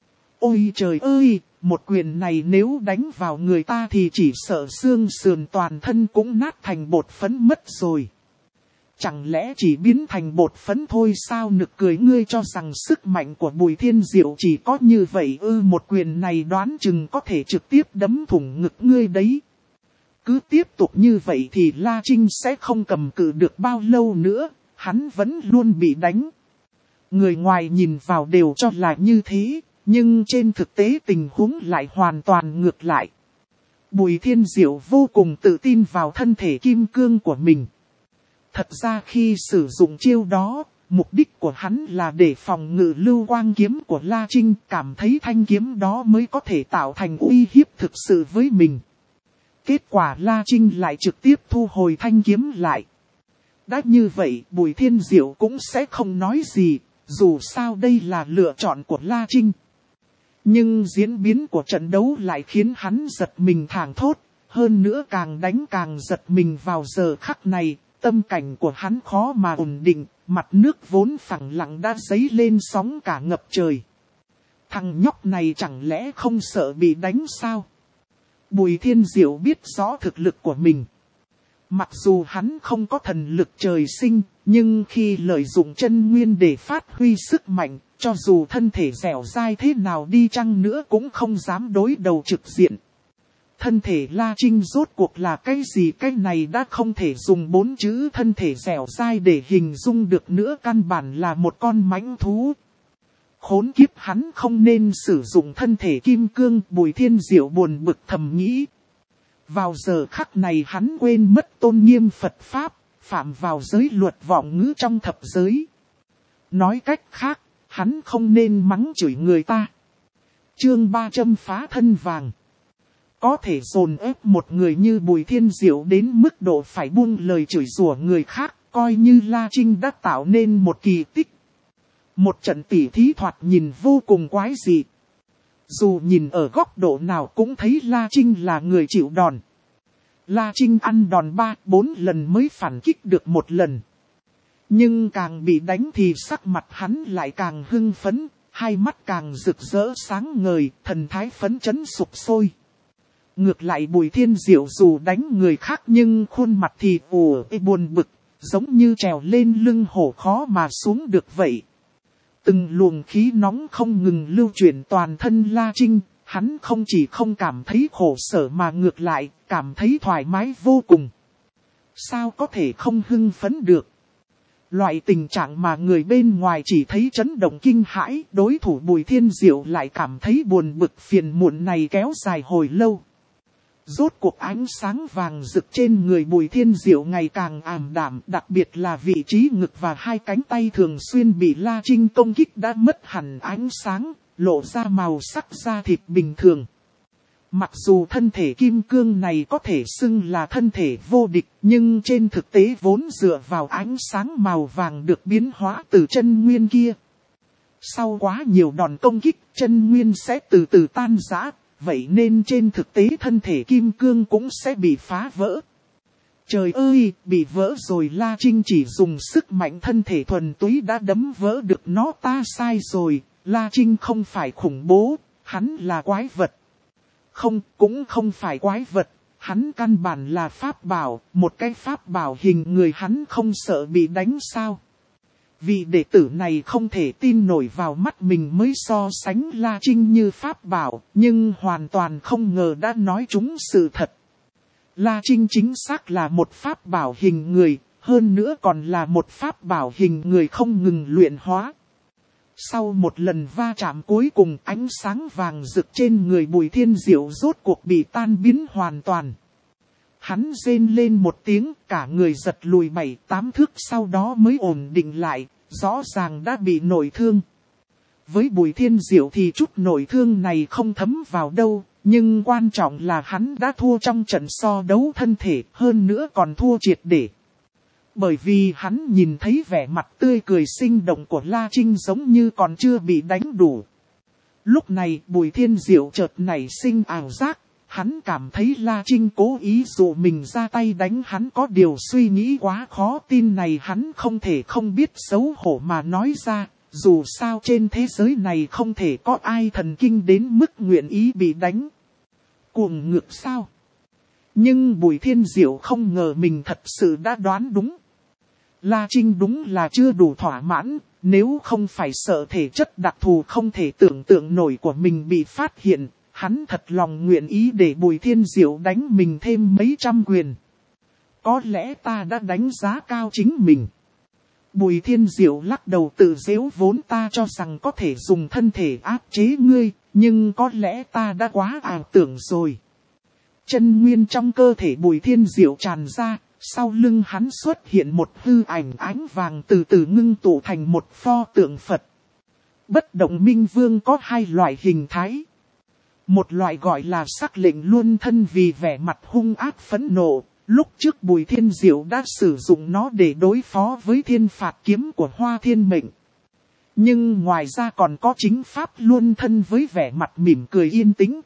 S1: Ôi trời ơi, một quyền này nếu đánh vào người ta thì chỉ sợ xương sườn toàn thân cũng nát thành bột phấn mất rồi. Chẳng lẽ chỉ biến thành bột phấn thôi sao? Nực cười, ngươi cho rằng sức mạnh của Bùi Thiên Diệu chỉ có như vậy ư? Một quyền này đoán chừng có thể trực tiếp đấm thủng ngực ngươi đấy. Cứ tiếp tục như vậy thì La Trinh sẽ không cầm cự được bao lâu nữa, hắn vẫn luôn bị đánh. Người ngoài nhìn vào đều cho là như thế, nhưng trên thực tế tình huống lại hoàn toàn ngược lại. Bùi Thiên Diệu vô cùng tự tin vào thân thể kim cương của mình. Thật ra khi sử dụng chiêu đó, mục đích của hắn là để phòng ngự lưu quang kiếm của La Trinh, cảm thấy thanh kiếm đó mới có thể tạo thành uy hiếp thực sự với mình. Kết quả La Trinh lại trực tiếp thu hồi thanh kiếm lại. Đã như vậy Bùi Thiên Diệu cũng sẽ không nói gì, dù sao đây là lựa chọn của La Trinh. Nhưng diễn biến của trận đấu lại khiến hắn giật mình thảng thốt, hơn nữa càng đánh càng giật mình. Vào giờ khắc này, tâm cảnh của hắn khó mà ổn định, mặt nước vốn phẳng lặng đã dấy lên sóng cả ngập trời. Thằng nhóc này chẳng lẽ không sợ bị đánh sao? Bùi Thiên Diệu biết rõ thực lực của mình. Mặc dù hắn không có thần lực trời sinh, nhưng khi lợi dụng chân nguyên để phát huy sức mạnh, cho dù thân thể dẻo dai thế nào đi chăng nữa cũng không dám đối đầu trực diện. Thân thể La Trinh rốt cuộc là cái gì? Cái này đã không thể dùng bốn chữ thân thể dẻo dai để hình dung được nữa, căn bản là một con mãnh thú. Khốn kiếp, hắn không nên sử dụng thân thể kim cương. Bùi Thiên Diệu buồn bực thầm nghĩ. Vào giờ khắc này hắn quên mất tôn nghiêm Phật Pháp, phạm vào giới luật vọng ngữ trong thập giới. Nói cách khác, hắn không nên mắng chửi người ta. Chương ba trăm phá thân vàng. Có thể dồn ép một người như Bùi Thiên Diệu đến mức độ phải buông lời chửi rủa người khác, coi như La Trinh đã tạo nên một kỳ tích. Một trận tỉ thí thoạt nhìn vô cùng quái dị. Dù nhìn ở góc độ nào cũng thấy La Trinh là người chịu đòn. La Trinh ăn đòn ba, bốn lần mới phản kích được một lần. Nhưng càng bị đánh thì sắc mặt hắn lại càng hưng phấn, hai mắt càng rực rỡ sáng ngời, thần thái phấn chấn sục sôi. Ngược lại Bùi Thiên Diệu dù đánh người khác nhưng khuôn mặt thì ủ ê buồn bực, giống như trèo lên lưng hổ khó mà xuống được vậy. Từng luồng khí nóng không ngừng lưu chuyển toàn thân La Trinh, hắn không chỉ không cảm thấy khổ sở mà ngược lại, cảm thấy thoải mái vô cùng. Sao có thể không hưng phấn được? Loại tình trạng mà người bên ngoài chỉ thấy chấn động kinh hãi, đối thủ Bùi Thiên Diệu lại cảm thấy buồn bực phiền muộn này kéo dài hồi lâu. Rốt cuộc ánh sáng vàng rực trên người Bùi Thiên Diệu ngày càng ảm đạm, đặc biệt là vị trí ngực và hai cánh tay thường xuyên bị La Trinh công kích đã mất hẳn ánh sáng, lộ ra màu sắc da thịt bình thường. Mặc dù thân thể kim cương này có thể xưng là thân thể vô địch, nhưng trên thực tế vốn dựa vào ánh sáng màu vàng được biến hóa từ chân nguyên kia. Sau quá nhiều đòn công kích, chân nguyên sẽ từ từ tan rã. Vậy nên trên thực tế thân thể kim cương cũng sẽ bị phá vỡ. Trời ơi, bị vỡ rồi. La Trinh chỉ dùng sức mạnh thân thể thuần túy đã đấm vỡ được nó. Ta sai rồi, La Trinh không phải khủng bố, hắn là quái vật. Không, cũng không phải quái vật, hắn căn bản là pháp bảo, một cái pháp bảo hình người, hắn không sợ bị đánh sao. Vị đệ tử này không thể tin nổi vào mắt mình mới so sánh La Trinh như pháp bảo, nhưng hoàn toàn không ngờ đã nói trúng sự thật. La Trinh chính xác là một pháp bảo hình người, hơn nữa còn là một pháp bảo hình người không ngừng luyện hóa. Sau một lần va chạm cuối cùng, ánh sáng vàng rực trên người Bùi Thiên Diệu rốt cuộc bị tan biến hoàn toàn. Hắn rên lên một tiếng, cả người giật lùi bảy tám thước, sau đó mới ổn định lại, rõ ràng đã bị nội thương. Với Bùi Thiên Diệu thì chút nội thương này không thấm vào đâu, nhưng quan trọng là hắn đã thua trong trận so đấu thân thể, hơn nữa còn thua triệt để. Bởi vì hắn nhìn thấy vẻ mặt tươi cười sinh động của La Trinh giống như còn chưa bị đánh đủ. Lúc này Bùi Thiên Diệu chợt nảy sinh ảo giác. Hắn cảm thấy La Trinh cố ý dụ mình ra tay đánh hắn, có điều suy nghĩ quá khó tin này hắn không thể không biết xấu hổ mà nói ra. Dù sao trên thế giới này không thể có ai thần kinh đến mức nguyện ý bị đánh. Cuồng ngược sao? Nhưng Bùi Thiên Diệu không ngờ mình thật sự đã đoán đúng. La Trinh đúng là chưa đủ thỏa mãn, nếu không phải sợ thể chất đặc thù không thể tưởng tượng nổi của mình bị phát hiện. Hắn thật lòng nguyện ý để Bùi Thiên Diệu đánh mình thêm mấy trăm quyền. Có lẽ ta đã đánh giá cao chính mình. Bùi Thiên Diệu lắc đầu tự giễu, vốn ta cho rằng có thể dùng thân thể áp chế ngươi, nhưng có lẽ ta đã quá ảo tưởng rồi. Chân nguyên trong cơ thể Bùi Thiên Diệu tràn ra, sau lưng hắn xuất hiện một hư ảnh ánh vàng từ từ ngưng tụ thành một pho tượng Phật. Bất động minh vương có hai loại hình thái. Một loại gọi là sắc lệnh luân thân vì vẻ mặt hung ác phẫn nộ, lúc trước Bùi Thiên Diệu đã sử dụng nó để đối phó với thiên phạt kiếm của Hoa Thiên Mệnh. Nhưng ngoài ra còn có chính pháp luân thân với vẻ mặt mỉm cười yên tĩnh.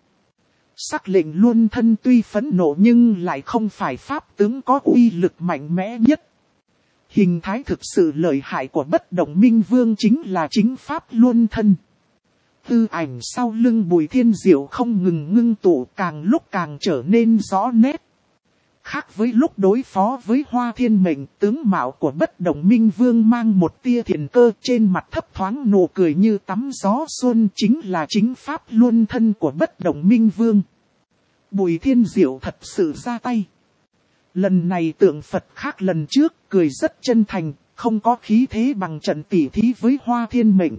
S1: Sắc lệnh luân thân tuy phẫn nộ nhưng lại không phải pháp tướng có uy lực mạnh mẽ nhất. Hình thái thực sự lợi hại của bất động minh vương chính là chính pháp luân thân. Tư ảnh sau lưng Bùi Thiên Diệu không ngừng ngưng tụ, càng lúc càng trở nên rõ nét. Khác với lúc đối phó với Hoa Thiên Mệnh, tướng mạo của Bất Động Minh Vương mang một tia thiền cơ, trên mặt thấp thoáng nụ cười như tắm gió xuân, chính là chính pháp luân thân của Bất Động Minh Vương. Bùi Thiên Diệu thật sự ra tay. Lần này tượng Phật khác lần trước, cười rất chân thành, không có khí thế bằng trận tỉ thí với Hoa Thiên Mệnh.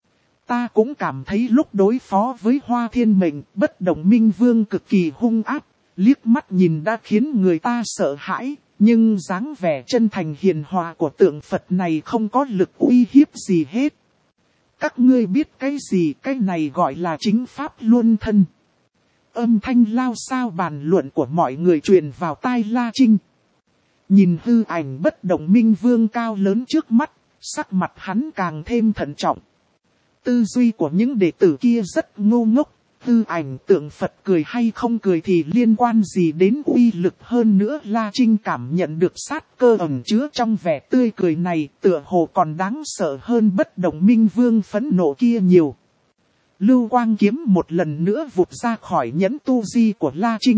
S1: Ta cũng cảm thấy lúc đối phó với Hoa Thiên Mệnh, Bất Động Minh Vương cực kỳ hung ác, liếc mắt nhìn đã khiến người ta sợ hãi, nhưng dáng vẻ chân thành hiền hòa của tượng Phật này không có lực uy hiếp gì hết. Các ngươi biết cái gì, cái này gọi là chính pháp luân thân. Âm thanh lao sao bàn luận của mọi người truyền vào tai La Trinh. Nhìn hư ảnh Bất Động Minh Vương cao lớn trước mắt, sắc mặt hắn càng thêm thận trọng. Tư duy của những đệ tử kia rất ngu ngốc, hư ảnh tượng Phật cười hay không cười thì liên quan gì đến uy lực, hơn nữa La Trinh cảm nhận được sát cơ ẩn chứa trong vẻ tươi cười này, tựa hồ còn đáng sợ hơn Bất Động Minh Vương phẫn nộ kia nhiều. Lưu quang kiếm một lần nữa vụt ra khỏi nhẫn tu di của La Trinh.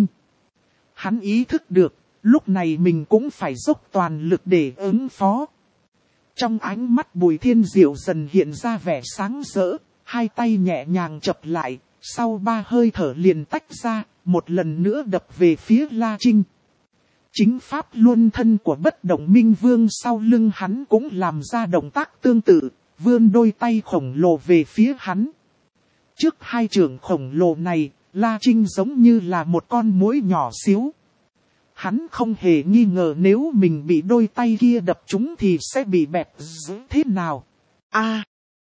S1: Hắn ý thức được, lúc này mình cũng phải dốc toàn lực để ứng phó. Trong ánh mắt Bùi Thiên Diệu dần hiện ra vẻ sáng rỡ, hai tay nhẹ nhàng chập lại, sau ba hơi thở liền tách ra, một lần nữa đập về phía La Trinh. Chính pháp luân thân của Bất Động Minh Vương sau lưng hắn cũng làm ra động tác tương tự, vươn đôi tay khổng lồ về phía hắn. Trước hai trường khổng lồ này, La Trinh giống như là một con muỗi nhỏ xíu. Hắn không hề nghi ngờ nếu mình bị đôi tay kia đập trúng thì sẽ bị bẹp dữ thế nào. A! À,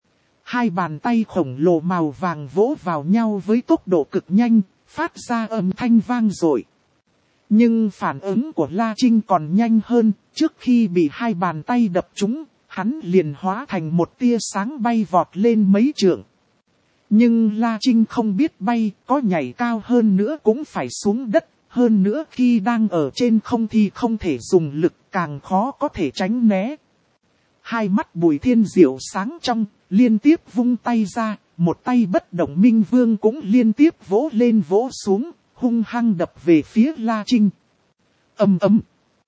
S1: hai bàn tay khổng lồ màu vàng vỗ vào nhau với tốc độ cực nhanh, phát ra âm thanh vang dội. Nhưng phản ứng của La Trinh còn nhanh hơn, trước khi bị hai bàn tay đập trúng, hắn liền hóa thành một tia sáng bay vọt lên mấy trượng. Nhưng La Trinh không biết bay, có nhảy cao hơn nữa cũng phải xuống đất. Hơn nữa khi đang ở trên không thì không thể dùng lực, càng khó có thể tránh né. Hai mắt Bùi Thiên Diệu sáng trong, liên tiếp vung tay ra, một tay Bất Động Minh Vương cũng liên tiếp vỗ lên vỗ xuống, hung hăng đập về phía La Trinh. Ầm ầm.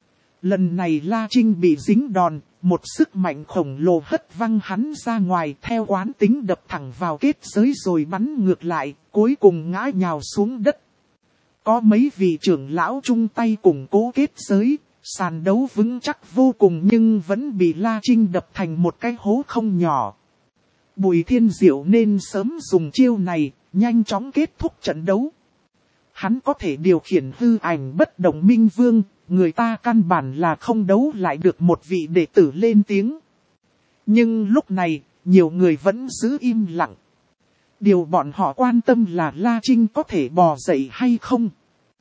S1: Lần này La Trinh bị dính đòn, một sức mạnh khổng lồ hất văng hắn ra ngoài, theo quán tính đập thẳng vào kết giới rồi bắn ngược lại, cuối cùng ngã nhào xuống đất. Có mấy vị trưởng lão chung tay củng cố kết giới, sàn đấu vững chắc vô cùng nhưng vẫn bị La Trinh đập thành một cái hố không nhỏ. Bùi Thiên Diệu nên sớm dùng chiêu này, nhanh chóng kết thúc trận đấu. Hắn có thể điều khiển hư ảnh Bất Động Minh Vương, người ta căn bản là không đấu lại được một vị đệ tử lên tiếng. Nhưng lúc này, nhiều người vẫn giữ im lặng. Điều bọn họ quan tâm là La Trinh có thể bò dậy hay không.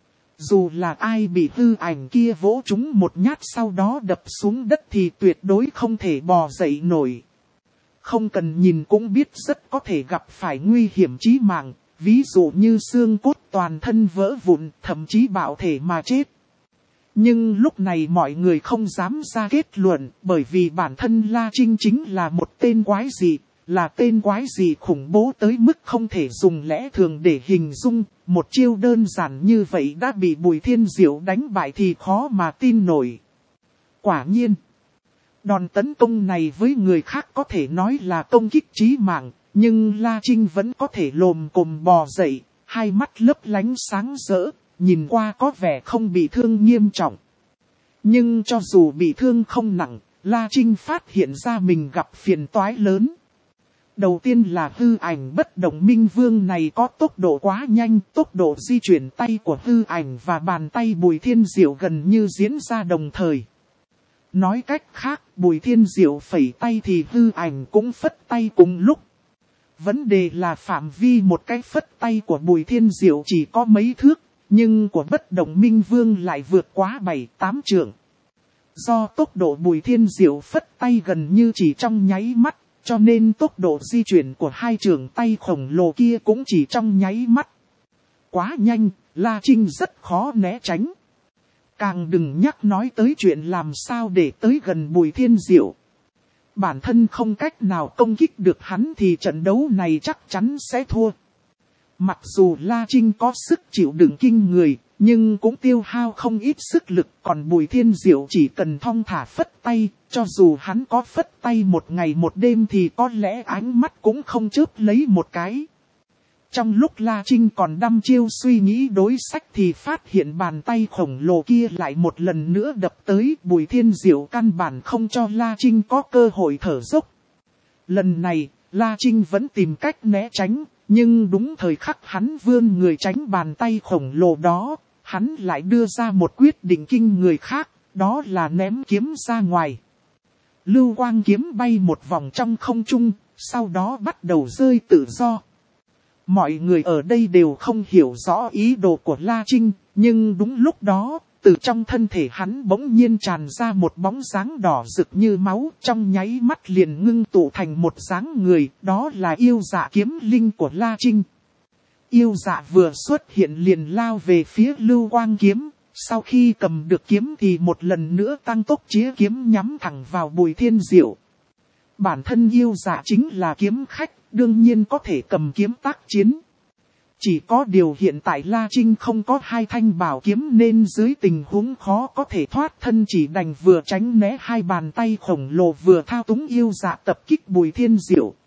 S1: Dù là ai bị hư ảnh kia vỗ trúng một nhát sau đó đập xuống đất thì tuyệt đối không thể bò dậy nổi. Không cần nhìn cũng biết rất có thể gặp phải nguy hiểm chí mạng, ví dụ như xương cốt toàn thân vỡ vụn, thậm chí bạo thể mà chết. Nhưng lúc này mọi người không dám ra kết luận, bởi vì bản thân La Trinh chính là một tên quái dị, là tên quái dị khủng bố tới mức không thể dùng lẽ thường để hình dung. Một chiêu đơn giản như vậy đã bị Bùi Thiên Diệu đánh bại thì khó mà tin nổi. Quả nhiên, đòn tấn công này với người khác có thể nói là công kích chí mạng, nhưng La Trinh vẫn có thể lồm cồm bò dậy, hai mắt lấp lánh sáng rỡ, nhìn qua có vẻ không bị thương nghiêm trọng. Nhưng cho dù bị thương không nặng, La Trinh phát hiện ra mình gặp phiền toái lớn. Đầu tiên là hư ảnh Bất Động Minh Vương này có tốc độ quá nhanh, tốc độ di chuyển tay của hư ảnh và bàn tay Bùi Thiên Diệu gần như diễn ra đồng thời. Nói cách khác, Bùi Thiên Diệu phẩy tay thì hư ảnh cũng phất tay cùng lúc. Vấn đề là phạm vi một cái phất tay của Bùi Thiên Diệu chỉ có mấy thước, nhưng của Bất Động Minh Vương lại vượt quá bảy tám trượng. Do tốc độ Bùi Thiên Diệu phất tay gần như chỉ trong nháy mắt, cho nên tốc độ di chuyển của hai trường tay khổng lồ kia cũng chỉ trong nháy mắt. Quá nhanh, La Trinh rất khó né tránh. Càng đừng nhắc nói tới chuyện làm sao để tới gần Bùi Thiên Diệu. bản thân không cách nào công kích được hắn thì trận đấu này chắc chắn sẽ thua. Mặc dù La Trinh có sức chịu đựng kinh người, nhưng cũng tiêu hao không ít sức lực, còn Bùi Thiên Diệu chỉ cần thong thả phất tay, cho dù hắn có phất tay một ngày một đêm thì có lẽ ánh mắt cũng không chớp lấy một cái. Trong lúc La Trinh còn đăm chiêu suy nghĩ đối sách thì phát hiện bàn tay khổng lồ kia lại một lần nữa đập tới. Bùi Thiên Diệu căn bản không cho La Trinh có cơ hội thở dốc. Lần này, La Trinh vẫn tìm cách né tránh, nhưng đúng thời khắc hắn vươn người tránh bàn tay khổng lồ đó, hắn lại đưa ra một quyết định kinh người khác, đó là ném kiếm ra ngoài. Lưu quang kiếm bay một vòng trong không trung, sau đó bắt đầu rơi tự do. Mọi người ở đây đều không hiểu rõ ý đồ của La Trinh, nhưng đúng lúc đó, từ trong thân thể hắn bỗng nhiên tràn ra một bóng dáng đỏ rực như máu, trong nháy mắt liền ngưng tụ thành một dáng người, đó là yêu dạ kiếm linh của La Trinh. Yêu dạ vừa xuất hiện liền lao về phía lưu quang kiếm, sau khi cầm được kiếm thì một lần nữa tăng tốc chĩa kiếm nhắm thẳng vào Bùi Thiên Diệu. Bản thân yêu dạ chính là kiếm khách, đương nhiên có thể cầm kiếm tác chiến. Chỉ có điều hiện tại La Trinh không có hai thanh bảo kiếm nên dưới tình huống khó có thể thoát thân chỉ đành vừa tránh né hai bàn tay khổng lồ vừa thao túng yêu dạ tập kích Bùi Thiên Diệu.